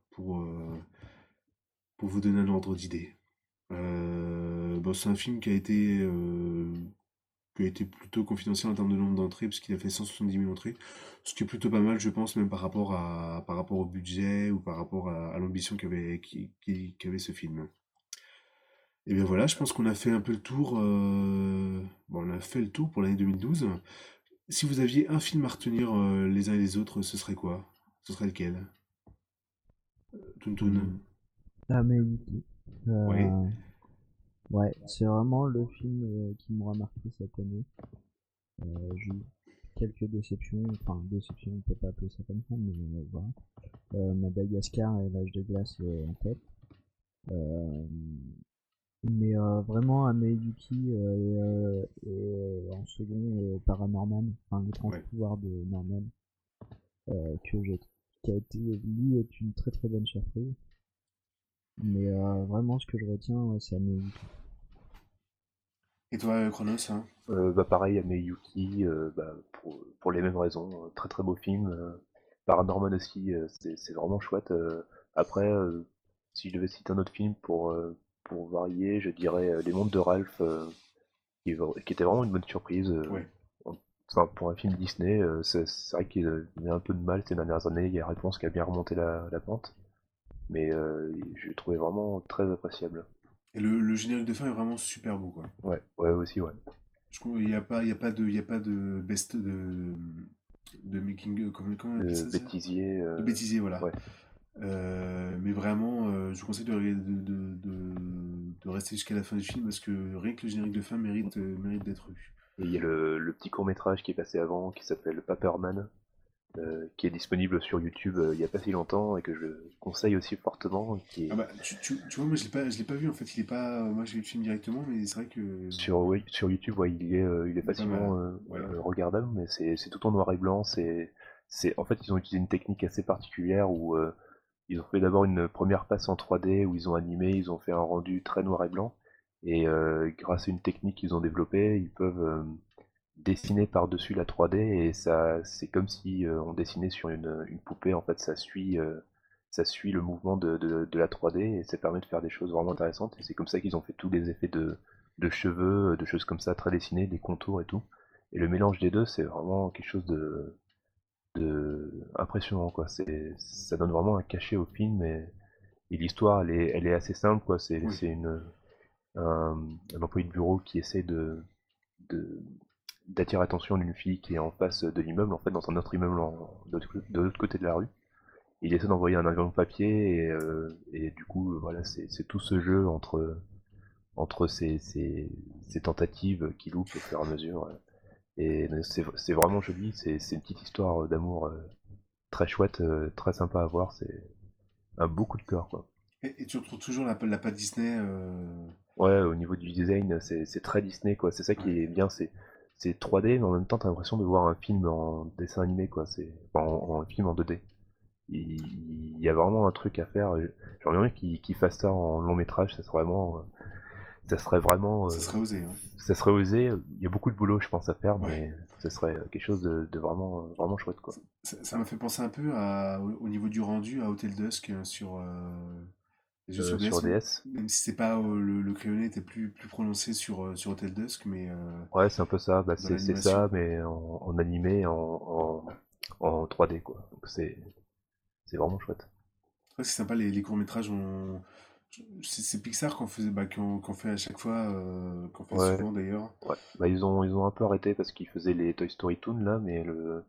pour vous donner un ordre d'idée. Bon, c'est un film qui a été plutôt confidentiel en termes de nombre d'entrées, puisqu'il a fait 170 000 entrées, ce qui est plutôt pas mal, je pense, même par rapport au budget ou par rapport à l'ambition qu'avait ce film. Et bien voilà, je pense qu'on a fait un peu le tour. Bon, on a fait le tour pour l'année 2012. Si vous aviez un film à retenir les uns et les autres, ce serait quoi? Ce serait lequel? Toon. Amélie. Oui, Euh, ouais, c'est vraiment le film qui m'aura marqué cette année. J'ai eu quelques déceptions, enfin déceptions, on peut pas appeler ça comme ça, mais voilà. Madagascar et l'âge de glace en tête. Euh, mais vraiment Ameyuki et en second Paranorman, enfin le ouais. pouvoir de Norman, que j'ai qui a été lui est une très très bonne surprise. Mais vraiment ce que je retiens c'est Ameyuki. Et toi, Chronos, hein? Bah pareil, à Miyuki, bah, pour les mêmes raisons. Très très beau film. Paranorman aussi, c'est vraiment chouette. Après, si je devais citer un autre film pour varier, je dirais Les Mondes de Ralph, qui était vraiment une bonne surprise. Ouais. Enfin, pour un film Disney, c'est vrai qu'il y a un peu de mal ces dernières années. Il y a Réponse qui a bien remonté la pente, mais je l'ai trouvé vraiment très appréciable. Et le générique de fin est vraiment super beau, quoi. Ouais, ouais aussi, ouais. Je trouve il y a pas de de making, comment on appelle Le ça, ça? bêtisier, De bêtisier, voilà. ouais. Mais vraiment, je vous conseille de rester jusqu'à la fin du film parce que rien que le générique de fin mérite d'être vu. Et il y a le petit court-métrage qui est passé avant, qui s'appelle Paperman, qui est disponible sur YouTube il n'y a pas si longtemps et que je conseille aussi fortement, qui Ah est bah, tu vois, moi je l'ai pas vu en fait, il est pas, moi j'ai vu le film directement, mais c'est vrai que oui, sur YouTube, ouais, il est il est pas mal, hein. facilement Ouais, regardable, mais c'est tout en noir et blanc. En fait, ils ont utilisé une technique assez particulière où ils ont fait d'abord une première passe en 3D où ils ont animé, ils ont fait un rendu très noir et blanc, et grâce à une technique qu'ils ont développée, ils peuvent dessiner par-dessus la 3D et ça, c'est comme si on dessinait sur une poupée. En fait, ça suit le mouvement de la 3D et ça permet de faire des choses vraiment intéressantes. Et c'est comme ça qu'ils ont fait tous les effets de cheveux, de choses comme ça, très dessinées, des contours et tout. Et le mélange des deux, c'est vraiment quelque chose de impressionnant, quoi. Ça donne vraiment un cachet au film et l'histoire, elle est assez simple, quoi. oui. C'est un employé de bureau qui essaie de d'attirer l'attention d'une fille qui est en face de l'immeuble, en fait dans un autre immeuble de l'autre côté de la rue. Il essaie d'envoyer un avion de papier et du coup voilà c'est tout ce jeu entre ces tentatives qui loupent au fur et à mesure. Et c'est vraiment joli, c'est une petite histoire d'amour très chouette, très sympa à voir, c'est un beau coup de cœur quoi. Et tu retrouves toujours la patte Disney. Ouais, au niveau du design, c'est très Disney, quoi. C'est ça qui Ouais. est bien, c'est 3D, mais en même temps, t'as l'impression de voir un film en dessin animé, quoi. En film en 2D. Il y a vraiment un truc à faire. J'aimerais bien qu'ils fassent ça en long métrage, ça serait vraiment, Ça serait osé, hein. ça serait osé. Il y a beaucoup de boulot, je pense, à faire, Ouais. mais ce serait quelque chose de vraiment, vraiment chouette, quoi. Ça m'a fait penser un peu au niveau du rendu à Hotel Dusk sur les jeux sur Sur DS, DS. même si c'est pas le crayonné était plus prononcé sur Hotel Dusk, mais Ouais, c'est un peu ça. Bah, dans c'est l'animation. ça, mais en animé, en 3D, quoi. Donc c'est vraiment chouette. Ouais, c'est sympa, les courts-métrages ont. C'est Pixar qu'on faisait, qu'on fait à chaque fois, qu'on fait Ouais, souvent d'ailleurs. ouais. Bah, ils ont un peu arrêté parce qu'ils faisaient les Toy Story Toon là, mais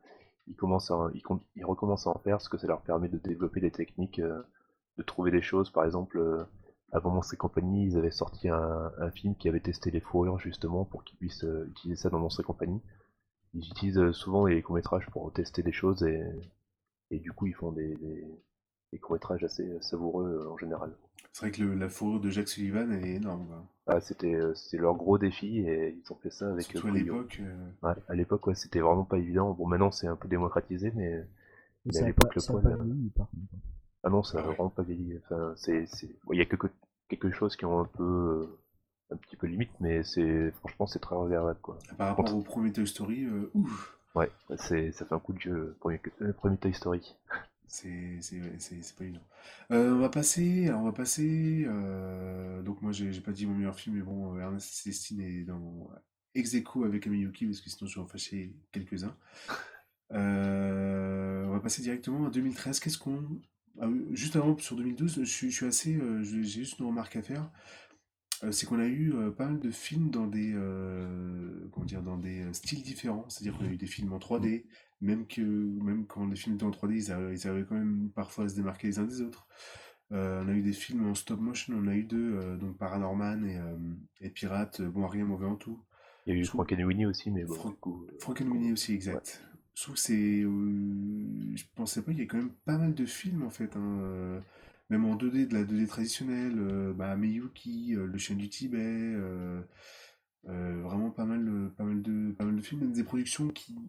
ils recommencent à en faire parce que ça leur permet de développer des techniques, de trouver des choses. Par exemple, avant Monstres et compagnie, ils avaient sorti un film qui avait testé les fourrures justement pour qu'ils puissent utiliser ça dans Monstres et compagnie. Ils utilisent souvent les courts-métrages pour tester des choses et du coup ils font des courts-métrages assez savoureux en général. C'est vrai que la fourrure de Jack Sullivan, elle est énorme, quoi. Ah, c'était leur gros défi et ils ont fait ça avec Surtout à brio. l'époque. Ouais, à l'époque, ouais, c'était vraiment pas évident. Bon, maintenant c'est un peu démocratisé, Et mais à l'époque, le ça a poil. pas vieilli, par contre. Ah non, ça a Ah ouais. vraiment pas vieilli. Enfin, bon, il y a quelques choses qui ont un petit peu limite, mais franchement, c'est très regardable, quoi. Par rapport Contre- au premier Toy Story, ouf, Ouais, ça fait un coup de jeu, le premier Toy Story. ouais, c'est pas évident. On va passer. Donc moi, j'ai pas dit mon meilleur film, mais bon, Ernest et Célestine est dans ex aequo avec Amiyuki, parce que sinon je vais en fâcher quelques-uns. On va passer directement à 2013. Ah oui, juste avant, sur 2012, je suis assez. J'ai juste une remarque à faire. C'est qu'on a eu pas mal de films dans des, comment dire, dans des styles différents. C'est-à-dire qu'on a eu des films en Mm. 3D, même quand les films étaient en 3D, ils arrivaient quand même parfois à se démarquer les uns des autres. On a eu des films en stop motion, on a eu deux, donc Paranorman et Pirates, bon, rien mauvais en tout. Il y a eu Je trouve Frankenweenie aussi, mais bon, Frank, du coup, Frankenweenie aussi, ouais. exact. Je trouve que je pensais pas qu'il y ait quand même pas mal de films en fait, hein, même en 2D, de la 2D traditionnelle, Miyuki, Le Chien du Tibet, vraiment pas mal de films, même des productions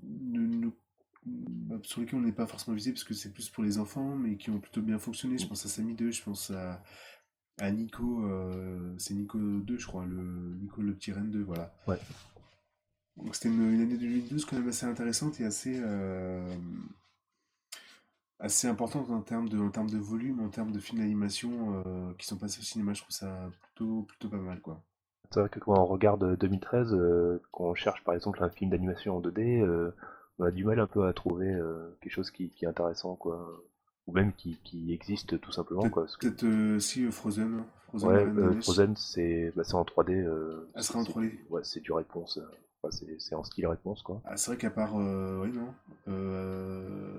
sur lesquelles on n'est pas forcément visé parce que c'est plus pour les enfants, mais qui ont plutôt bien fonctionné. Je Mm. pense à Samy 2, je pense à Nico, c'est Nico 2, je crois, Nico le petit reine 2, voilà. Ouais. Donc c'était une année 2012 quand même assez intéressante et assez importante en termes de volume, en termes de films d'animation qui sont passés au cinéma. Je trouve ça plutôt pas mal, quoi. C'est vrai que quand on regarde 2013, quand on cherche par exemple un film d'animation en 2D, on a du mal un peu à trouver quelque chose qui est intéressant, quoi. Ou même qui existe tout simplement, quoi. Parce que, Peut-être si Frozen, Frozen la ouais, Reine de la Neige, Frozen, c'est en 3D, elle sera en 3D. c'est du réponse. Enfin, c'est en style réponse, quoi. Ah, c'est vrai qu'à part, oui, non, Euh,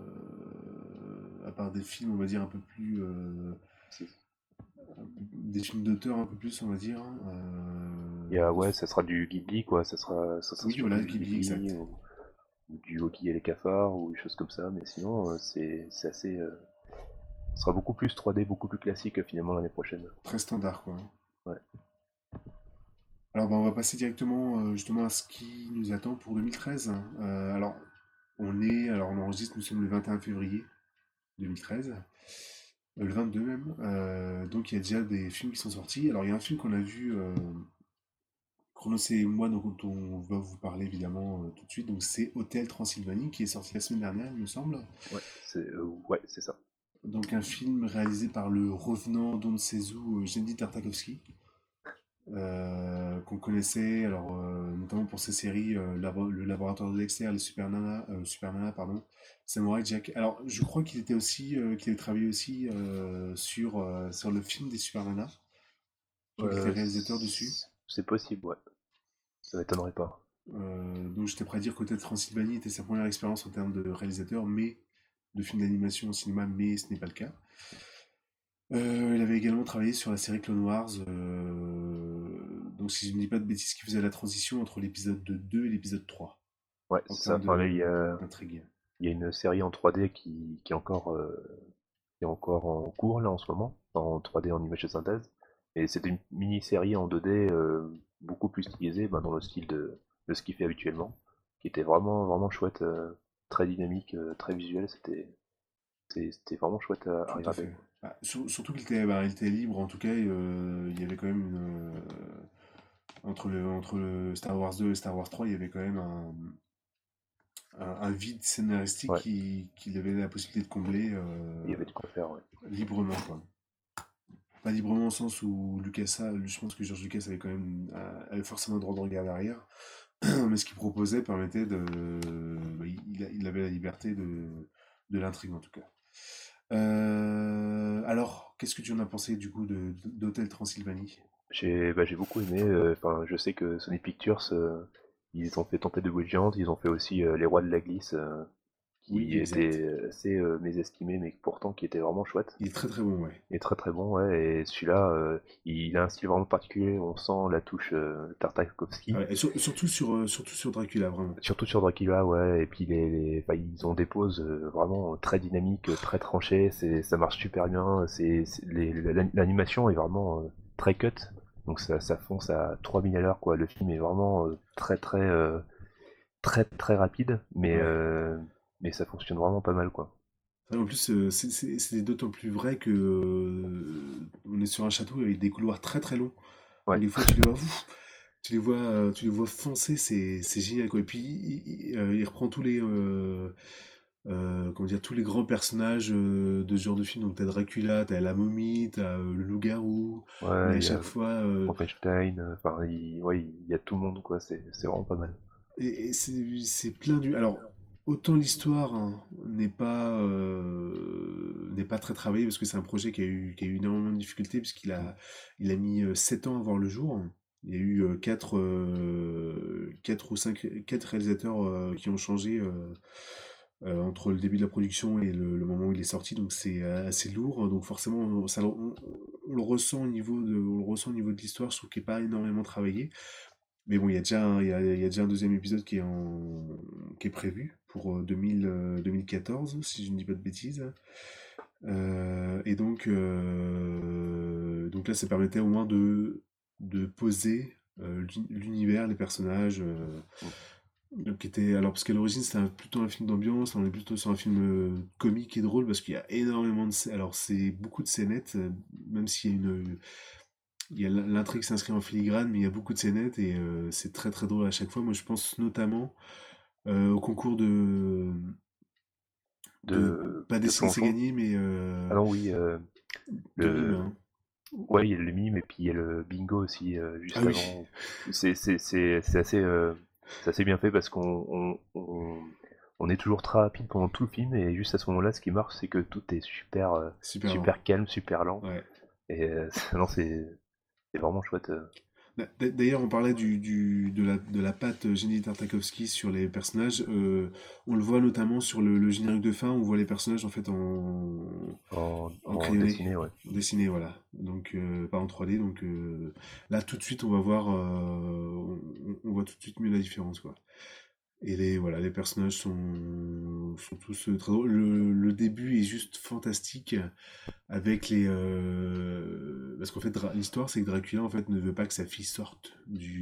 à part des films, on va dire un peu plus, C'est- des films d'auteur un peu plus, on va dire, hein, Ouais, ça sera du Ghibli, quoi. Ça sera oui, surtout voilà, du Ghibli, Ghibli exact. ou du Oggy et les cafards ou des choses comme ça. Mais sinon, c'est assez. Ce sera beaucoup plus 3D, beaucoup plus classique finalement l'année prochaine. Très standard, quoi. Ouais. Alors, on va passer directement justement à ce qui nous attend pour 2013. Alors, alors on enregistre, nous sommes le 21 février 2013, le 22 même. Donc, il y a déjà des films qui sont sortis. Alors, il y a un film qu'on a vu, Chronos et moi, dont on va vous parler évidemment tout de suite. Donc, c'est Hôtel Transylvanie qui est sorti la semaine dernière, il me semble. Ouais, c'est ça. Donc, un film réalisé par le revenant Don Cezou, Genndy Tartakovsky. Qu'on connaissait alors notamment pour ses séries Le Laboratoire de Dexter, les Super Nana, pardon, Samurai Jack. Alors je crois qu'il avait travaillé aussi sur le film des Super Nana. Je crois qu'il était réalisateur dessus. C'est possible, ouais. Ça m'étonnerait pas. Donc j'étais prêt à dire qu'Hôtel Transylvanie était sa première expérience en termes de réalisateur, mais de film d'animation au cinéma, mais ce n'est pas le cas. Il avait également travaillé sur la série Clone Wars, donc si je ne dis pas de bêtises, qui faisait la transition entre l'épisode 2 et l'épisode 3, Ouais, en c'est ça. termes Enfin, là, d'intrigue. il y a une série en 3D qui est encore en cours là en ce moment, en 3D en image de synthèse. Et c'était une mini-série en 2D beaucoup plus stylisée dans le style de ce qu'il fait habituellement, qui était vraiment, vraiment chouette, très dynamique, très visuel. C'était vraiment chouette à Tout à regarder, fait. quoi. Surtout il était libre, en tout cas, il y avait quand même entre le Star Wars 2 et Star Wars 3, il y avait quand même un vide scénaristique Ouais, qu'il avait la possibilité de combler il y avait de quoi faire, ouais. librement, quoi. Pas librement au sens où je pense que George Lucas avait forcément le droit de regarder arrière, mais ce qu'il proposait permettait il avait la liberté de l'intrigue en tout cas. Alors, qu'est-ce que tu en as pensé du coup d'Hôtel Transylvanie? J'ai beaucoup aimé. Enfin, je sais que Sony Pictures, ils ont fait Tempête de Boules Géantes, ils ont fait aussi Les Rois de la Glisse, Oui, qui exact. était assez mésestimé, mais pourtant qui était vraiment chouette. Il est très très bon, ouais. Et très très bon, ouais. Et celui-là, il a un style vraiment particulier. On sent la touche Ah Tartakovsky. ouais, et surtout sur Dracula, vraiment. Surtout sur Dracula, ouais. Et puis enfin, ils ont des poses vraiment très dynamiques, très tranchées. Ça marche super bien. L'animation est vraiment très cut. Donc ça fonce à 3000 à l'heure, quoi. Le film est vraiment très très rapide, Ouais. mais ça fonctionne vraiment pas mal, quoi. Ah, en plus, c'est d'autant plus vrai que on est sur un château avec des couloirs très très longs. Donc Ouais, des fois, tu les vois foncer, c'est génial quoi. Et puis il reprend comment dire, tous les grands personnages de ce genre de film. Donc t'as Dracula, t'as la momie, t'as le loup-garou, mais ouais, à il y a chaque fois, Frankenstein. Enfin, ouais, il y a tout le monde, quoi. C'est vraiment pas mal. et c'est plein du. Alors autant l'histoire hein, n'est pas très travaillée parce que c'est un projet qui a eu énormément de difficultés puisqu'il a mis 7 ans à voir le jour. Il y a eu quatre réalisateurs qui ont changé entre le début de la production et le moment où il est sorti, donc c'est assez lourd. Donc forcément, on le ressent on le ressent au niveau de l'histoire. Je trouve qu'il n'est pas énormément travaillé. Mais bon, il y a déjà un deuxième épisode qui est prévu pour 2014, si je ne dis pas de bêtises. Donc là, ça permettait au moins de poser l'univers, les personnages. Alors, parce qu'à l'origine, c'était plutôt un film d'ambiance, là, on est plutôt sur un film comique et drôle, parce qu'il y a énormément de scènes. Alors, c'est beaucoup de scénettes, même s'il y a l'intrigue s'inscrit en filigrane, mais il y a beaucoup de scénettes et c'est très très drôle à chaque fois. Moi, je pense notamment au concours de pas De d'essayer de c'est plongeon. gagné, mais Ah non, oui, de mime, le, hein. ouais, il y a le mime et puis il y a le bingo aussi Ah juste oui, avant. C'est assez bien fait parce on est toujours très rapide pendant tout le film et juste à ce moment-là, ce qui marche, c'est que tout est super lent. super calme, super lent. Ouais. Et non, c'est vraiment chouette. D'ailleurs, on parlait de la patte Jenny Tartakovsky sur les personnages. On le voit notamment sur le générique de fin. On voit les personnages en fait en En crayonné, dessiné, ouais. en dessiné, voilà. Donc pas en 3D. Donc là, tout de suite, on va voir, on voit tout de suite mieux la différence, quoi. Et voilà, les personnages sont tous très drôles. Le début est juste fantastique avec parce qu'en fait, l'histoire, c'est que Dracula, en fait, ne veut pas que sa fille sorte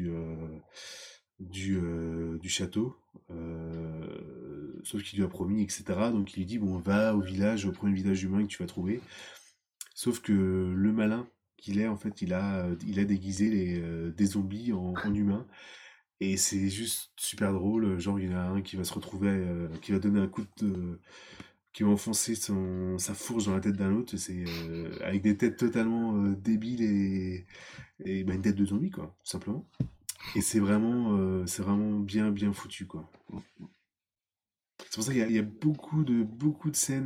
du château. Sauf qu'il lui a promis, etc. Donc il lui dit, bon, va au village, au premier village humain que tu vas trouver. Sauf que le malin qu'il est, en fait, il a déguisé des zombies en humains. Et c'est juste super drôle. Genre, il y en a un qui va se retrouver, qui va donner un coup qui va enfoncer sa fourche dans la tête d'un autre. C'est avec des têtes totalement débiles et bah, une tête de zombie, quoi, tout simplement. Et c'est vraiment bien, bien foutu, quoi. C'est pour ça qu'il y a beaucoup de scènes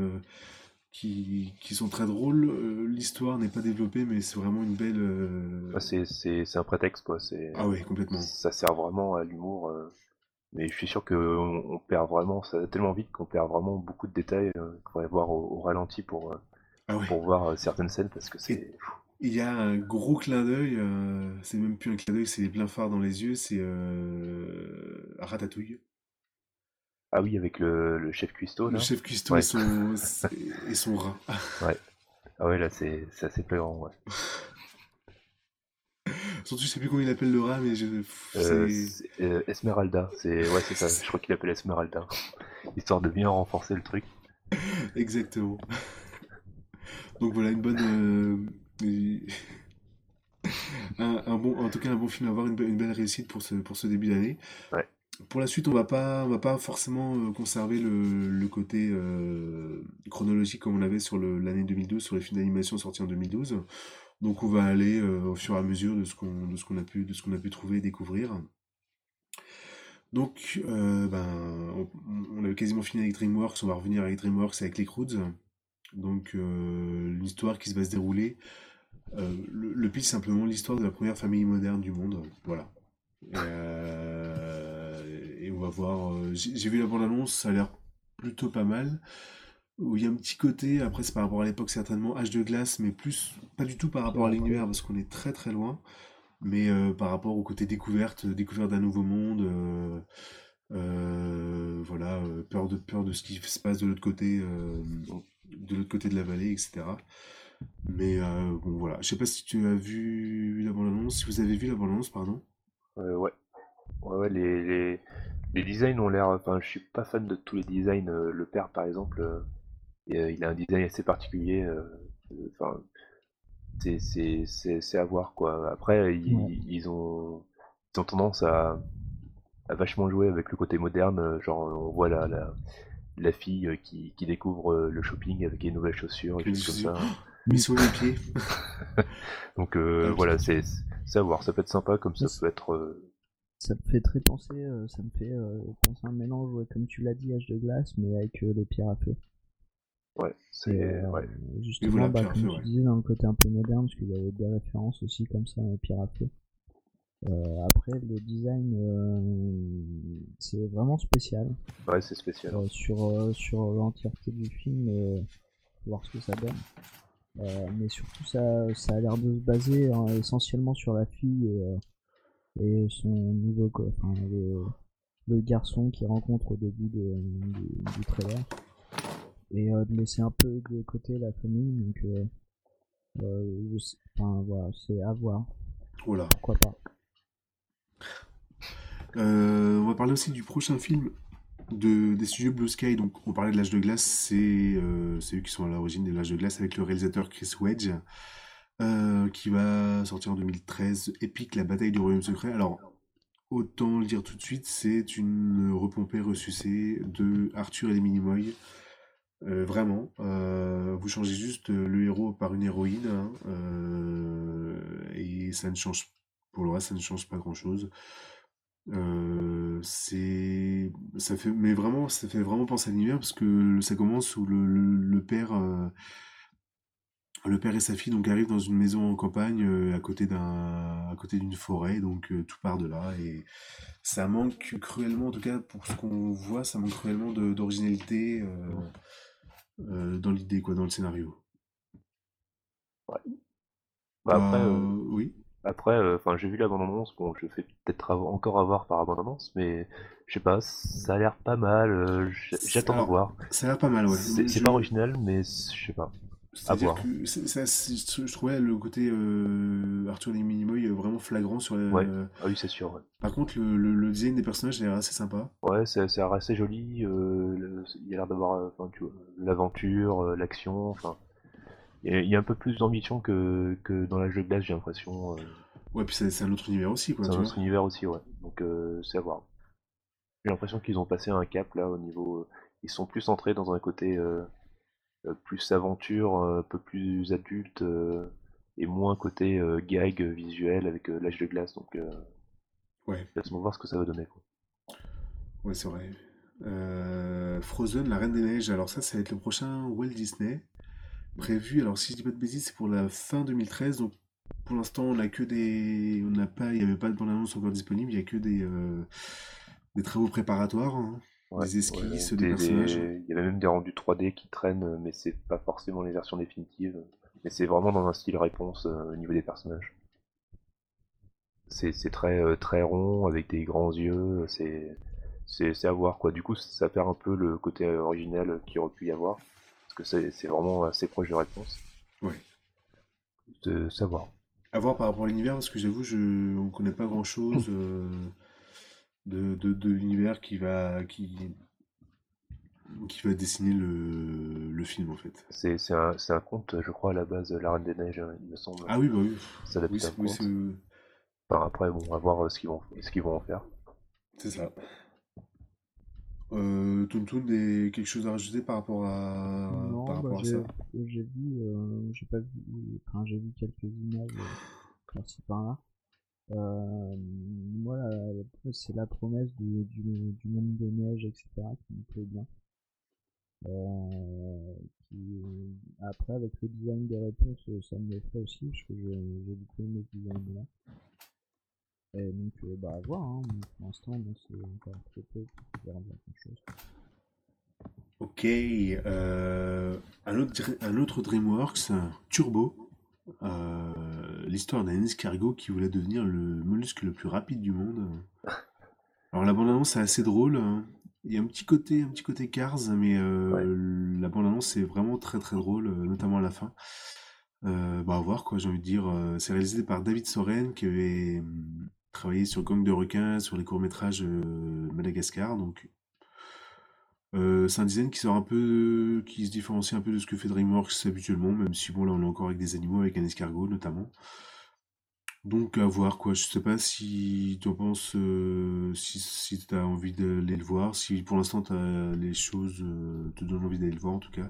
qui sont très drôles. L'histoire n'est pas développée, mais c'est vraiment une belle. Ouais, c'est un prétexte, quoi. Ah ouais, complètement. Ça sert vraiment à l'humour. Mais je suis sûr que on perd vraiment, ça va tellement vite qu'on perd vraiment beaucoup de détails qu'il faudrait voir au ralenti Ah ouais. pour voir certaines scènes parce que Et c'est. il y a un gros clin d'œil, c'est même plus un clin d'œil, c'est les pleins phares dans les yeux, c'est Ratatouille. Ah oui, avec le chef cuistot Le là. chef cuistot Ouais, et son rat. ouais. Ah ouais, là c'est assez flagrant, ouais. Surtout, je sais plus comment il appelle le rat, mais c'est Esmeralda, c'est ça, je crois qu'il appelle Esmeralda. Histoire de bien renforcer le truc. exactement. Donc voilà, euh, en tout cas, un bon film à voir, une belle réussite pour ce début d'année. Ouais. Pour la suite, on va pas forcément conserver le côté chronologique comme on avait sur l'année 2012, sur les films d'animation sortis en 2012. Donc, on va aller au fur et à mesure de de ce qu'on a pu trouver et découvrir. Donc, on a quasiment fini avec DreamWorks. On va revenir avec DreamWorks avec les Croods. Donc l'histoire qui va se dérouler, le pitch simplement l'histoire de la première famille moderne du monde, voilà. Et on va voir. J'ai vu la bande-annonce, ça a l'air plutôt pas mal. Où il y a un petit côté, après c'est par rapport à l'époque certainement, Âge de glace, mais plus pas du tout par rapport à Pirate. l'univers parce qu'on est très très loin, mais par rapport au côté découverte, découverte d'un nouveau monde, voilà, peur de ce qui se passe de l'autre côté de la vallée, etc. Mais bon voilà, je sais pas si tu as vu la bande-annonce, si vous avez vu la bande-annonce, pardon. Ouais. Ouais, les designs ont l'air. Enfin, je suis pas fan de tous les designs. Le père, par exemple, il a un design assez particulier. Enfin, c'est à voir, quoi. Après, Ouais. ils ont tendance à vachement jouer avec le côté moderne. Genre, on voit la fille qui découvre le shopping avec les nouvelles chaussures et Que choses comme je- ça. Oui. Mission les pieds. Donc Ah, ok. voilà, c'est à voir. Ça peut être sympa comme Ça, ça peut être. ça me fait très penser, ça me fait penser à un mélange, ouais, comme tu l'as dit, Âge de glace, mais avec les pierres à feu. Ouais, Et ouais. Et justement, voilà, bah, Pierre à comme feu, tu ouais. disais, dans le côté un peu moderne, parce qu'il y avait des références aussi comme ça, pierre à feu. Après, le design, c'est vraiment spécial. Ouais, c'est spécial. Sur l'entièreté du film, faut voir ce que ça donne. Mais surtout, ça a l'air de se baser hein, essentiellement sur la fille et son niveau, quoi. Enfin, le garçon qu'il rencontre au début du trailer. Et de laisser un peu de côté la famille, donc enfin, voilà, c'est à voir, Voilà. pourquoi pas. On va parler aussi du prochain film des studios Blue Sky. Donc, on parlait de l'âge de glace, c'est eux qui sont à l'origine de l'âge de glace avec le réalisateur Chris Wedge, qui va sortir en 2013, Epic, la bataille du royaume secret. Alors, autant le dire tout de suite, c'est une repompée ressucée de Arthur et les Minimoys. Vraiment, vous changez juste le héros par une héroïne, hein, et ça ne change, pour le reste, ça ne change pas grand-chose. Ça fait, mais vraiment, ça fait vraiment penser à l'univers parce que ça commence où le père et sa fille donc arrivent dans une maison en campagne à côté d'une forêt, donc tout part de là et ça manque cruellement, en tout cas pour ce qu'on voit, ça manque cruellement d'originalité dans l'idée quoi, dans le scénario. Ouais. Bah Oui. après, enfin, j'ai vu la bande-annonce. Bon, je fais peut-être encore avoir par la bande-annonce, mais je sais pas, ça a l'air pas mal. J'attends de Alors, voir. ça a l'air pas mal, ouais. C'est pas original, mais je sais pas, à C'est-à-dire voir. que je trouvais le côté Arthur et les Minimoys vraiment flagrant sur Ouais, la... ah oui, c'est sûr. Ouais, Par contre, le design des personnages a l'air assez sympa. ouais, c'est assez joli. Il y a l'air d'avoir, enfin, tu vois, l'aventure, l'action. Enfin, il y a un peu plus d'ambition que dans l'âge de glace, j'ai l'impression. Ouais, puis c'est un autre univers aussi, quoi, C'est un tu vois. autre univers aussi, ouais. Donc c'est à voir. J'ai l'impression qu'ils ont passé un cap là au niveau. Ils sont plus centrés dans un côté plus aventure, un peu plus adulte, et moins côté gag visuel avec l'âge de glace. Donc Ouais, laisse-moi voir ce que ça va donner, quoi. ouais, c'est vrai. Frozen, la Reine des Neiges. Alors ça va être le prochain Walt Disney. Prévu, alors si je dis pas de bêtises, c'est pour la fin 2013. Donc pour l'instant, on a que des... On n'a pas... Il n'y avait pas de bande-annonce encore disponible. Il n'y a que des travaux préparatoires, hein. Ouais, Des ouais, esquisses, des personnages. il y avait même des rendus 3D qui traînent, mais c'est pas forcément les versions définitives. Mais c'est vraiment dans un style réponse au niveau des personnages. C'est très très rond avec des grands yeux. C'est à voir, quoi. Du coup, ça perd un peu le côté original qu'il aurait pu y avoir, parce que c'est vraiment assez proche de réponse. Ouais. De savoir. À voir par rapport à l'univers, parce que j'avoue, on connaît pas grand-chose de l'univers qui va dessiner le film, en fait. C'est un conte, je crois, à la base, La Reine des Neiges, il me semble. Ah oui, bah oui. C'est adapté à un Oui, c'est conte. Enfin, après, bon, à voir ce qu'ils vont en faire. c'est ça. Toon, quelque chose à rajouter par Non, bah rapport à ça? j'ai vu, j'ai pas vu, enfin j'ai vu quelques images par-ci par-là. Moi, c'est la promesse du monde de neige, etc. qui me plaît bien. Après, avec le design des réponses, ça me fait aussi, parce que j'ai beaucoup aimé ce design-là. Et donc, à voir, hein. Pour l'instant, c'est encore trop peu pour pouvoir dire quelque chose. Ok, un autre DreamWorks, Turbo, l'histoire d'un escargot qui voulait devenir le mollusque le plus rapide du monde. Alors la bande-annonce est assez drôle, hein. Il y a un petit côté Cars, mais Ouais. la bande-annonce est vraiment très très drôle, notamment à la fin. À voir quoi, j'ai envie de dire. C'est réalisé par David Soren qui avait travaillé sur Gang de requins, sur les courts-métrages Madagascar. Donc c'est un design qui sort un peu, qui se différencie un peu de ce que fait DreamWorks habituellement, même si bon là on est encore avec des animaux, avec un escargot notamment. Donc à voir quoi, je sais pas si tu en penses, si tu as envie d'aller le voir, si pour l'instant les choses te donnent envie d'aller le voir en tout cas.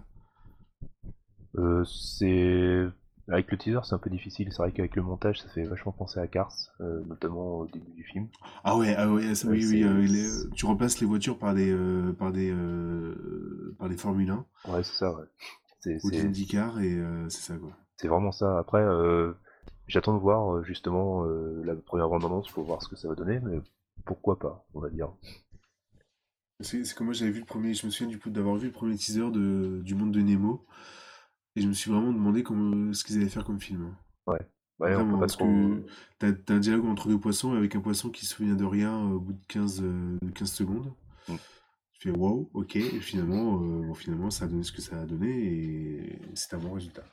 C'est avec le teaser, c'est un peu difficile. C'est vrai qu'avec le montage, ça fait vachement penser à Cars, notamment au début du film. Ah ouais, ça, oui, oui, C'est tu remplaces les voitures par des Formule 1 ouais, c'est ça. Ouais. C'est ou de c'est l'IndyCar et c'est ça quoi. c'est vraiment ça. Après, j'attends de voir justement la première bande-annonce pour voir ce que ça va donner, mais pourquoi pas, on va dire. C'est comme moi j'avais vu le premier, je me souviens du coup d'avoir vu le premier teaser du monde de Nemo et je me suis vraiment demandé comment ce qu'ils allaient faire comme film, hein. Ouais. Ouais, on peut Vraiment, pas parce trop. que t'as un dialogue entre deux poissons avec un poisson qui se souvient de rien au bout de 15 secondes. Mm. Tu fais wow, ok, et finalement, finalement ça a donné ce que ça a donné et c'est un bon résultat.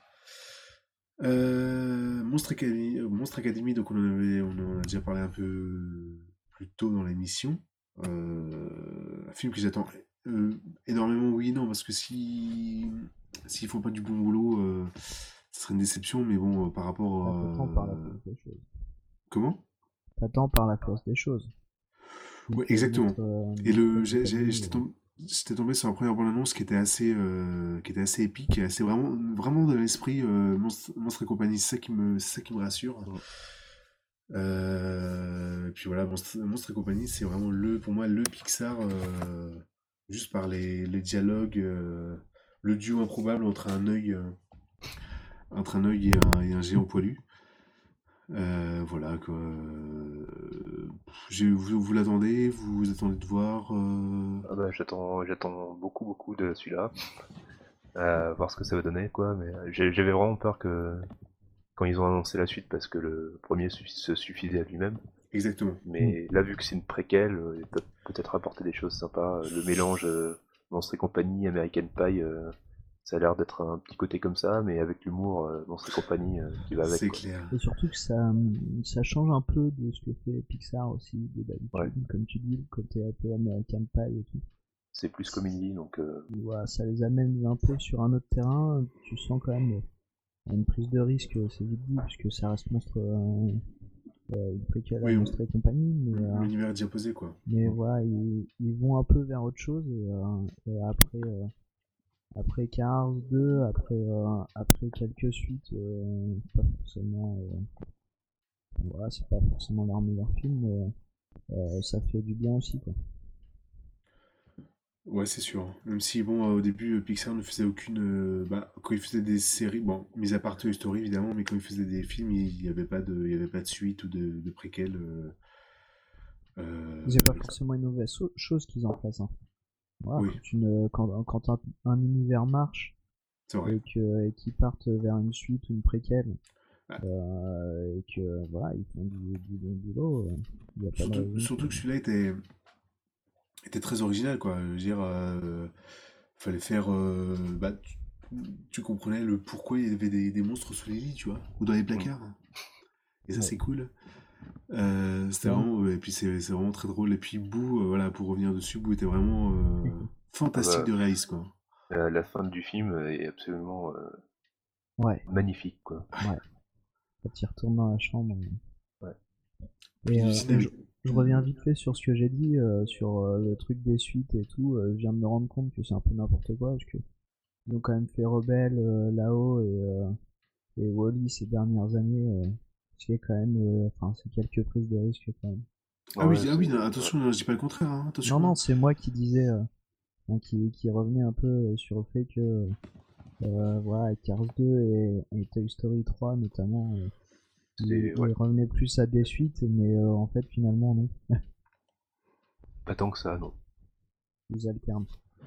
Monstre Academy, donc on en a déjà parlé un peu plus tôt dans l'émission. Un film que j'attends énormément, oui et non, parce que s'ils font pas du bon boulot, ce serait une déception, mais bon, par rapport Bah, t'attends par la force des choses. comment? T'attends par la force des choses. Donc, Ouais, exactement. Et Monstre Academy, j'étais tombé sur la première bande-annonce qui était assez épique, et assez vraiment, vraiment dans l'esprit Monstre et compagnie. C'est ça qui me rassure. Mm. Et puis voilà, Monstre et compagnie, c'est vraiment pour moi, le Pixar, juste par les dialogues, le duo improbable entre un œil et un géant poilu. Voilà quoi. Vous l'attendez, vous attendez de voir. Ah bah, j'attends beaucoup de celui-là, voir ce que ça va donner, quoi. Mais j'avais vraiment peur que quand ils ont annoncé la suite, parce que le premier se suffisait à lui-même. Exactement. Mais là, vu que c'est une préquelle, ils peuvent peut-être apporter des choses sympas. Le mélange Monstre et compagnie, American Pie, ça a l'air d'être un petit côté comme ça, mais avec l'humour Monstre et compagnie qui va avec, C'est quoi. clair. Et surtout que ça change un peu de ce que fait Pixar aussi, de Ouais, d'habitude, comme tu dis, le côté un peu American Pie et tout. c'est plus comédie, donc Voilà, ça les amène un peu sur un autre terrain. Tu sens quand même une prise de risque, c'est vite dit, puisque ça reste une préquelle à Oui, Monstre et compagnie, l'univers est déjà posé quoi. mais voilà, ils vont un peu vers autre chose, et après Cars 2, après quelques suites, pas forcément, voilà, c'est pas forcément leur meilleur film, mais ça fait du bien aussi, quoi. Ouais, c'est sûr. Même si, bon, au début, Pixar ne faisait aucune. Quand il faisait des séries, bon, mis à part Toy Story évidemment, mais quand il faisait des films, il n'y avait pas il y avait pas de suite ou de préquel. C'est pas Avec ça. forcément une mauvaise chose qu'ils en fassent, hein. Voilà, Oui, quand un univers marche c'est vrai. et qu'ils partent vers une suite ou une préquelle, Ah, et que voilà, ils font du bon boulot, il n'y a pas de raison que. surtout que celui-là était très original, quoi. Je veux dire, fallait faire. Tu comprenais le pourquoi il y avait des monstres sous les lits, tu vois, ou dans les mm. placards. Et ça, Ouais. c'est cool. C'était Ouais. vraiment, ouais, et puis c'est vraiment très drôle. Et puis Boo, voilà, pour revenir dessus, Boo était vraiment Ah fantastique bah, de réalisme, quoi. la fin du film est absolument Ouais, magnifique, quoi. ouais. Quand il retourne dans la chambre. Ouais. Puis l'usine avec. Je reviens vite fait sur ce que j'ai dit, sur le truc des suites et tout. Je viens de me rendre compte que c'est un peu n'importe quoi, parce que ils ont quand même fait Rebelle là-haut et Wall-E ces dernières années. C'est quand même, enfin, c'est quelques prises de risque quand même. Ouais, Ah oui, c'est non, ouais. attention, non, je dis pas le contraire, hein, Non, attention, non, hein. c'est moi qui disais, qui revenait un peu sur le fait que voilà, Cars 2 et Toy Story 3 notamment, il revenait plus à des suites, mais en fait finalement non, Pas tant que ça, non. ils alternent.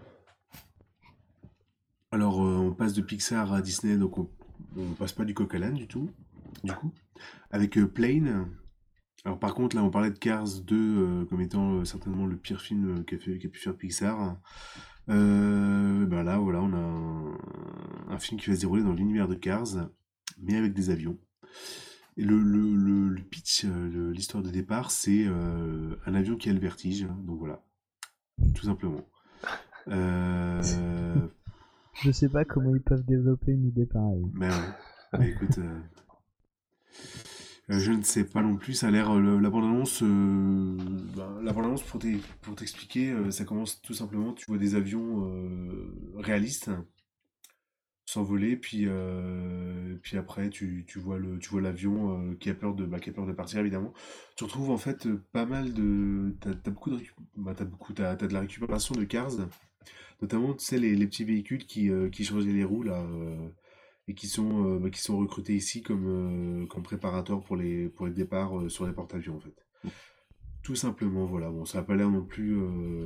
Alors, on passe de Pixar à Disney, donc on passe pas du coq à l'âne du tout, du coup. Avec Plane. Alors, par contre, là, on parlait de Cars 2 comme étant certainement le pire film qu'a pu faire Pixar. Ben là, voilà, on a un film qui va se dérouler dans l'univers de Cars, mais avec des avions. Et le pitch, l'histoire de départ, c'est un avion qui a le vertige, hein, donc voilà, tout simplement. Euh, Je sais pas comment ils peuvent développer une idée pareille. Mais ouais. Mais écoute, je ne sais pas non plus. Ça a l'air la bande-annonce. La bande-annonce pour t'expliquer, ça commence tout simplement. Tu vois des avions réalistes s'envoler, puis après tu vois l'avion qui a peur de partir évidemment. Tu retrouves en fait pas mal de. T'as beaucoup de t'as de la récupération de cars, notamment tu sais les petits véhicules qui changeaient les roues là. Et qui sont recrutés ici comme préparateurs pour les départs sur les porte-avions en fait. Tout simplement, voilà. Bon, ça n'a pas l'air non plus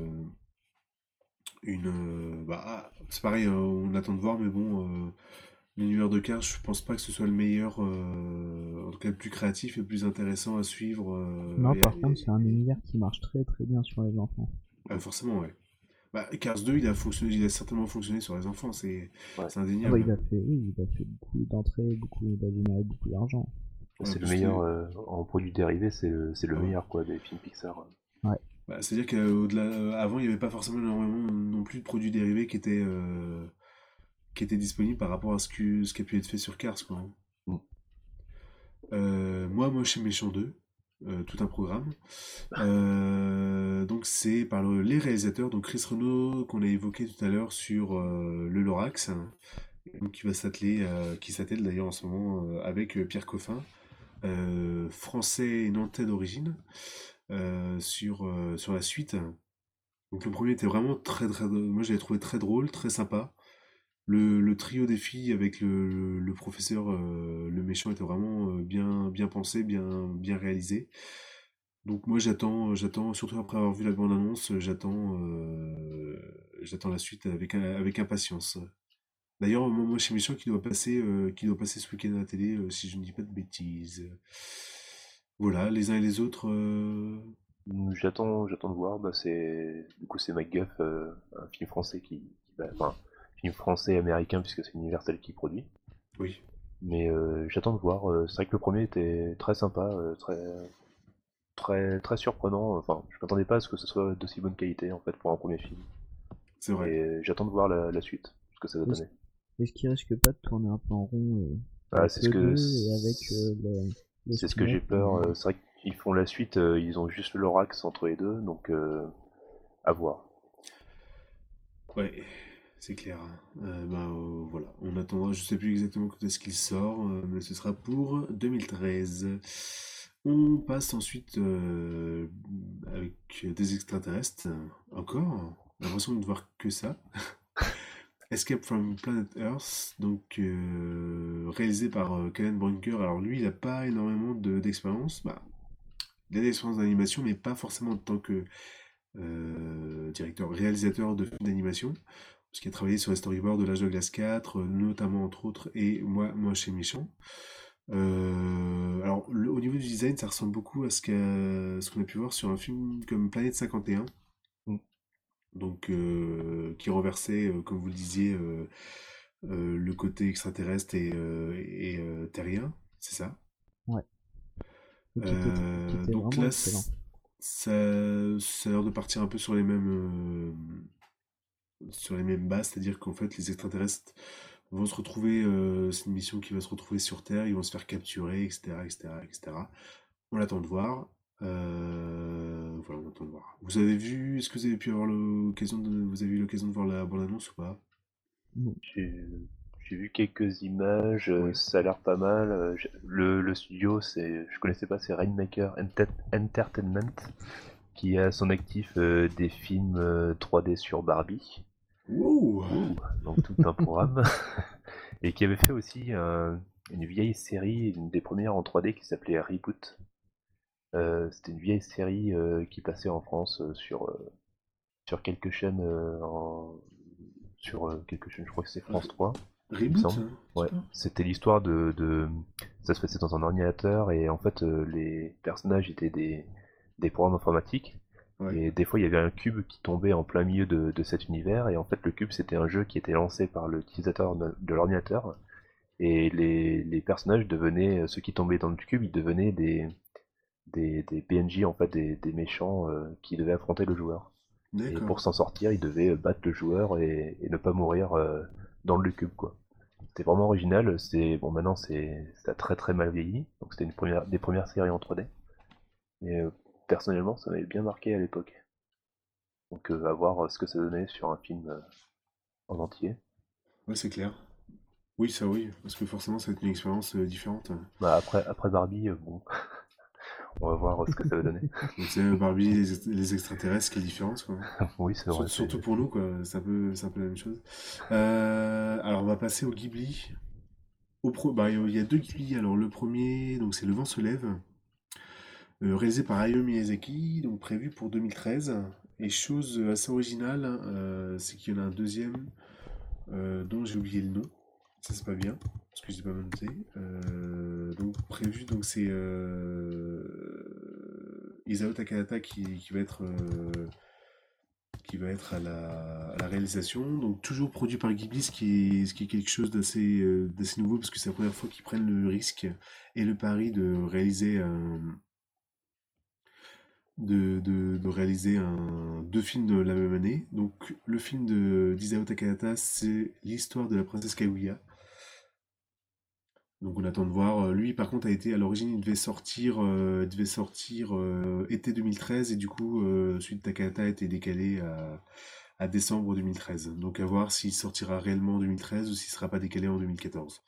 c'est pareil, on attend de voir, mais bon, l'univers de Cars, je pense pas que ce soit le meilleur, en tout cas le plus créatif et le plus intéressant à suivre. Non, par contre, c'est un univers qui marche très très bien sur les enfants. Forcément, ouais. Bah, Cars 2, il a certainement fonctionné sur les enfants, c'est Ouais. c'est Ah bah, indéniable. il a fait beaucoup d'entrées, il a généré beaucoup d'argent. Ouais, C'est le parce meilleur que, en produits dérivés, c'est le ouais. meilleur quoi des films Pixar. Ouais. Bah, c'est-à-dire qu'au-delà, avant, il n'y avait pas forcément énormément non plus de produits dérivés qui étaient disponibles par rapport à ce qui a pu être fait sur Cars, quoi, hein. Mm. Moi, chez Méchant 2, tout un programme. Donc, c'est par les réalisateurs, donc Chris Renault, qu'on a évoqué tout à l'heure sur le Lorax, hein, donc qui s'attelle d'ailleurs en ce moment avec Pierre Coffin, français et nantais d'origine, sur la suite. Donc le premier était vraiment moi je l'avais trouvé très drôle, très sympa. Le trio des filles avec le professeur, le méchant était vraiment bien pensé, bien réalisé. Donc moi j'attends, surtout après avoir vu la bande-annonce, j'attends la suite avec impatience. D'ailleurs, moi chez Méchant qui doit passer ce week-end à la télé, si je ne dis pas de bêtises. Voilà, les uns et les autres. J'attends de voir. Bah, du coup c'est MacGuff, un film français enfin, film français américain puisque c'est Universal qui produit. Oui. Mais j'attends de voir. C'est vrai que le premier était très sympa, très surprenant. Enfin, je m'attendais pas à ce que ce soit d'aussi bonne qualité en fait pour un premier film. C'est vrai. Et j'attends de voir la suite, ce que ça va Est-ce donner. est-ce qu'il risque pas de tourner un peu en rond Ah, avec le 2 et avec le c'est ce que j'ai spin-off peur. C'est vrai qu'ils font la suite, ils ont juste le Lorax entre les deux, donc à voir. Ouais, c'est clair, hein. Voilà, on attendra, je sais plus exactement quand est-ce qu'il sort, mais ce sera pour 2013. On passe ensuite avec des extraterrestres, encore, j'ai l'impression de ne voir que ça. Escape from Planet Earth, donc réalisé par Kenneth Branagh. Alors lui, il n'a pas énormément d'expérience. Bah, il a des expériences d'animation, mais pas forcément en tant que réalisateur de films d'animation, parce qu'il a travaillé sur les storyboards de l'âge de glace 4, notamment entre autres, et moi chez Méchant. Alors, au niveau du design, ça ressemble beaucoup à ce qu'on a pu voir sur un film comme Planète 51, Mm. donc qui renversait, comme vous le disiez, le côté extraterrestre et terrien, c'est ça? Ouais. Et qui était Donc vraiment là, excellent. ça a l'air de partir un peu sur les mêmes bases, c'est-à-dire qu'en fait, les extraterrestres vont se retrouver, c'est une mission qui va se retrouver sur Terre, ils vont se faire capturer, etc., etc., etc. On attend de voir. Voilà, on attend de voir. Est-ce que vous avez pu avoir vous avez eu l'occasion de voir la bande-annonce ou pas? Non. J'ai j'ai vu quelques images, Ouais. ça a l'air pas mal. Le studio, je connaissais pas, c'est Rainmaker Entertainment qui a à son actif des films 3D sur Barbie. Wow! Ouh, donc tout un programme. Et qui avait fait aussi une vieille série, une des premières en 3D qui s'appelait Reboot. C'était une vieille série qui passait en France sur quelques chaînes, sur quelques chaînes, je crois que c'est France Re- 3, il me Reboot, semble. hein, c'est Ouais, pas? c'était l'histoire ça se passait dans un ordinateur et en fait les personnages étaient des programmes informatiques. Ouais. Et des fois, il y avait un cube qui tombait en plein milieu de cet univers, et en fait, le cube, c'était un jeu qui était lancé par l'utilisateur de l'ordinateur, et les personnages devenaient, ceux qui tombaient dans le cube, ils devenaient des PNJ, en fait, des méchants qui devaient affronter le joueur. Et D'accord. pour s'en sortir, ils devaient battre le joueur et ne pas mourir dans le cube, quoi. C'était vraiment original. Bon, maintenant, ça a très très mal vieilli, donc c'était des premières séries en 3D. Mais personnellement, ça m'avait bien marqué à l'époque. Donc à voir ce que ça donnait sur un film en entier. Ouais, c'est clair. Oui, ça oui, parce que forcément, ça va être une expérience différente. Bah après Barbie, bon, on va voir ce que ça va donner. Donc, c'est Barbie, les extraterrestres, qui est différente, quoi. Oui, c'est vrai, Surtout pour nous, quoi. C'est un peu la même chose. Alors, on va passer au Ghibli. Bah, il y a deux Ghibli. Alors, le premier, donc c'est Le vent se lève, réalisé par Hayao Miyazaki, donc prévu pour 2013. Et chose assez originale, c'est qu'il y en a un deuxième dont j'ai oublié le nom. Ça, c'est pas bien, parce que je l'ai pas noté. Donc, prévu, donc c'est Isao Takahata qui va être à la réalisation. Donc, toujours produit par Ghibli, ce qui est quelque chose d'assez nouveau, parce que c'est la première fois qu'ils prennent le risque et le pari de réaliser deux films de la même année. Donc, le film d'Isao Takahata, c'est l'histoire de la princesse Kaguya. Donc, on attend de voir. Lui, par contre, à l'origine, il devait sortir été 2013, et du coup, celui de Takahata a été décalé à décembre 2013. Donc, à voir s'il sortira réellement en 2013 ou s'il ne sera pas décalé en 2014.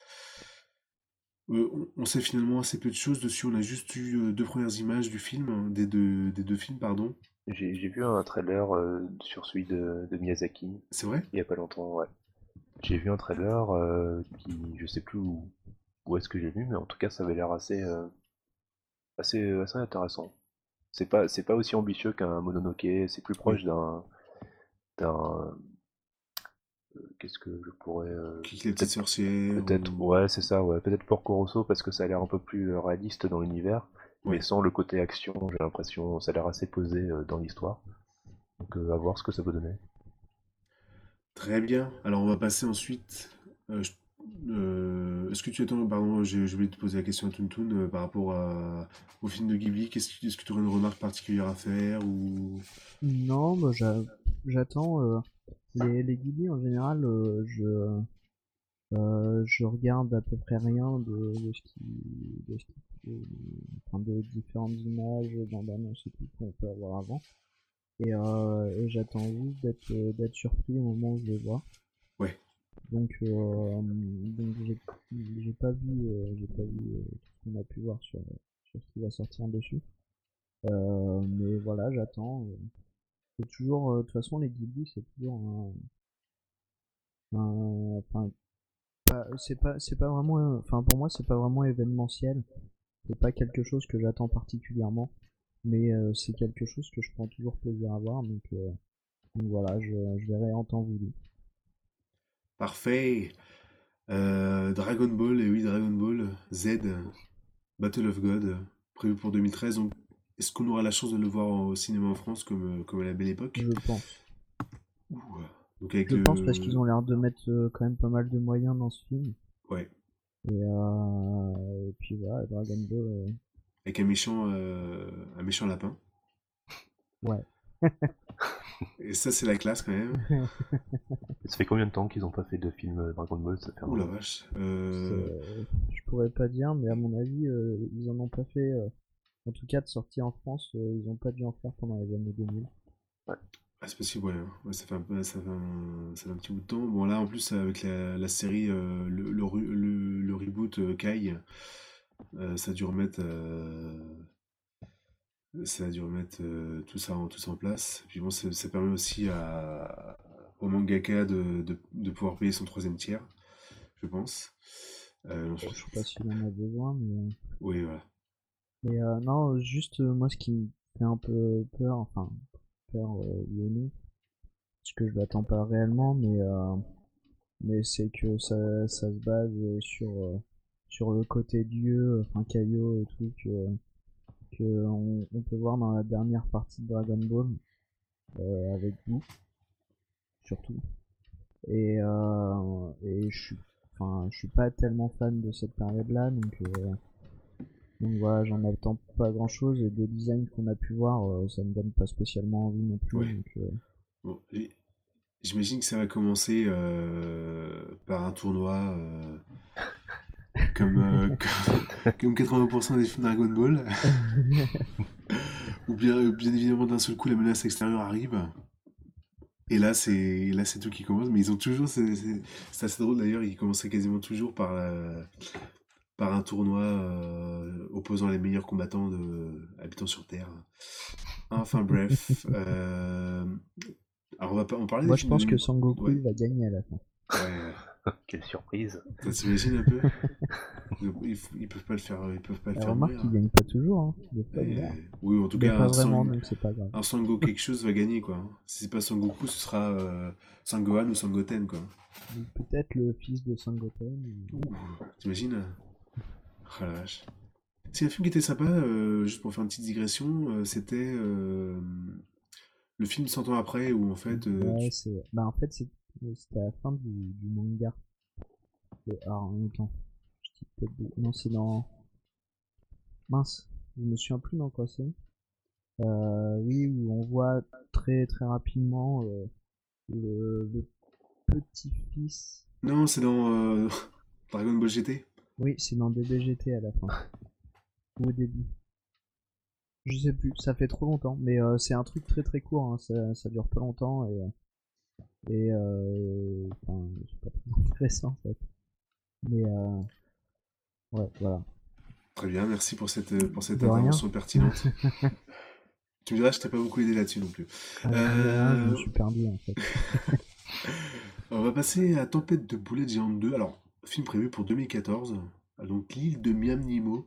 On sait finalement assez peu de choses dessus. On a juste eu deux premières images du film, hein, des deux films, pardon. j'ai vu un trailer sur celui de Miyazaki C'est vrai? il y a pas longtemps, ouais. J'ai vu un trailer je sais plus où est-ce que j'ai vu, mais en tout cas ça avait l'air assez intéressant. C'est pas aussi ambitieux qu'un Mononoke, c'est plus Oui. proche d'un qu'est-ce que je pourrais Kiki la petite peut-être sorcière peut-être ou... ouais c'est ça ouais peut-être Porco Rosso parce que ça a l'air un peu plus réaliste dans l'univers mais Ouais. sans le côté action j'ai l'impression ça a l'air assez posé dans l'histoire donc à voir ce que ça peut donner. Très bien. Alors, on va passer ensuite. Est-ce que tu attends, pardon, je voulais te poser la question à Toontoon par rapport au film de Ghibli. Est-ce que tu aurais une remarque particulière à faire ou... Non, bah, j'attends. Les Ghibli en général, je regarde à peu près rien enfin, de différentes images, bandes annonces et tout qu'on peut avoir avant. Et j'attends juste d'être surpris au moment où je les vois. Ouais, Donc j'ai pas vu tout ce qu'on a pu voir sur ce qui va sortir dessus. Mais voilà, j'attends. C'est toujours, de toute façon, les Ghibli, c'est toujours enfin, c'est pas vraiment, enfin pour moi, c'est pas vraiment événementiel. C'est pas quelque chose que j'attends particulièrement, mais c'est quelque chose que je prends toujours plaisir à voir. Donc voilà, je verrai en temps voulu. parfait. Dragon Ball, et oui, Dragon Ball Z, Battle of God, prévu pour 2013. Donc, est-ce qu'on aura la chance de le voir au cinéma en France comme à la belle époque? Je pense. Ouh. Donc, avec Je pense parce qu'ils le. ont l'air de mettre quand même pas mal de moyens dans ce film. Ouais, Et puis voilà, Dragon Ball, avec un méchant lapin. ouais. Et ça, c'est la classe quand même. Ça fait combien de temps qu'ils ont pas fait de film Dragon Ball? Ça fait Ouh la vache. Je pourrais pas dire, mais à mon avis, ils en ont pas fait. En tout cas, de sortie en France, ils ont pas dû en faire pendant les années 2000. ouais. Ah, c'est possible, ouais, hein. Ouais, ça fait un petit bout de temps. Bon, là, en plus, avec la série, le reboot Kai, ça a dû remettre, tout ça en place. Puis bon, ça permet aussi au mangaka de pouvoir payer son troisième tiers, je pense. Je sais pas s'il en a besoin, mais... Oui, voilà. Mais non, juste moi ce qui me fait un peu peur, enfin peur Yoni, parce que je l'attends pas réellement, mais c'est que ça se base sur le côté dieu, enfin Kaio et tout, que on peut voir dans la dernière partie de Dragon Ball, avec vous, surtout. Et je suis pas tellement fan de cette période-là, donc voilà, j'en attends pas grand-chose, et des designs qu'on a pu voir, ça me donne pas spécialement envie non plus, Ouais. Bon, j'imagine que ça va commencer par un tournoi comme, comme 80% des films Dragon Ball. Ou bien évidemment, d'un seul coup, la menace extérieure arrive. Et là, c'est tout qui commence. Mais ils ont toujours. C'est assez drôle d'ailleurs. Ils commençaient quasiment toujours par un tournoi opposant les meilleurs combattants habitants sur Terre. Enfin bref. Alors on parlait des Moi je films de pense que l'univers. Sangoku Ouais, il va gagner à la fin. ouais. Quelle surprise. Ça s'imagine un peu? Ils peuvent pas le faire, ils peuvent pas le La faire remarque mourir. il gagne pas toujours, hein. Des fois il gagne. Oui, en tout Des cas, fois vraiment, donc c'est pas grave. un Sango quelque chose va gagner, quoi. Si c'est pas Sangoku, ce sera Sangohan ou Sangoten, quoi. Donc peut-être le fils de Sangoten. Ouh, t'imagines? Oh la vache. C'est un film qui était sympa, juste pour faire une petite digression, c'était le film 100 ans après, où en fait, Ouais, c'est. Bah en fait c'était à la fin du manga. Alors en même temps. Je dis peut-être non, c'est dans. Mince, je me souviens plus dans quoi c'est. Oui, où on voit très très rapidement le petit-fils. Non, c'est dans Dragon Ball GT. Oui, c'est dans DBGT à la fin. Ou au début. Je sais plus, ça fait trop longtemps. Mais c'est un truc très très court, hein. Ça dure pas longtemps enfin, c'est pas très intéressant en fait. Mais ouais, voilà. Très bien, merci pour cette De rien. intervention pertinente. Tu me diras, je t'ai pas beaucoup aidé là-dessus non plus. De rien, je me Euh, suis perdu en fait. on va passer à Tempête de boulettes géantes 2. Alors, film prévu pour 2014. Donc, l'île de Miam Nemo.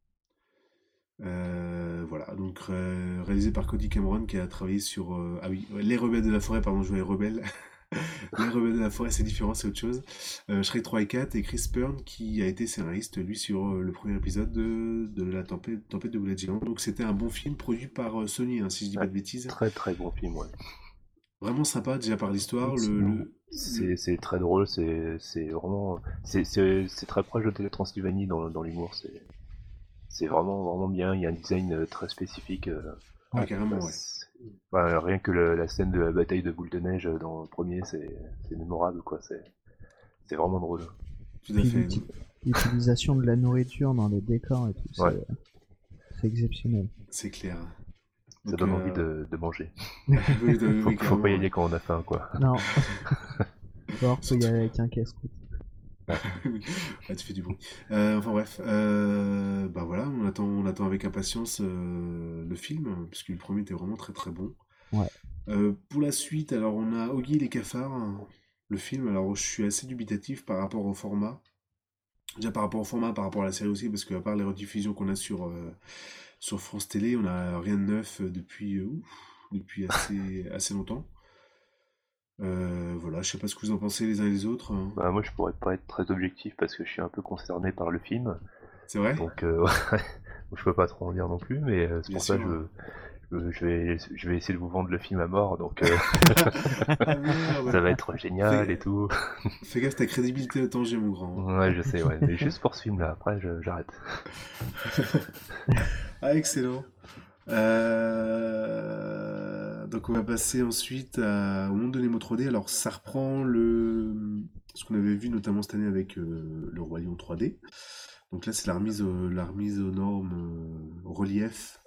Voilà, donc réalisé par Cody Cameron qui a travaillé sur... ah oui, Les Rebelles de la Forêt, pardon, je voulais Rebelles. Les Rebelles de la Forêt, c'est différent, c'est autre chose. Shrek 3 et 4 et Chris Byrne qui a été scénariste, lui, sur le premier épisode de la Tempête de boulettes géantes. Donc c'était un bon film produit par Sony, hein, si je dis pas Ouais, de bêtises. très très bon film, ouais. Vraiment sympa, déjà par l'histoire. Excellent. C'est très drôle, c'est vraiment. C'est très proche de la Transylvanie dans l'humour, c'est vraiment, vraiment bien. Il y a un design très spécifique. Ah, Ouais. carrément, ouais. Rien que la scène de la bataille de boule de neige dans le premier, c'est mémorable, quoi. C'est vraiment drôle. Tout à Puis fait. l'utilisation de la nourriture dans les décors et tout, Ouais, c'est exceptionnel. C'est clair. ça Donc, donne envie de manger. oui, Faut, faut carrément, pas y ouais. aller quand on a faim, quoi. Non, faut y aller avec un casse-croûte. Ah, tu fais du bruit. Enfin bref, bah voilà, on attend avec impatience le film, puisque le premier était vraiment très très bon. Ouais. Pour la suite, alors on a Oggy et les cafards, hein, le film. Alors je suis assez dubitatif par rapport au format. Déjà par rapport au format, par rapport à la série aussi, parce qu'à part les rediffusions qu'on a sur France Télé, on n'a rien de neuf depuis assez longtemps. Voilà, je sais pas ce que vous en pensez les uns et les autres, hein. Bah, moi, je pourrais pas être très objectif parce que je suis un peu concerné par le film. C'est vrai? Donc, ouais, je peux pas trop en dire non plus, mais c'est Bien pour ça que sûr. je vais essayer de vous vendre le film à mort. Donc, Ah merde! ça va être génial et Fais, tout. fais gaffe, ta crédibilité est en danger, mon grand, Ouais, je sais, ouais. Mais juste pour ce film-là, après, j'arrête. hein. Ah, excellent. Donc on va passer ensuite au monde de Nemo 3D. Alors ça reprend ce qu'on avait vu notamment cette année avec le Roi Lion 3D. Donc là c'est la remise aux normes, au relief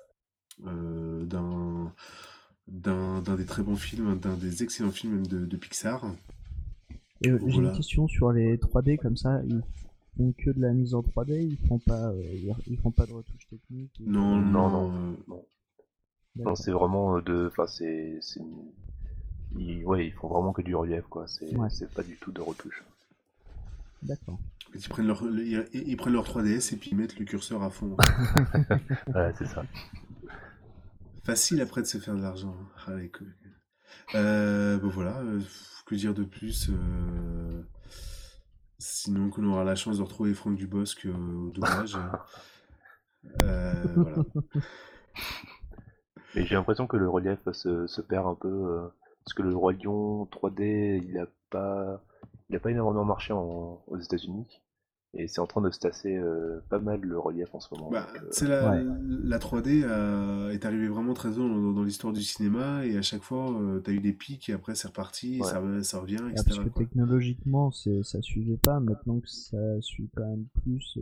d'un des très bons films, d'un des excellents films même de Pixar. Et Donc j'ai une voilà. question sur les 3D comme ça, ils font que de la mise en 3D, ils font pas de retouches techniques Non, Non, non, non, non. Non, D'accord. c'est vraiment enfin, ils font vraiment que du relief, quoi. Ouais. C'est pas du tout de retouche. D'accord. Ils prennent ils prennent leur 3DS et puis ils mettent le curseur à fond. Ouais, c'est ça. Facile après de se faire de l'argent. Allez, cool. Bon voilà, que dire de plus sinon qu'on aura la chance de retrouver Franck Dubosc au doublage. Voilà. Mais j'ai l'impression que le relief se perd un peu, parce que le Roi Lion 3D, il a pas énormément marché aux États-Unis, et c'est en train de se tasser pas mal le relief en ce moment. Bah, Donc, tu sais, Ouais. la 3D est arrivée vraiment très tôt dans l'histoire du cinéma et à chaque fois, t'as eu des pics et après c'est reparti, et ouais. ça revient, Ah, parce etc. que quoi. technologiquement, ça suivait pas. Maintenant que ça suit quand même plus,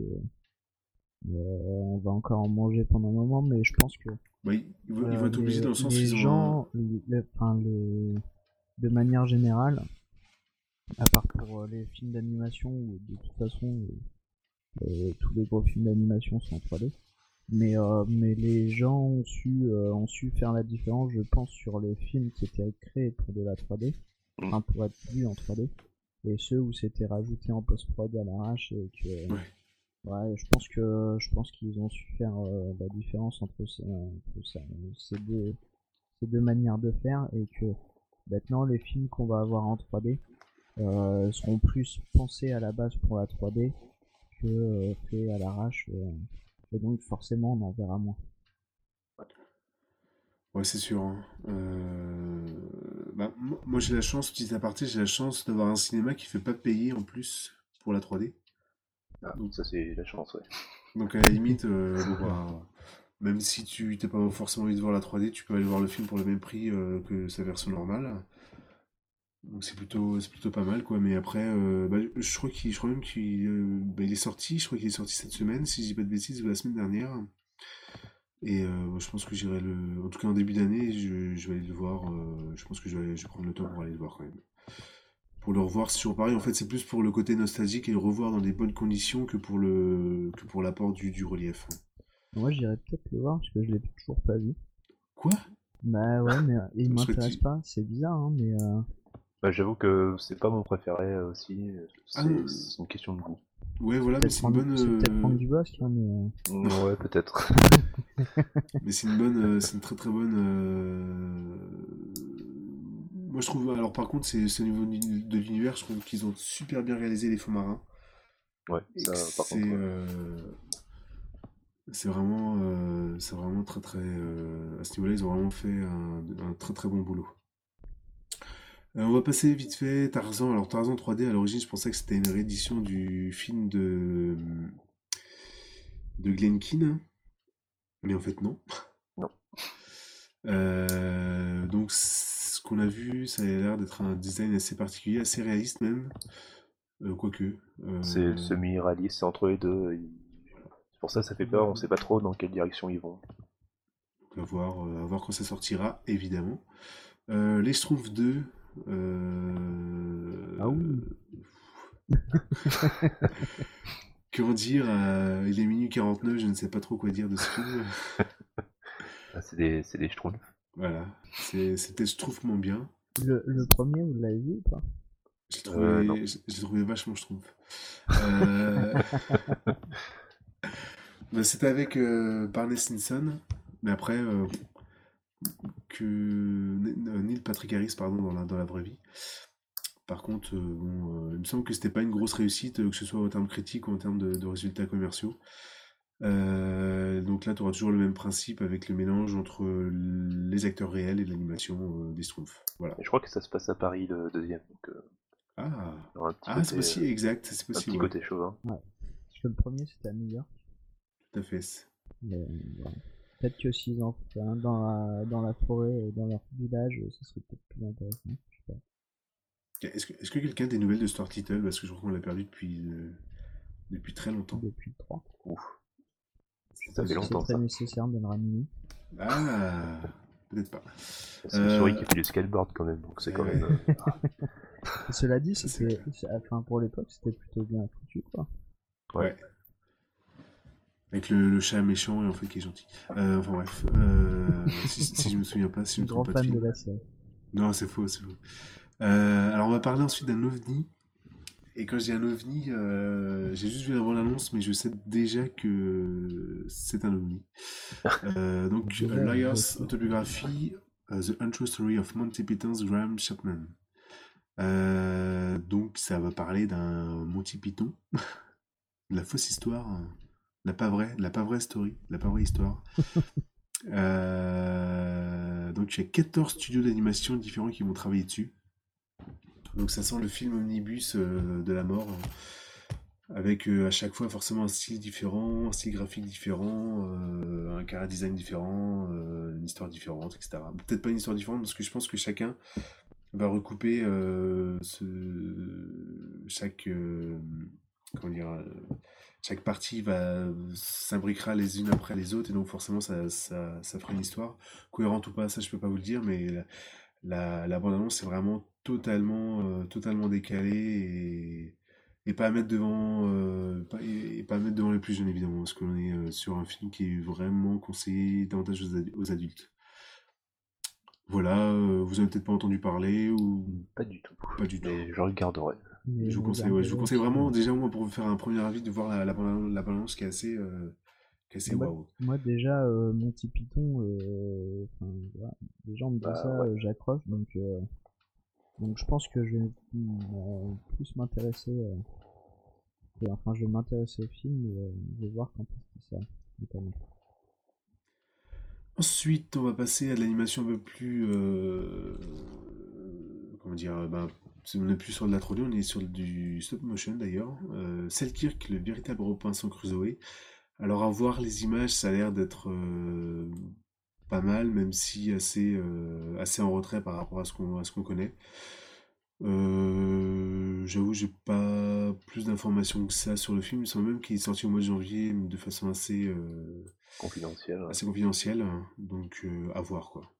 on va encore en manger pendant un moment. Mais je pense que Bah, ils vont être obligés dans le sens où les ils ont un... gens, enfin, de manière générale, à part pour les films d'animation, où de toute façon, tous les gros films d'animation sont en 3D. Mais les gens ont su faire la différence, je pense, sur les films qui étaient créés pour de la 3D, Mm. enfin pour être vus en 3D, et ceux où c'était rajouté en post-prod à l'arrache et que, Ouais. ouais, je pense qu'ils ont su faire la différence entre ces deux manières de faire et que maintenant les films qu'on va avoir en 3D seront plus pensés à la base pour la 3D que faits à l'arrache. Et donc forcément on en verra moins. Ouais, c'est sûr, hein. Bah, moi j'ai la chance, petit aparté, j'ai la chance d'avoir un cinéma qui fait pas payer en plus pour la 3D. Ah, Donc, ça c'est la chance, ouais. donc à la limite, bon bah, même si tu t'es pas forcément envie de voir la 3D, tu peux aller voir le film pour le même prix que sa version normale. Donc c'est plutôt pas mal quoi. Mais après, bah, je crois même il est sorti. Je crois qu'il est sorti cette semaine, si je dis pas de bêtises, ou la semaine dernière. Et je pense que en tout cas en début d'année, je vais aller le voir. Je pense que je vais prendre le temps pour aller le voir quand même. Pour le revoir, c'est toujours pareil. En fait, c'est plus pour le côté nostalgique et le revoir dans des bonnes conditions que pour l'apport du relief. Moi j'irais peut-être le voir parce que je l'ai toujours pas vu. Quoi? Bah ouais, mais il On m'intéresse pas, c'est bizarre, hein, mais Bah, j'avoue que c'est pas mon préféré aussi, Ah non, c'est une question de goût. ouais, voilà, mais c'est une bonne. C'est peut-être Franck Dubosc, hein, mais Ouais, peut-être. Mais c'est une bonne, c'est une très très bonne. Moi je trouve, alors par contre, c'est au niveau de l'univers, je trouve qu'ils ont super bien réalisé les fonds marins. Ouais, Et que ça par contre, ouais. c'est vraiment très très. À ce niveau-là, ils ont vraiment fait un très très bon boulot. On va passer vite fait Tarzan. Alors Tarzan 3D, à l'origine, je pensais que c'était une réédition du film de Glen Keane, mais en fait non. Non. Donc ce qu'on a vu, ça a l'air d'être un design assez particulier, assez réaliste même. Quoique. C'est Euh, semi-réaliste, c'est entre les deux. C'est pour ça fait peur, on sait pas trop dans quelle direction ils vont. à voir quand ça sortira, évidemment. Les Schtroumpfs 2. ah oui, Comment dire, il est minuit 49, je ne sais pas trop quoi dire de ce film. Ah, c'est des schtroumpfs. Voilà, c'était Schtroumpfement bien. le premier vous l'avez vu ou pas? Non. Je l'ai trouvé vachement Schtroumpf. Euh, Bah, c'était avec Barney Stinson, mais après Neil Patrick Harris, pardon, dans la vraie vie. Par contre, bon, il me semble que c'était pas une grosse réussite, que ce soit en termes critiques ou en termes de résultats commerciaux. Donc là, tu auras toujours le même principe avec le mélange entre les acteurs réels et l'animation des Schtroumpfs. Voilà. Et je crois que ça se passe à Paris le deuxième, donc Ah, il y aura ah, c'est possible, exact, c'est un possible, petit ouais, côté chauvin. Ouais. Parce que le premier c'était à New York. tout à fait. Mais, voilà. Peut-être que s'ils en font un dans la forêt, dans leur village, ça serait peut-être plus intéressant. Je sais pas. Est-ce que quelqu'un a des nouvelles de Stuart Little? Parce que je crois qu'on l'a perdu depuis très longtemps. Depuis le 3. Ouf, Je sais ça pas fait si c'est longtemps très ça. nécessaire de le ramener. Ah, peut-être pas. C'est une souris qui fait du skateboard quand même, donc c'est quand Ouais, même. Et cela dit, ça c'est clair. enfin pour l'époque, c'était plutôt bien foutu, quoi. Ouais. Ouais, avec le chat méchant et en fait qui est gentil. Enfin bref, si je me souviens pas, si je Je suis me trompe grand pas de fan de film. la série. Non, c'est faux, c'est faux. Alors, on va parler ensuite d'un ovni. Et quand je dis un ovni, j'ai juste vu avant l'annonce, mais je sais déjà que c'est un ovni. Donc, Déjà, Liar's Autobiography, The Untrue Story of Monty Python's Graham Chapman. Donc, ça va parler d'un Monty Python, de la fausse histoire, la pas vraie story, la pas vraie histoire. Donc, il y a 14 studios d'animation différents qui vont travailler dessus. Donc, ça sent le film omnibus de la mort, avec à chaque fois forcément un style différent, un style graphique différent, un chara design différent, une histoire différente, etc. Peut-être pas une histoire différente parce que je pense que chacun va recouper chaque comment dire chaque partie va s'imbriquera les unes après les autres et donc forcément ça fera une histoire cohérente ou pas, ça je peux pas vous le dire, mais la bande-annonce c'est vraiment totalement décalé et pas à mettre devant et pas à mettre devant les plus jeunes évidemment parce qu'on est sur un film qui est vraiment conseillé davantage aux adultes. Voilà, vous avez peut-être pas entendu parler ou Pas du tout. pas du tout. Mais je regarderai. mais Je vous conseille, ouais, je vous regarderai conseille aussi. vraiment, déjà moi pour vous faire un premier avis, de voir la balance qui est assez Moi, waouh. moi, déjà, Monty Python, enfin, voilà, les gens me disent Bah ça, ouais. j'accroche, donc je pense que je vais plus m'intéresser, enfin, je vais m'intéresser au film et je vais voir quand est-ce que ça, notamment. Ensuite, on va passer à de l'animation un peu plus, comment dire, on n'est plus sur de la 3D, on est sur du stop motion d'ailleurs. Selkirk, le véritable Robinson Crusoe. Alors à voir les images, ça a l'air d'être pas mal, même si assez en retrait par rapport à ce qu'on connaît. J'avoue, j'ai pas plus d'informations que ça sur le film. Il semble même qu'il est sorti au mois de janvier de façon Confidentiel, ouais. assez confidentielle, hein. Donc à voir quoi.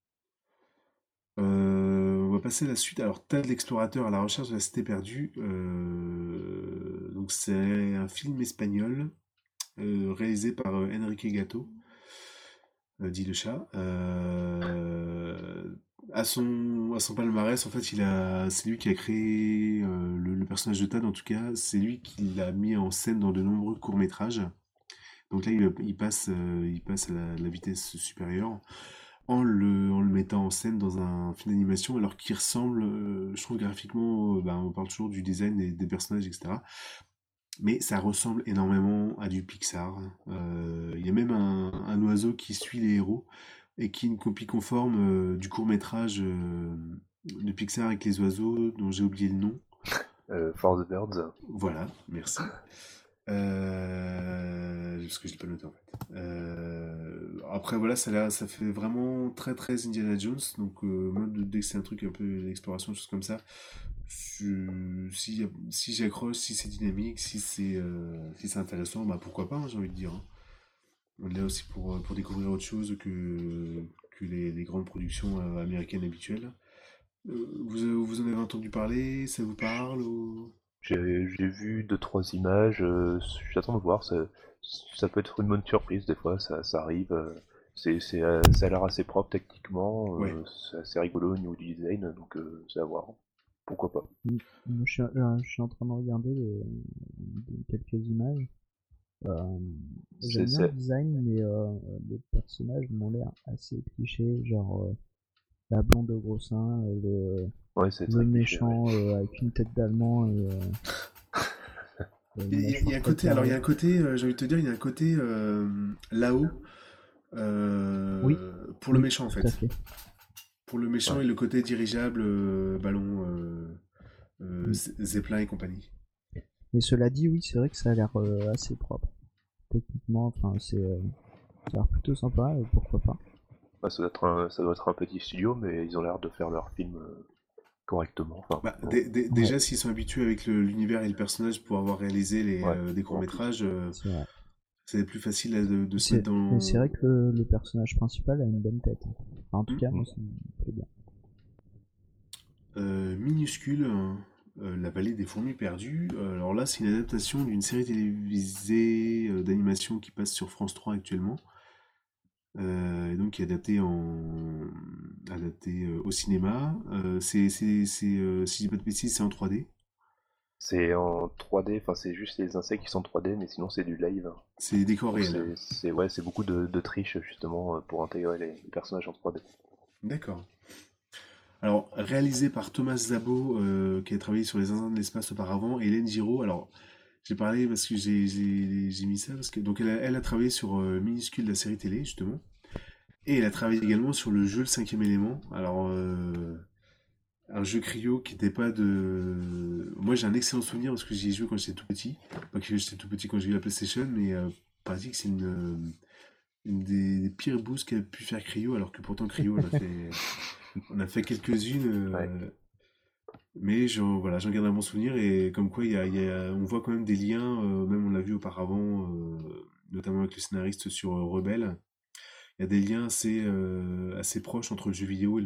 On va passer à la suite. Alors, Tad l'explorateur à la recherche de la cité perdue. Donc c'est un film espagnol réalisé par Enrique Gato, dit le chat. À son palmarès, en fait, c'est lui qui a créé le personnage de Tad, en tout cas, c'est lui qui l'a mis en scène dans de nombreux courts-métrages. Donc là, il passe à la vitesse supérieure en le mettant en scène dans un film d'animation, alors qu'il ressemble, je trouve graphiquement, on parle toujours du design des personnages, etc. Mais ça ressemble énormément à du Pixar. Il y a même un oiseau qui suit les héros et qui est une copie conforme du court-métrage de Pixar avec les oiseaux dont j'ai oublié le nom. For the Birds. Voilà, merci. Parce que je l'ai pas noté en fait. Après voilà, ça fait vraiment très très Indiana Jones. Donc moi dès que c'est un truc un peu d'exploration, choses comme ça, si j'accroche, si c'est dynamique, si c'est intéressant, bah pourquoi pas, hein, j'ai envie de dire, hein. On est là aussi pour découvrir autre chose que les grandes productions américaines habituelles. Vous en avez entendu parler? Ça vous parle ou... J'ai vu deux trois images, j'attends de voir, ça peut être une bonne surprise des fois, ça arrive. Ça a l'air assez propre techniquement, Ouais. c'est assez rigolo au niveau du design, donc c'est à voir. Pourquoi pas. Moi, je suis en train de regarder quelques images. Euh, C'est, J'aime bien le c'est... design, mais les personnages m'ont l'air assez clichés, genre la blonde au gros sein, Ouais, c'est le très cliché, ouais. méchant avec une tête d'allemand et une Il y mâchoire a un très côté, alors il y a carrée. un côté, j'ai envie de te dire, il y a un côté là-haut Oui, pour le oui, méchant en tout à fait. fait. Pour le méchant Ouais. et le côté dirigeable, ballon, Mm. Zeppelin et compagnie. Mais cela dit, oui, c'est vrai que ça a l'air assez propre. Techniquement, enfin, ça a l'air plutôt sympa, et pourquoi pas. Bah, ça doit être un petit studio, mais ils ont l'air de faire leur film correctement. Enfin, Bah, bon, Ouais, déjà, s'ils sont habitués avec l'univers et le personnage pour avoir réalisé ouais, des en plus. courts-métrages, c'est vrai. c'est plus facile de se mettre Mais c'est dans. vrai que le personnage principal a une bonne tête. Enfin, en tout cas, Hmm. moi, ça me plaît bien. Minuscule, hein, La vallée des fourmis perdues. Alors là, c'est une adaptation d'une série télévisée d'animation qui passe sur France 3 actuellement. et donc qui est adapté au cinéma. Si je dis pas de bêtises, c'est en 3D. C'est en 3D, enfin c'est juste les insectes qui sont en 3D, mais sinon c'est du live. C'est des décors Donc réels. ouais, c'est beaucoup de triche justement pour intégrer les personnages en 3D. D'accord. Alors, réalisé par Thomas Zabo, qui a travaillé sur Les Zinzins de l'espace auparavant, et Hélène Giraud. Alors, j'ai parlé parce que j'ai mis ça, parce que donc elle a travaillé sur Minuscule, la série télé, justement. Et elle a travaillé également sur le jeu Le Cinquième Élément. Alors, un jeu Cryo qui n'était pas de. Moi, j'ai un excellent souvenir parce que j'y ai joué quand j'étais tout petit. Pas que j'étais tout petit quand j'ai eu la PlayStation, mais pratique, c'est une des pires boosts qu'a pu faire Cryo, alors que pourtant Cryo, on a fait quelques-unes. Ouais. Mais voilà, j'en garde un bon souvenir et comme quoi on voit quand même des liens, même on l'a vu auparavant, notamment avec le scénariste sur Rebelle. Il y a des liens assez proches entre le jeu vidéo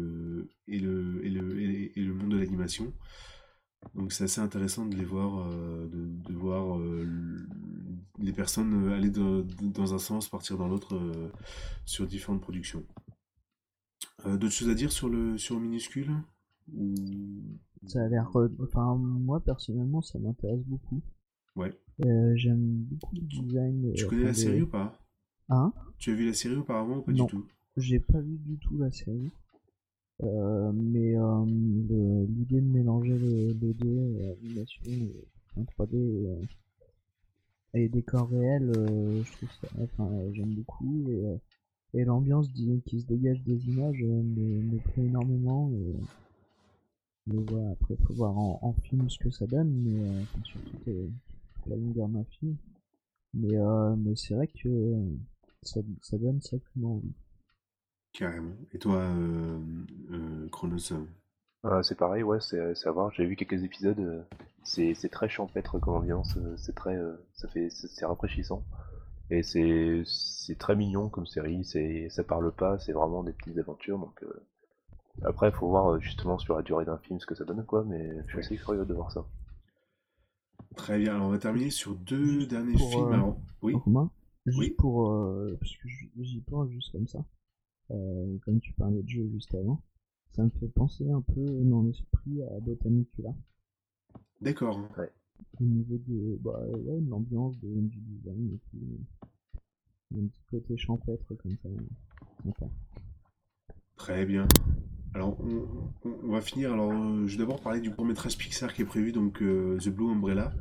et le monde de l'animation. Donc c'est assez intéressant de les voir, de voir les personnes aller dans un sens, partir dans l'autre sur différentes productions. D'autres choses à dire sur Minuscule? Ou... Ça a l'air. Enfin, moi personnellement, ça m'intéresse beaucoup. Ouais. J'aime beaucoup le design. Tu connais Enfin, la série ou pas? Hein? Tu as vu la série auparavant ou pas du Non, tout? j'ai pas vu du tout la série. Mais l'idée de mélanger les deux, animation en 3D et décors réels, je trouve ça, enfin, j'aime beaucoup et l'ambiance qui se dégage des images me plaît énormément. Mais voilà, après faut voir en film ce que ça donne, mais enfin, surtout toute la longueur d'un film. Mais c'est vrai que ça donne sacrément envie. Carrément. Et toi, Chronos? C'est pareil, ouais, c'est à voir. J'ai vu quelques épisodes. C'est très champêtre comme ambiance. C'est très, c'est rafraîchissant. Et c'est très mignon comme série. Ça parle pas. C'est vraiment des petites aventures. Donc après, faut voir justement sur la durée d'un film ce que ça donne, quoi. Mais je suis Ouais. assez curieux de voir ça. Très bien. Alors, on va terminer Juste, sur deux juste derniers pour films. Alors, oui, Romain, juste oui. pour parce que j'y pense juste comme ça. Comme tu parlais de jeu juste avant, ça me fait penser un peu dans l'esprit à Botanicula D'accord. Ouais. au niveau de l'ambiance, du design et tout. Il y a un petit côté champêtre comme ça. Sympa. Très bien. Alors, on va finir. Alors, je vais d'abord parler du court-métrage Pixar qui est prévu, donc The Blue Umbrella,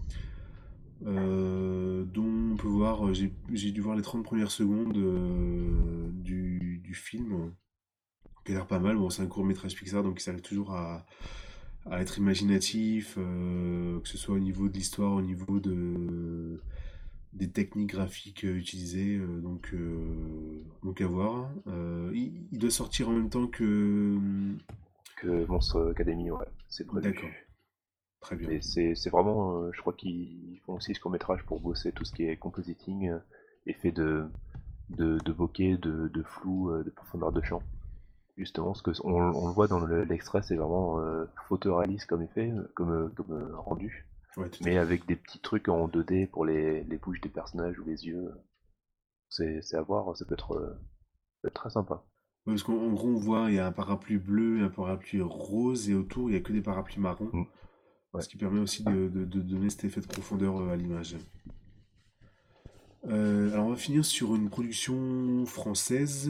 dont on peut voir, j'ai dû voir les 30 premières secondes du film, qui a l'air pas mal. Bon, c'est un court-métrage Pixar, donc il arrive toujours à être imaginatif, que ce soit au niveau de l'histoire, au niveau des techniques graphiques utilisées, donc à voir. Il doit sortir en même temps que... Que Monstre Academy, ouais, c'est D'accord, prévu. très bien. Mais c'est vraiment, je crois qu'ils font aussi ce court-métrage pour bosser tout ce qui est compositing, effet de bokeh, de flou, de profondeur de champ. Justement, ce que on le voit dans l'extrait, c'est vraiment photoréaliste comme effet, comme rendu, Ouais, tout à mais fait. avec des petits trucs en 2D pour les bouches des personnages ou les yeux. C'est à voir, ça peut être très sympa. Ouais, parce qu'en gros, on voit, il y a un parapluie bleu et un parapluie rose, et autour, il n'y a que des parapluies marrons, Mm. Ouais. ce qui permet aussi de donner cet effet de profondeur à l'image. Alors on va finir sur une production française,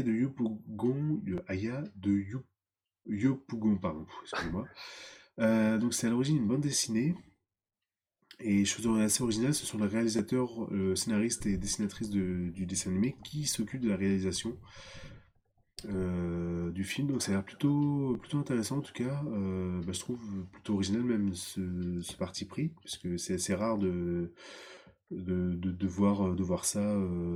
Yopougon, pardon, excusez-moi. Donc c'est à l'origine une bande dessinée, et chose assez originale, ce sont les réalisateurs, scénaristes et dessinatrices du dessin animé qui s'occupent de la réalisation du film, donc ça a l'air plutôt intéressant en tout cas. Je trouve plutôt original même ce parti pris, parce que c'est assez rare de voir ça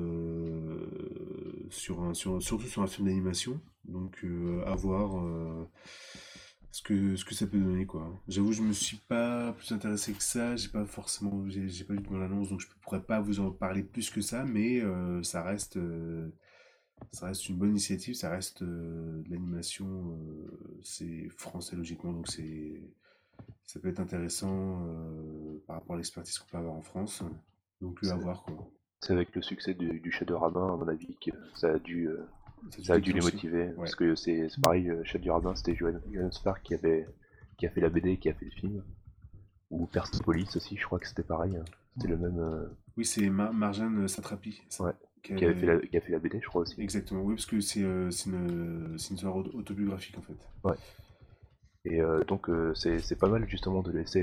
surtout sur un film d'animation. Donc à voir ce que ça peut donner quoi. J'avoue, je me suis pas plus intéressé que ça, j'ai pas lu de mon annonce, donc je pourrais pas vous en parler plus que ça, mais ça reste une bonne initiative, ça reste de l'animation, c'est français logiquement, donc ça peut être intéressant par rapport à l'expertise qu'on peut avoir en France. Donc à C'est voir quoi. C'est avec le succès du chat de rabbin, à mon avis, que ça a dû les déclencher. motiver. Ouais. Parce que c'est pareil, Chat du rabbin, c'était Johannes Farc qui a fait la BD et qui a fait le film. Ou Persepolis aussi, je crois que c'était pareil. C'était le même. Oui, c'est Marjane Satrapi. Ouais. Qui Qui a fait la BD, je crois aussi. Exactement, oui, parce que c'est une histoire autobiographique en fait. Ouais. Et donc c'est pas mal justement de laisser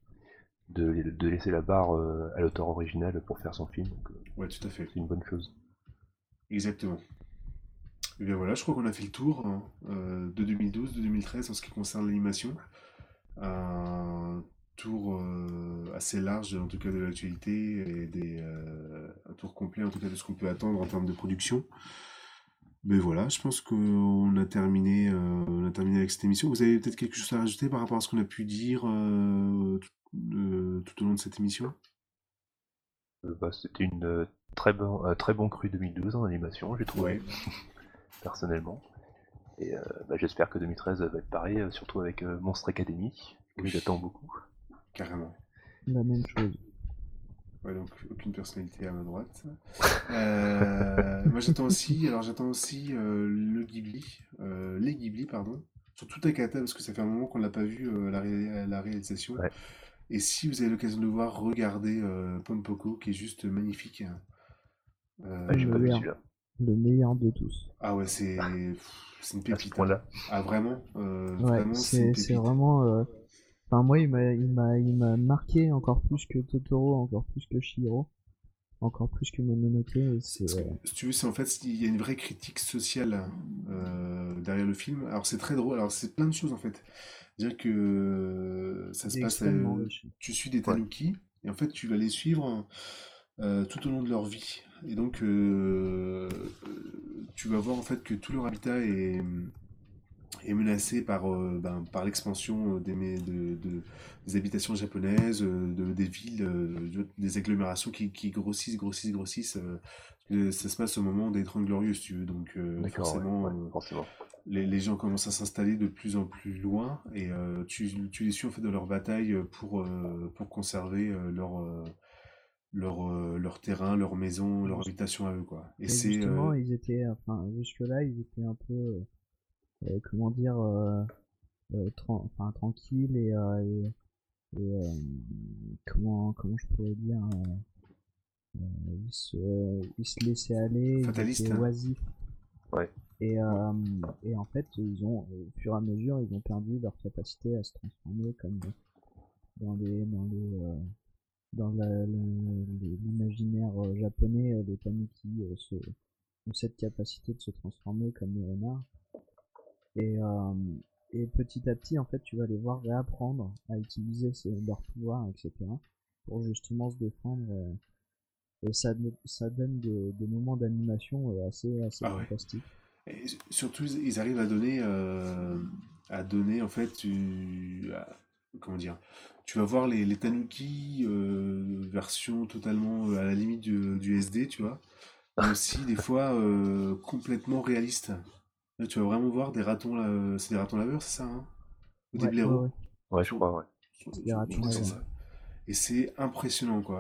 la barre à l'auteur original pour faire son film. Donc, Ouais, tout à fait. c'est une bonne chose. Exactement. Et bien voilà, je crois qu'on a fait le tour de 2012, de 2013 en ce qui concerne l'animation. Un tour assez large en tout cas de l'actualité et un tour complet en tout cas de ce qu'on peut attendre en termes de production. Mais voilà, je pense on a terminé avec cette émission. Vous avez peut-être quelque chose à rajouter par rapport à ce qu'on a pu dire tout au long de cette émission? C'était une très bon cru 2012 en animation, j'ai trouvé, Ouais, personnellement. Et j'espère que 2013 va être pareil, surtout avec Monstre Academy, que oui, j'attends beaucoup. carrément. La même chose. Ouais, donc aucune personnalité à ma droite. Moi j'attends aussi le Ghibli, les Ghibli, pardon. Surtout Takahata, parce que ça fait un moment qu'on l'a pas vu à la réalisation. Ouais. Et si vous avez l'occasion de le voir, regardez Pompoko, qui est juste magnifique. J'ai pas vu meilleur. celui-là. Le meilleur de tous. Ah ouais, c'est une À ce pépite. point-là. Ah vraiment, Ouais, vraiment c'est une c'est pépite. vraiment. Enfin, moi, il m'a marqué encore plus que Totoro, encore plus que Chihiro, encore plus que Mononoke. Et c'est. Si tu veux, c'est en fait, il y a une vraie critique sociale derrière le film. Alors c'est très drôle, alors c'est plein de choses en fait. Dire que ça se Il est passe, extrêmement riche. tu suis des Ouais. tanuki, et en fait tu vas les suivre tout au long de leur vie. Et donc tu vas voir en fait que tout leur habitat est menacé par l'expansion des habitations japonaises, des villes, des agglomérations qui grossissent. Ça se passe au moment des Trente Glorieux, si tu veux. Donc D'accord, forcément, ouais, forcément. les gens commencent à s'installer de plus en plus loin et tu les suis en fait dans leur bataille pour conserver leur terrain, leur maison, leur Juste- habitation à eux, quoi. Et Et c'est justement, ils étaient. Enfin, jusque-là, ils étaient un peu. Comment dire. Enfin, tranquilles et comment je pourrais dire. Ils se laissaient aller, ils fataliste, étaient hein. oisifs. Ouais. Ouais. Et en fait, au fur et à mesure, ils ont perdu leur capacité à se transformer comme dans l'imaginaire japonais. Les tanuki ont cette capacité de se transformer comme les renards. Et, euh, et petit à petit, en fait, tu vas les voir réapprendre à utiliser leurs pouvoirs, etc. pour justement se défendre. Et ça donne des moments d'animation assez Ah ouais. fantastiques. Et surtout, ils arrivent à donner en fait, comment dire, tu vas voir les Tanuki version totalement à la limite du SD, tu vois, mais aussi des fois complètement réalistes. Là, tu vas vraiment voir des ratons, c'est des ratons laveurs, c'est ça, hein? Ou des Ouais, ouais, blaireaux? ouais. Ouais, Je, je crois, ouais. C'est des je ratons crois que c'est laveurs. ça. Et c'est impressionnant, quoi.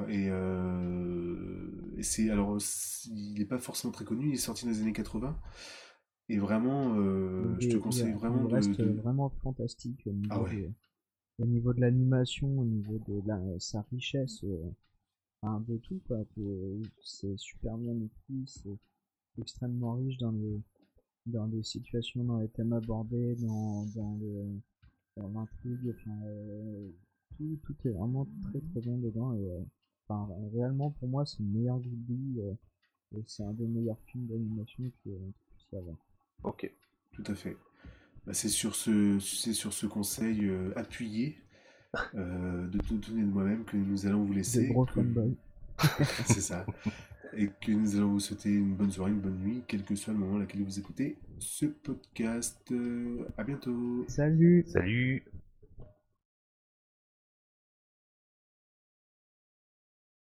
Et c'est, alors, il n'est pas forcément très connu, il est sorti dans les années 80. Et vraiment, je te conseille vraiment Il reste vraiment fantastique Ah ouais, au niveau de l'animation, au niveau de sa richesse, enfin, de tout, quoi. C'est super bien écrit, c'est extrêmement riche dans les situations, dans les thèmes abordés, dans l'intrigue, enfin, tout est vraiment très très bon dedans. Et enfin, réellement, pour moi, c'est le meilleur Ghibli, et c'est un des meilleurs films d'animation qu'il puisse y avoir. Ok. tout à fait. Bah, c'est sur ce conseil appuyé de tout donner de moi-même que nous allons vous De laisser, gros fanboy. c'est ça, et que nous allons vous souhaiter une bonne soirée, une bonne nuit, quel que soit le moment à laquelle vous écoutez ce podcast. À bientôt. Salut! Salut!